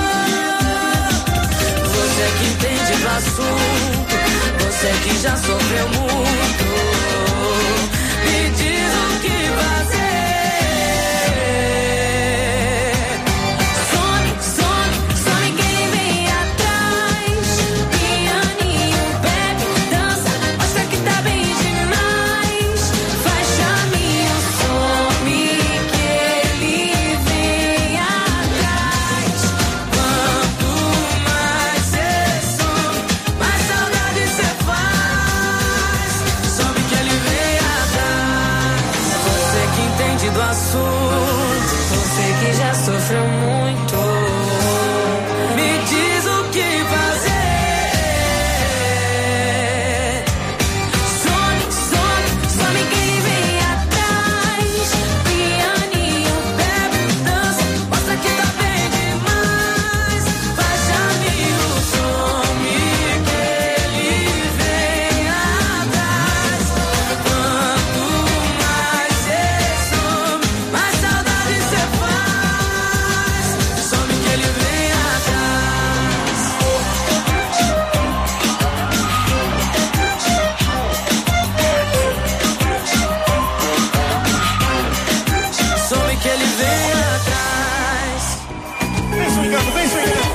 Você que entende do assunto, você que já sofreu muito, me diz o que fazer. Some, some, some que ele vem atrás. Pianinho, bebe, dança, mostra que tá bem demais. Faixa mil, some que ele vem atrás. Quanto mais cê some, mais saudade cê faz. Some que ele vem atrás. Você que entende do assunto, você que já sofreu muito, me diz o que fazer. Some, some, some que ele vem atrás. Pianinho, bebe, dança, mostra que tá bem demais. Faixa mil, some que ele vem atrás. Quanto mais cê some, mais saudade cê faz. Some que ele vem atrás. Some que ele vem atrás. Vem swingando, vem swingando.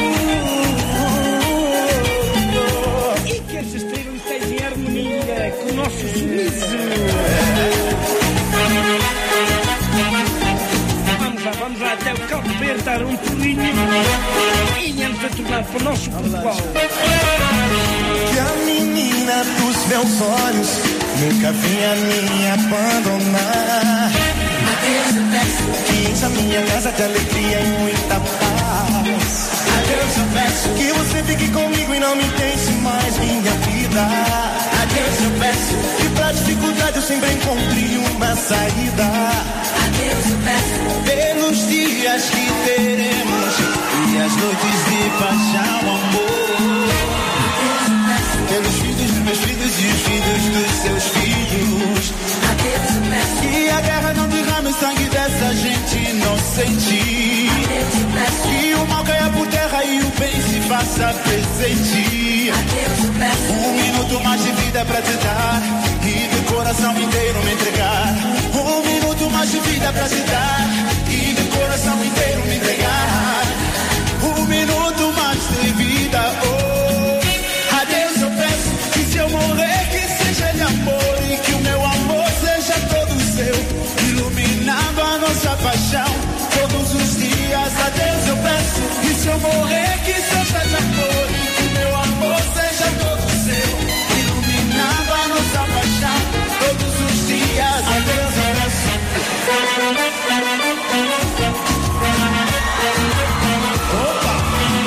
E que esses trilhos estejam em harmonia com o nosso sorriso. Vamos lá, vamos lá até o Cabo Verde dar um pulinho e viemos a tornar para o nosso Portugal. Que a menina dos meus olhos nunca vinha me abandonar. Adeus, eu peço. Que encha minha casa de alegria e muita paz. Adeus, eu peço. Que você fique comigo e não me pense mais minha vida. Adeus, eu peço. Que pra dificuldade eu sempre encontre uma saída. Adeus, eu peço. Pelos dias que teremos e as noites de paixão, amor. Adeus, eu peço. Pelos filhos dos meus filhos e os filhos dos seus filhos. Adeus, eu peço. Que a guerra não derrame sangue dessa gente inocente. Adeus, eu peço. Que o mal caia por terra e o bem se faça presente. Adeus, eu peço. Um minuto mais de vida pra te dar e de coração inteiro me entregar. Um minuto mais de vida pra te dar e de coração inteiro me entregar. Um minuto mais de vida, oh. Adeus eu peço que se eu morrer que seja de amor e que o meu amor seja todo seu, iluminando a nossa paixão todos os dias. Adeus eu peço que se eu morrer que seja de amor e que o meu amor seja todo seu, iluminando a nossa paixão todos os dias. Adeus eu peço. Opa!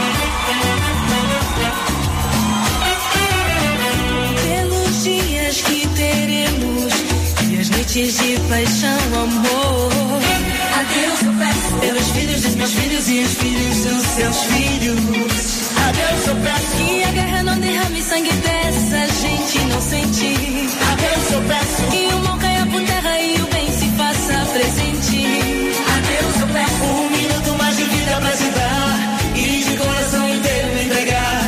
Pelos dias que teremos e as noites de paixão, amor. Adeus, eu peço. Pelos filhos dos meus filhos e os filhos dos seus filhos. Adeus eu peço. Que a guerra não derrame sangue dessa gente inocente. Adeus eu peço. Que o mal caia por terra e o bem se faça presente. Adeus, eu peço. Um minuto mais de vida pra te dar e de coração inteiro me entregar.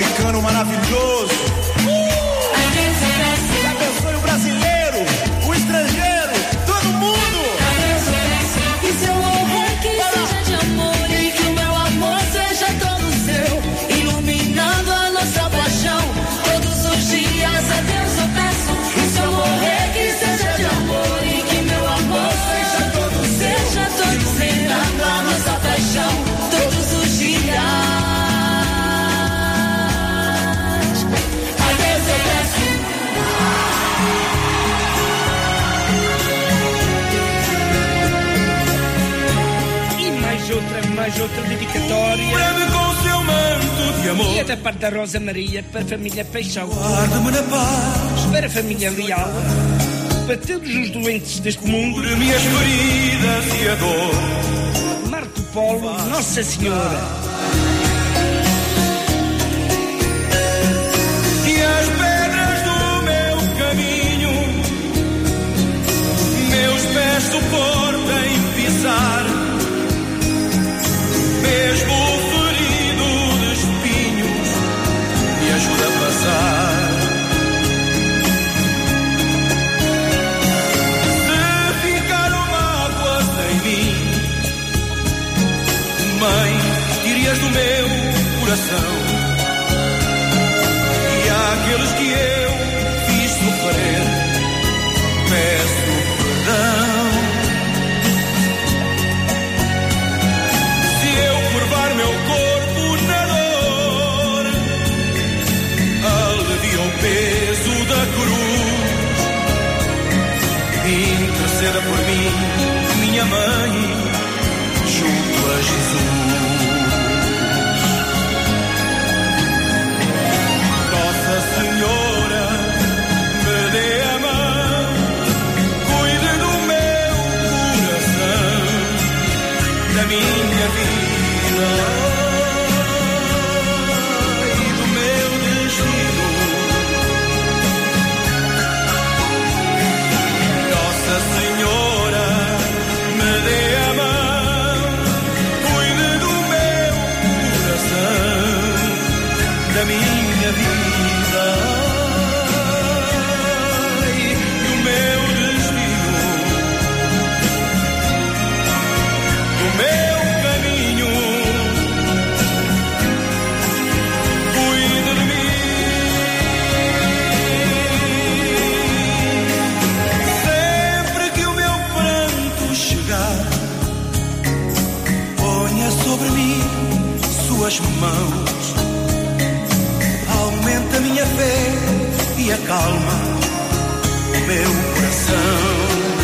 africano maravilhoso. Que abençoe o brasileiro, o estrangeiro, todo mundo. Que seu amor que seja de amor e que o meu amor seja todo seu, iluminando a nossa paixão. Todos os dias a Deus eu peço que seu amor que seja de amor e que meu amor seja todo seu, seja todo iluminando a nossa paixão. Todos os dias. Outra, mais outra dedicatória. Breve com seu manto de amor. E é da parte da Rosa Maria para a família Peixão. Guarda-me na paz. Para a família Leal. Para todos os doentes deste mundo. Por minhas feridas e a dor. Marco Polo, Nossa Senhora. E as pedras do meu caminho, meus pés suportem pisar. Mesmo ferido de espinhos, me ajuda a passar. Se ficaram mágoas em mim, mãe, tire-as do meu coração. E àqueles que eu fiz sofrer, peço perdão. Meu corpo na dor, alivia o peso da cruz. Interceda por mim, minha mãe, junto a Jesus. Nossa Senhora, me dê a mão, cuide do meu coração, da minha vida. E do meu destino. Nossa Senhora, me dê a mão, cuide do meu coração, da minha vida e do meu destino, do meu caminho. Sobre mim, suas mãos, aumenta minha fé e acalma o meu coração.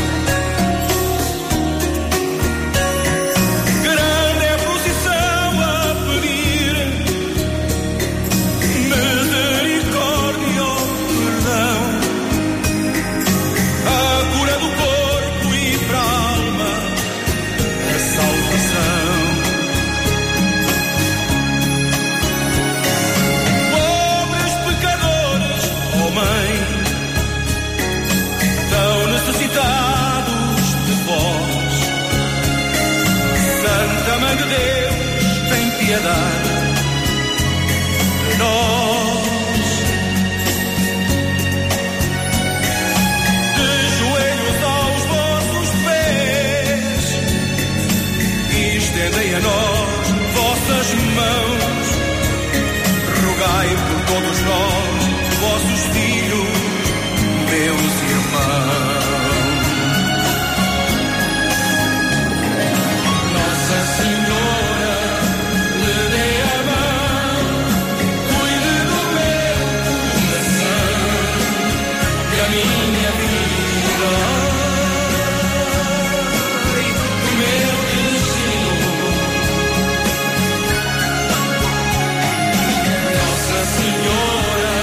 Grande é a procissão a pedir misericórdia ou perdão, a cura do corpo e para a alma, a salvação. Necessitados de vós, Santa Mãe de Deus, tem piedade de nós. De joelhos aos vossos pés, estendei a nós vossas mãos, rogai por todos nós, vossos filhos, meus irmãos. Nossa Senhora, me dê a mão, cuide do meu coração, da minha vida e do meu destino. Nossa Senhora,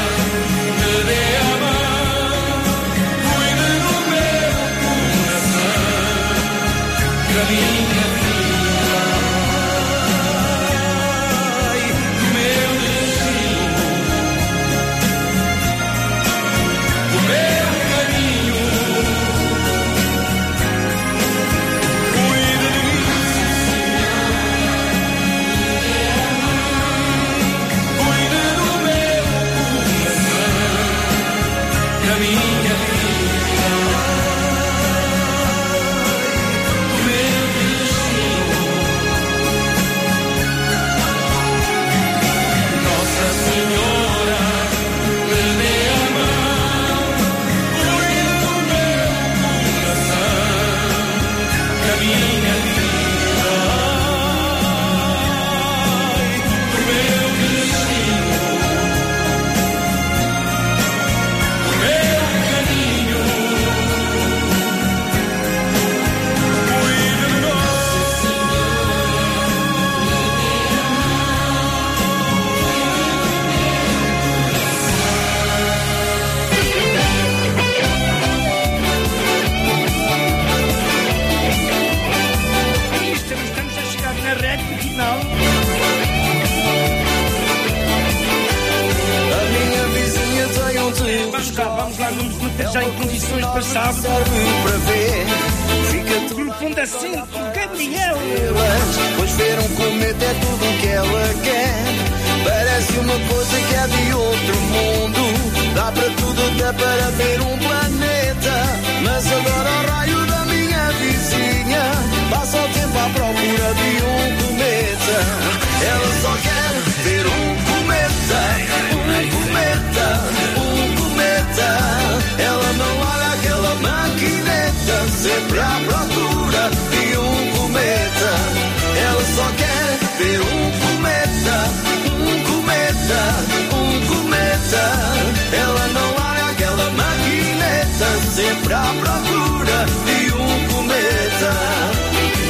vamos lá, vamos lá, vamos meter já em condições para sábado. Para ver, fica tudo fundo assim, Gabriel. Pois ver um cometa é tudo o que ela quer. Parece uma coisa que é de outro mundo. Dá para tudo, até para ver um planeta. Mas agora o raio da minha vizinha passa o tempo à procura de um cometa. Ela só quer ver um cometa, um cometa, um cometa. Ela não olha aquela maquineta, sempre à procura de um cometa. Ela só quer ver um cometa, um cometa, um cometa. Ela não olha aquela maquineta, sempre à procura de um cometa.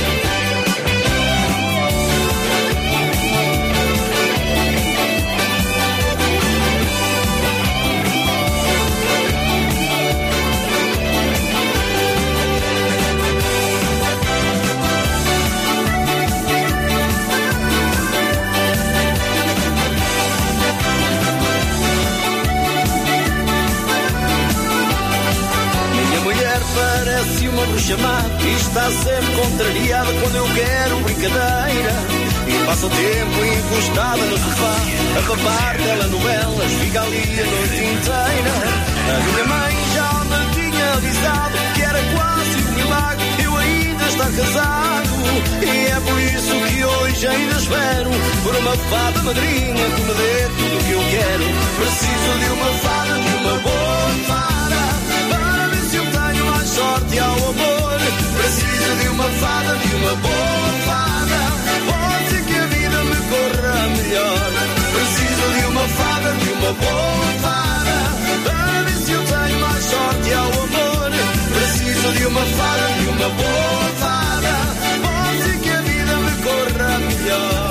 Parece uma bruxa má e está sempre contrariada quando eu quero brincadeira. E passa o tempo encostada no sofá a papar telenovelas, fica ali a noite inteira. A minha mãe já me tinha avisado que era quase um milagre eu ainda estar casado. E é por isso que hoje ainda espero por uma fada madrinha que me dê tudo o que eu quero. Preciso de uma fada, de uma boa fada, para ver se eu tenho mais sorte ao amor. Preciso de uma fada, de uma boa fada, pode ser que a vida me corra melhor. Preciso de uma fada, de uma boa fada, para ver se eu tenho mais sorte ao amor. Preciso de uma fada, de uma boa fada, pode ser que a vida me corra melhor.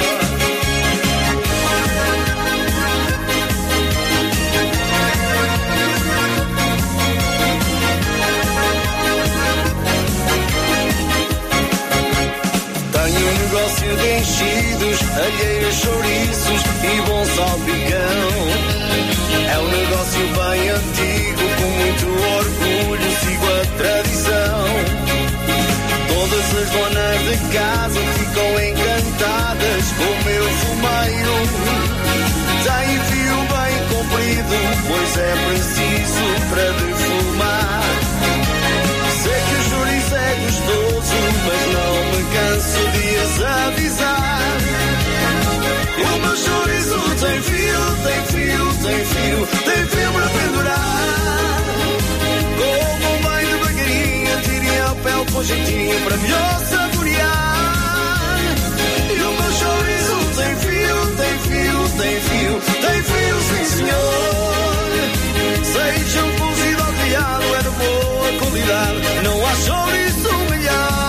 Tenho um negócio de enchidos, alheiras, chouriços e bom salpicão. É um negócio bem antigo, com muito orgulho, sigo a tradição. Todas as donas de casa ficam encantadas com o meu fumeiro. Tem fio bem comprido, pois é preciso para defumar. Sei que o chouriço é gostoso, mas não me canso de as avisar. E o meu chouriço tem fio, tem fio, tem fio, tem fio para pendurar. Como bem devagarinho, tirem a pele com jeitinho para melhor saborear. E o meu chouriço tem fio, tem fio, tem fio, tem fio, sim senhor. Sei shampoos e doteado é de boa qualidade, não há chouriço melhor.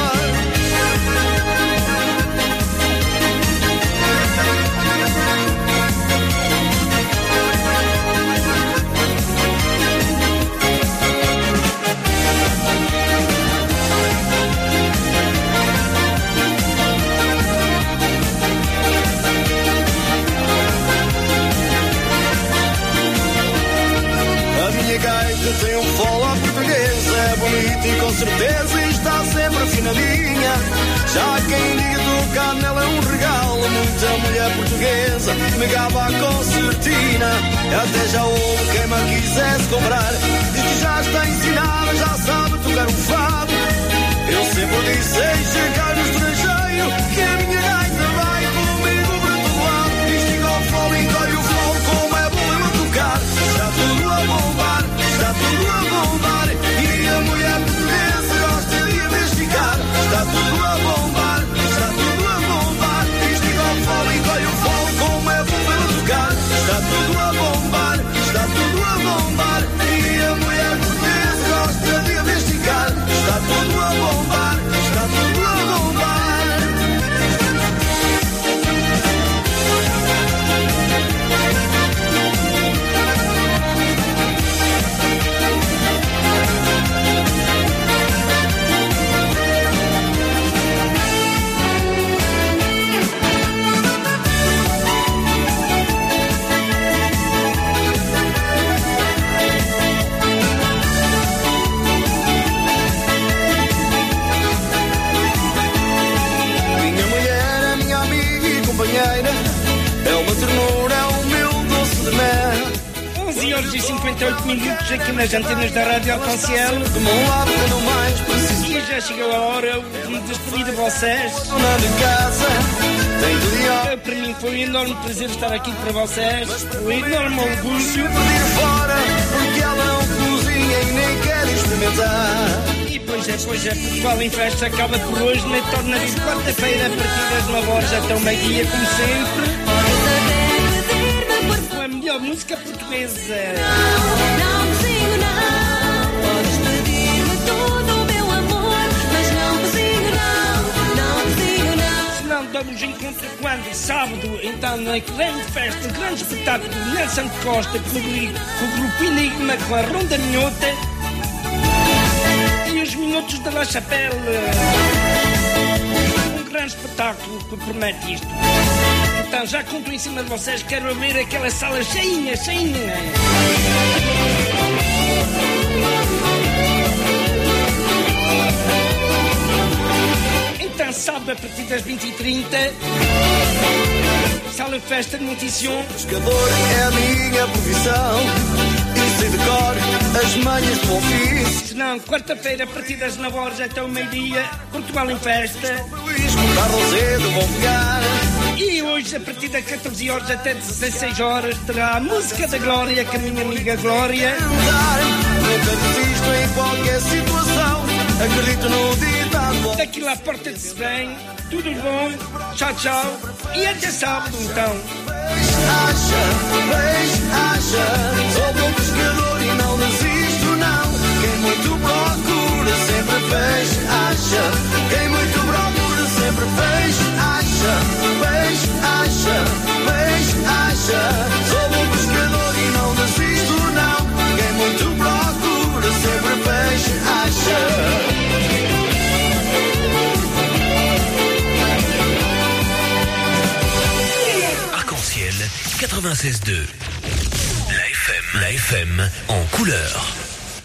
A minha gaita tem um follow à portuguesa, é bonita e com certeza está sempre afinadinha. Já quem diga tocar nela é um regalo, muita mulher portuguesa me gaba a concertina. Até já houve quem me quisesse comprar, diz que já está ensinada, já sabe tocar um fado. Eu sempre disse, ei, chegar no estrangeiro, que a minha gaita vai comigo para todo lado. Isto igual fole, encolhe o fole, como é bom eu tocar. Está tudo a bombar, está tudo a bombar, e a mulher portuguesa gosta de investigar. Está tudo a bombar, está tudo a bombar, isto igual fole, encolhe o fole, como é bom eu tocar. Está tudo a bombar, está tudo a bombar, e catorze horas e cinquenta e oito minutos aqui nas antenas da Rádio Arconciel. E já chegou a hora de me despedir de vocês. Para mim foi um enorme prazer estar aqui para vocês. Um enorme orgulho. Porque ela não cozinha e nem quer experimentar. E pois é, pois é, Portugal em Festa acaba por hoje, nem torna de quarta-feira a partir das nove horas até o meio-dia, como sempre. Com a melhor música portuguesa. Não, vizinho, não. Podes pedir-me todo o meu amor, mas não, vizinho, não. Não, vizinho, não. Se não damos encontro quando? Sábado, então na grande festa, grande espetáculo de Nelson Costa com o grupo Enigma, com a Ronda Minhota e os Minutos de La Chapelle. Um grande espetáculo que promete isto. Então já conto em cima de vocês, quero ver aquela sala cheinha, cheinha. Então sábado a partir das vinte e trinta, sala festa de Montição. Pescador é a minha profissão e sei de cor as manhas do ofício. Se não, quarta-feira a partir das nove horas até o meio-dia, Portugal em Festa. Cedo vão pegar. E hoje, a partir das catorze horas até dezesseis horas, terá a música da Glória, com a minha amiga Glória. Nunca desisto em qualquer situação. Acredito no ditado. Daqui lá a porta de se bem. Tudo bom. Tchau, tchau. E até sábado, então. Acha, peixe, acha. Sou bom pescador e não desisto, não. Quem muito procura sempre peixe, acha. Quem muito procura sempre peixe, acha. Peixe, acha, peixe, acha. Sou bom pescador e não desisto, não. Quem muito procura sempre peixe, acha. Arc-en-ciel quatre-vingt-seize deux. La F M, la F M en couleur.